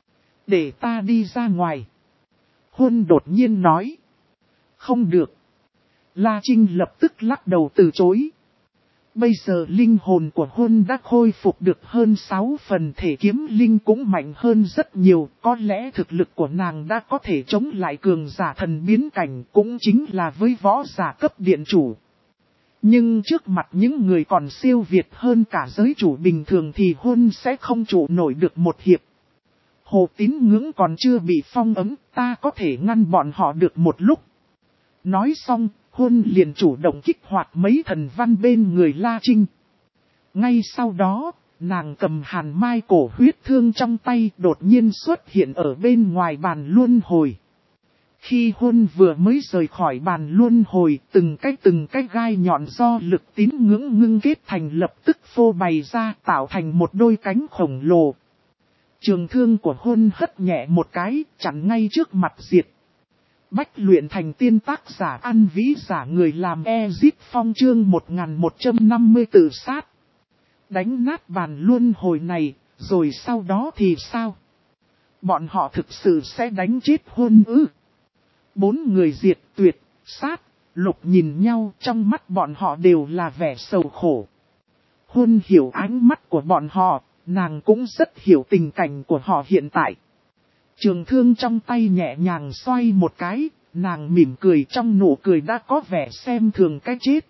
Để ta đi ra ngoài. Huân đột nhiên nói. Không được. La Trinh lập tức lắc đầu từ chối. Bây giờ linh hồn của Huân đã khôi phục được hơn sáu phần, thể kiếm linh cũng mạnh hơn rất nhiều. Có lẽ thực lực của nàng đã có thể chống lại cường giả thần biến cảnh, cũng chính là với võ giả cấp điện chủ. Nhưng trước mặt những người còn siêu việt hơn cả giới chủ bình thường thì Huân sẽ không trụ nổi được một hiệp. Hồ Tín Ngưỡng còn chưa bị phong ấm, ta có thể ngăn bọn họ được một lúc. Nói xong, Huân liền chủ động kích hoạt mấy thần văn bên người La Trinh. Ngay sau đó, nàng cầm hàn mai cổ huyết thương trong tay đột nhiên xuất hiện ở bên ngoài bàn luân hồi. Khi Huân vừa mới rời khỏi bàn luân hồi, từng cái từng cái gai nhọn do lực tín ngưỡng ngưng kết thành lập tức phô bày ra, tạo thành một đôi cánh khổng lồ. Trường thương của Huân hất nhẹ một cái, chặn ngay trước mặt Diệt. Bách luyện thành tiên tác giả ăn vĩ giả người làm Ezip Phong chương một nghìn một trăm năm mươi tự sát. Đánh nát bàn luân hồi này, rồi sau đó thì sao? Bọn họ thực sự sẽ đánh chết Huân ư? Bốn người Diệt tuyệt, sát, lục nhìn nhau, trong mắt bọn họ đều là vẻ sầu khổ. Huân hiểu ánh mắt của bọn họ, nàng cũng rất hiểu tình cảnh của họ hiện tại. Trường thương trong tay nhẹ nhàng xoay một cái, nàng mỉm cười, trong nụ cười đã có vẻ xem thường cái chết.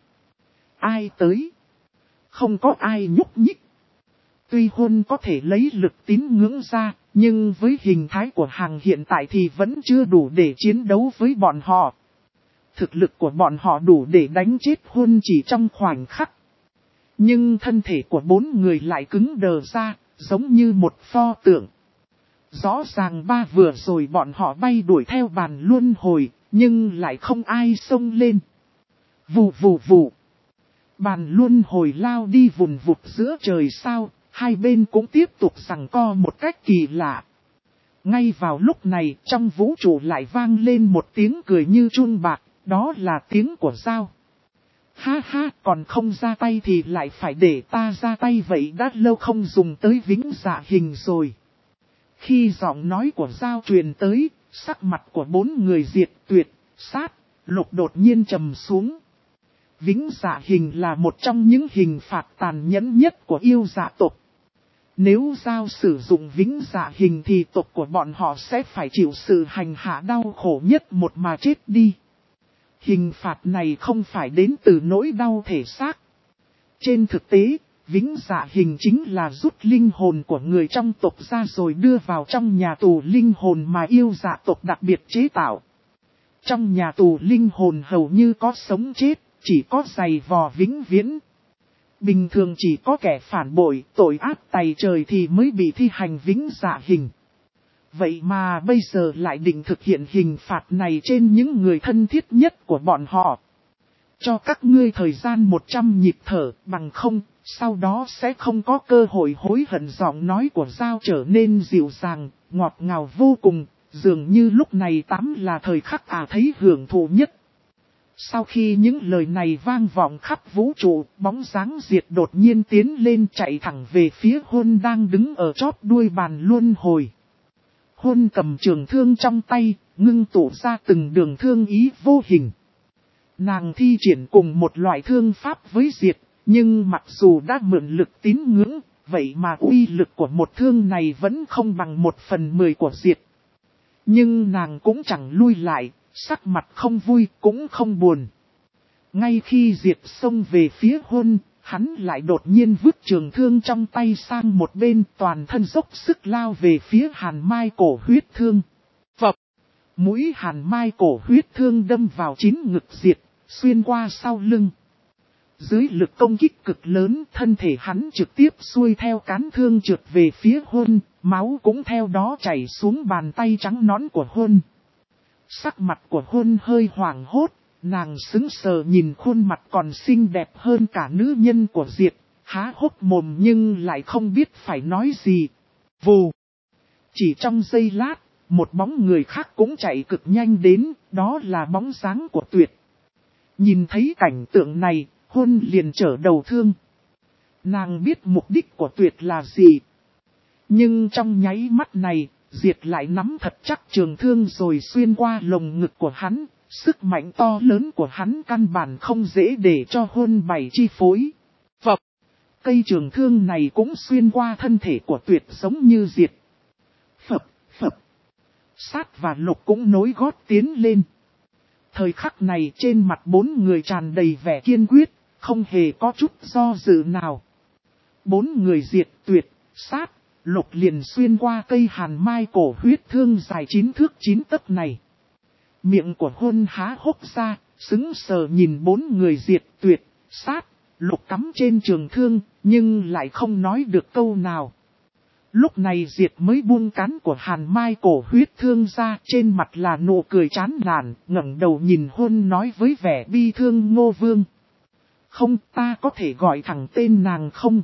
Ai tới? Không có ai nhúc nhích. Tuy Huân có thể lấy lực tín ngưỡng ra, nhưng với hình thái của hàng hiện tại thì vẫn chưa đủ để chiến đấu với bọn họ. Thực lực của bọn họ đủ để đánh chết Huân chỉ trong khoảnh khắc. Nhưng thân thể của bốn người lại cứng đờ ra, giống như một pho tượng. Rõ ràng ba vừa rồi bọn họ bay đuổi theo bàn luân hồi, nhưng lại không ai xông lên. Vù vù vù. Bàn luân hồi lao đi vùn vụt giữa trời sao, hai bên cũng tiếp tục giằng co một cách kỳ lạ. Ngay vào lúc này, trong vũ trụ lại vang lên một tiếng cười như chun bạc, đó là tiếng của Giao. Ha ha, còn không ra tay thì lại phải để ta ra tay vậy, đã lâu không dùng tới vĩnh dạ hình rồi. Khi giọng nói của Giao truyền tới, sắc mặt của bốn người Diệt, Tuyệt, Sát, Lục đột nhiên trầm xuống. Vĩnh dạ hình là một trong những hình phạt tàn nhẫn nhất của yêu dạ tộc. Nếu Giao sử dụng vĩnh dạ hình thì tộc của bọn họ sẽ phải chịu sự hành hạ đau khổ nhất một mà chết đi. Hình phạt này không phải đến từ nỗi đau thể xác. Trên thực tế, vĩnh dạ hình chính là rút linh hồn của người trong tộc ra rồi đưa vào trong nhà tù linh hồn mà yêu dạ tộc đặc biệt chế tạo. Trong nhà tù linh hồn hầu như có sống chết, chỉ có giày vò vĩnh viễn. Bình thường chỉ có kẻ phản bội, tội ác tày trời thì mới bị thi hành vĩnh dạ hình. Vậy mà bây giờ lại định thực hiện hình phạt này trên những người thân thiết nhất của bọn họ. Cho các ngươi thời gian một trăm nhịp thở, bằng không, sau đó sẽ không có cơ hội hối hận. Giọng nói của Giao trở nên dịu dàng, ngọt ngào vô cùng, dường như lúc này tắm là thời khắc à thấy hưởng thụ nhất. Sau khi những lời này vang vọng khắp vũ trụ, bóng dáng Diệt đột nhiên tiến lên chạy thẳng về phía Hôn đang đứng ở chóp đuôi bàn luân hồi. Hôn cầm trường thương trong tay, ngưng tụ ra từng đường thương ý vô hình. Nàng thi triển cùng một loại thương pháp với Diệt, nhưng mặc dù đã mượn lực tín ngưỡng, vậy mà uy lực của một thương này vẫn không bằng một phần mười của Diệt. Nhưng nàng cũng chẳng lui lại, sắc mặt không vui cũng không buồn. Ngay khi Diệt xông về phía Hôn, hắn lại đột nhiên vứt trường thương trong tay sang một bên, toàn thân dốc sức lao về phía Hàn Mai cổ huyết thương. Phập! Mũi Hàn Mai cổ huyết thương đâm vào chín ngực Diệt, xuyên qua sau lưng. Dưới lực công kích cực lớn, thân thể hắn trực tiếp xuôi theo cán thương trượt về phía Hôn, máu cũng theo đó chảy xuống bàn tay trắng nõn của Hôn. Sắc mặt của Hôn hơi hoảng hốt, nàng sững sờ nhìn khuôn mặt còn xinh đẹp hơn cả nữ nhân của Diệt, há hốc mồm nhưng lại không biết phải nói gì. Vù! Chỉ trong giây lát, một bóng người khác cũng chạy cực nhanh đến, đó là bóng dáng của Tuyệt. Nhìn thấy cảnh tượng này, Hôn liền trở đầu thương. Nàng biết mục đích của Tuyệt là gì. Nhưng trong nháy mắt này, Diệt lại nắm thật chắc trường thương rồi xuyên qua lồng ngực của hắn. Sức mạnh to lớn của hắn căn bản không dễ để cho Hôn bày chi phối. Phập! Cây trường thương này cũng xuyên qua thân thể của Tuyệt giống như Diệt. Phập! Phập! Sát và Lục cũng nối gót tiến lên. Thời khắc này trên mặt bốn người tràn đầy vẻ kiên quyết, không hề có chút do dự nào. Bốn người Diệt, Tuyệt, Sát, Lục liền xuyên qua cây Hàn Mai cổ huyết thương dài chín thước chín tấc này. Miệng của Hôn há hốc ra, sững sờ nhìn bốn người Diệt, Tuyệt, Sát, Lục cắm trên trường thương, nhưng lại không nói được câu nào. Lúc này Diệt mới buông cán của Hàn Mai cổ huyết thương ra, trên mặt là nụ cười chán nản, ngẩng đầu nhìn Hôn nói với vẻ bi thương: Ngô Vương. Không, ta có thể gọi thẳng tên nàng không?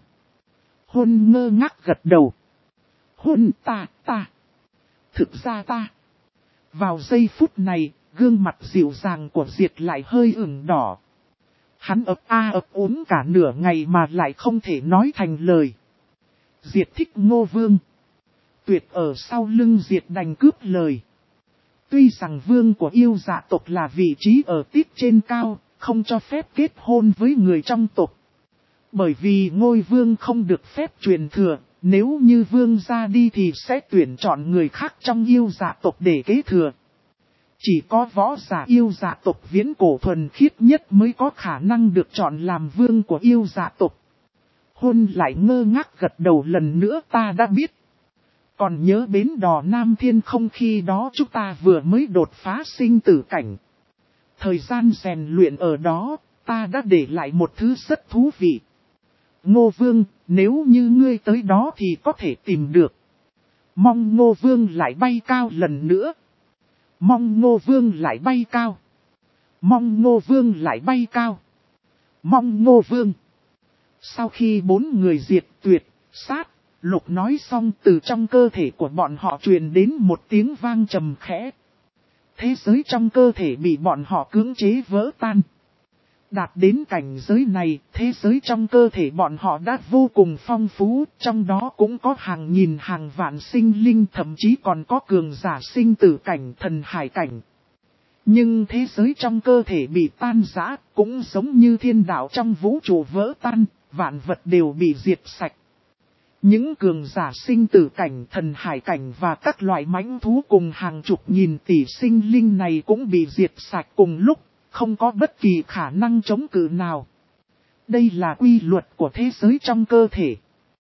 Hôn ngơ ngác gật đầu. Hôn ta, ta. Thực ra ta. Vào giây phút này, gương mặt dịu dàng của Diệt lại hơi ửng đỏ. Hắn ấp a ấp úng cả nửa ngày mà lại không thể nói thành lời. Diệt thích Ngô Vương. Tuyệt ở sau lưng Diệt đành cướp lời. Tuy rằng vương của yêu dạ tộc là vị trí ở tít trên cao, không cho phép kết hôn với người trong tộc. Bởi vì ngôi vương không được phép truyền thừa, nếu như vương ra đi thì sẽ tuyển chọn người khác trong yêu dạ tộc để kế thừa. Chỉ có võ giả yêu dạ tộc viễn cổ thuần khiết nhất mới có khả năng được chọn làm vương của yêu dạ tộc. Hôn lại ngơ ngác gật đầu lần nữa, ta đã biết. Còn nhớ bến đò Nam Thiên không, khi đó chúng ta vừa mới đột phá sinh tử cảnh. Thời gian rèn luyện ở đó, ta đã để lại một thứ rất thú vị. Ngô Vương, nếu như ngươi tới đó thì có thể tìm được. Mong Ngô Vương lại bay cao lần nữa. Mong Ngô Vương lại bay cao. Mong Ngô Vương lại bay cao. Mong Ngô Vương. Sau khi bốn người diệt tuyệt, sát, lục nói xong, từ trong cơ thể của bọn họ truyền đến một tiếng vang trầm khẽ. Thế giới trong cơ thể bị bọn họ cưỡng chế vỡ tan. Đạt đến cảnh giới này, thế giới trong cơ thể bọn họ đã vô cùng phong phú, trong đó cũng có hàng nghìn hàng vạn sinh linh, thậm chí còn có cường giả sinh tử cảnh, thần hải cảnh. Nhưng thế giới trong cơ thể bị tan rã, cũng giống như thiên đạo trong vũ trụ vỡ tan, vạn vật đều bị diệt sạch. Những cường giả sinh tử cảnh, thần hải cảnh và các loại mãnh thú cùng hàng chục nghìn tỷ sinh linh này cũng bị diệt sạch cùng lúc, không có bất kỳ khả năng chống cự nào. Đây là quy luật của thế giới trong cơ thể.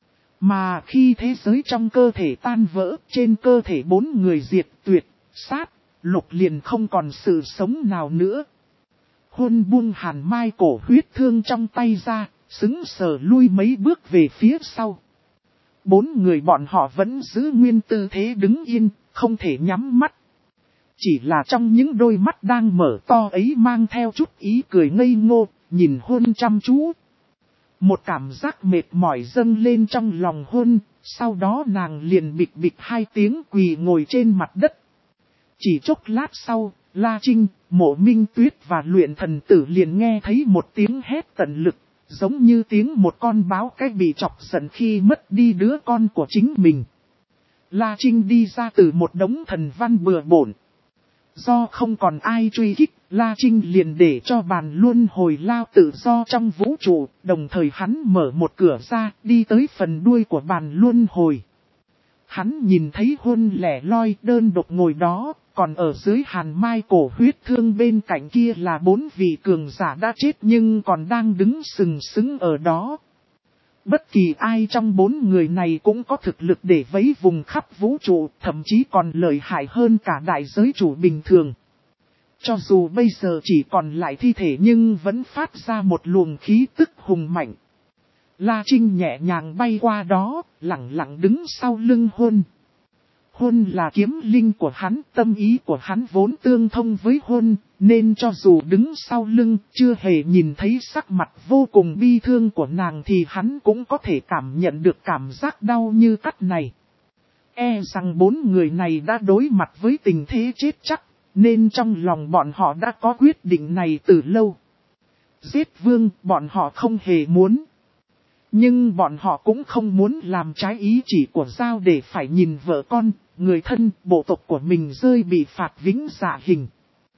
Mà khi thế giới trong cơ thể tan vỡ, trên cơ thể bốn người diệt tuyệt, sát, lục liền không còn sự sống nào nữa. Hôn buông hàn mai cổ huyết thương trong tay ra, sững sờ lui mấy bước về phía sau. Bốn người bọn họ vẫn giữ nguyên tư thế đứng yên, không thể nhắm mắt. Chỉ là trong những đôi mắt đang mở to ấy mang theo chút ý cười ngây ngô, nhìn Hôn chăm chú. Một cảm giác mệt mỏi dâng lên trong lòng Hôn, sau đó nàng liền bịch bịch hai tiếng quỳ ngồi trên mặt đất. Chỉ chốc lát sau, La Trinh, Mộ Minh Tuyết và Luyện Thần Tử liền nghe thấy một tiếng hét tận lực, giống như tiếng một con báo cái bị chọc giận khi mất đi đứa con của chính mình. La Trinh đi ra từ một đống thần văn bừa bộn. Do không còn ai truy kích, La Trinh liền để cho bàn luân hồi lao tự do trong vũ trụ, đồng thời hắn mở một cửa ra, đi tới phần đuôi của bàn luân hồi. Hắn nhìn thấy Hôn lẻ loi đơn độc ngồi đó, còn ở dưới hàn mai cổ huyết thương bên cạnh kia là bốn vị cường giả đã chết nhưng còn đang đứng sừng sững ở đó. Bất kỳ ai trong bốn người này cũng có thực lực để vấy vùng khắp vũ trụ, thậm chí còn lợi hại hơn cả đại giới chủ bình thường. Cho dù bây giờ chỉ còn lại thi thể nhưng vẫn phát ra một luồng khí tức hùng mạnh. La Trinh nhẹ nhàng bay qua đó, lặng lặng đứng sau lưng Hôn. Hôn là kiếm linh của hắn, tâm ý của hắn vốn tương thông với Hôn, nên cho dù đứng sau lưng, chưa hề nhìn thấy sắc mặt vô cùng bi thương của nàng thì hắn cũng có thể cảm nhận được cảm giác đau như cắt này. E rằng bốn người này đã đối mặt với tình thế chết chắc, nên trong lòng bọn họ đã có quyết định này từ lâu. Giết vương, bọn họ không hề muốn. Nhưng bọn họ cũng không muốn làm trái ý chỉ của Giao để phải nhìn vợ con, người thân, bộ tộc của mình rơi bị phạt vĩnh dạ hình.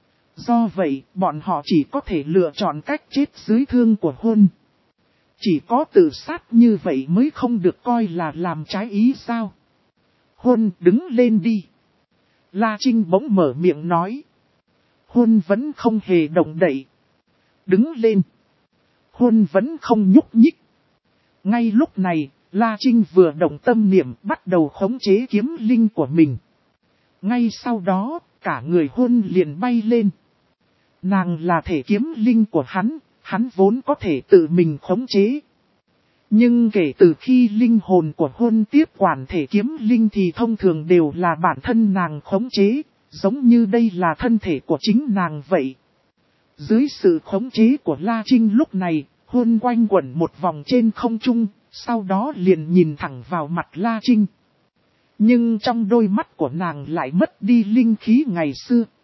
Do vậy, bọn họ chỉ có thể lựa chọn cách chết dưới thương của Hôn. Chỉ có tự sát như vậy mới không được coi là làm trái ý sao. Hôn, đứng lên đi. La Trinh bỗng mở miệng nói. Hôn vẫn không hề động đậy. Đứng lên. Hôn vẫn không nhúc nhích. Ngay lúc này, La Trinh vừa động tâm niệm bắt đầu khống chế kiếm linh của mình. Ngay sau đó, cả người Hôn liền bay lên. Nàng là thể kiếm linh của hắn, hắn vốn có thể tự mình khống chế. Nhưng kể từ khi linh hồn của Hôn tiếp quản thể kiếm linh thì thông thường đều là bản thân nàng khống chế, giống như đây là thân thể của chính nàng vậy. Dưới sự khống chế của La Trinh lúc này, Hôn quanh quẩn một vòng trên không trung, sau đó liền nhìn thẳng vào mặt La Trinh. Nhưng trong đôi mắt của nàng lại mất đi linh khí ngày xưa.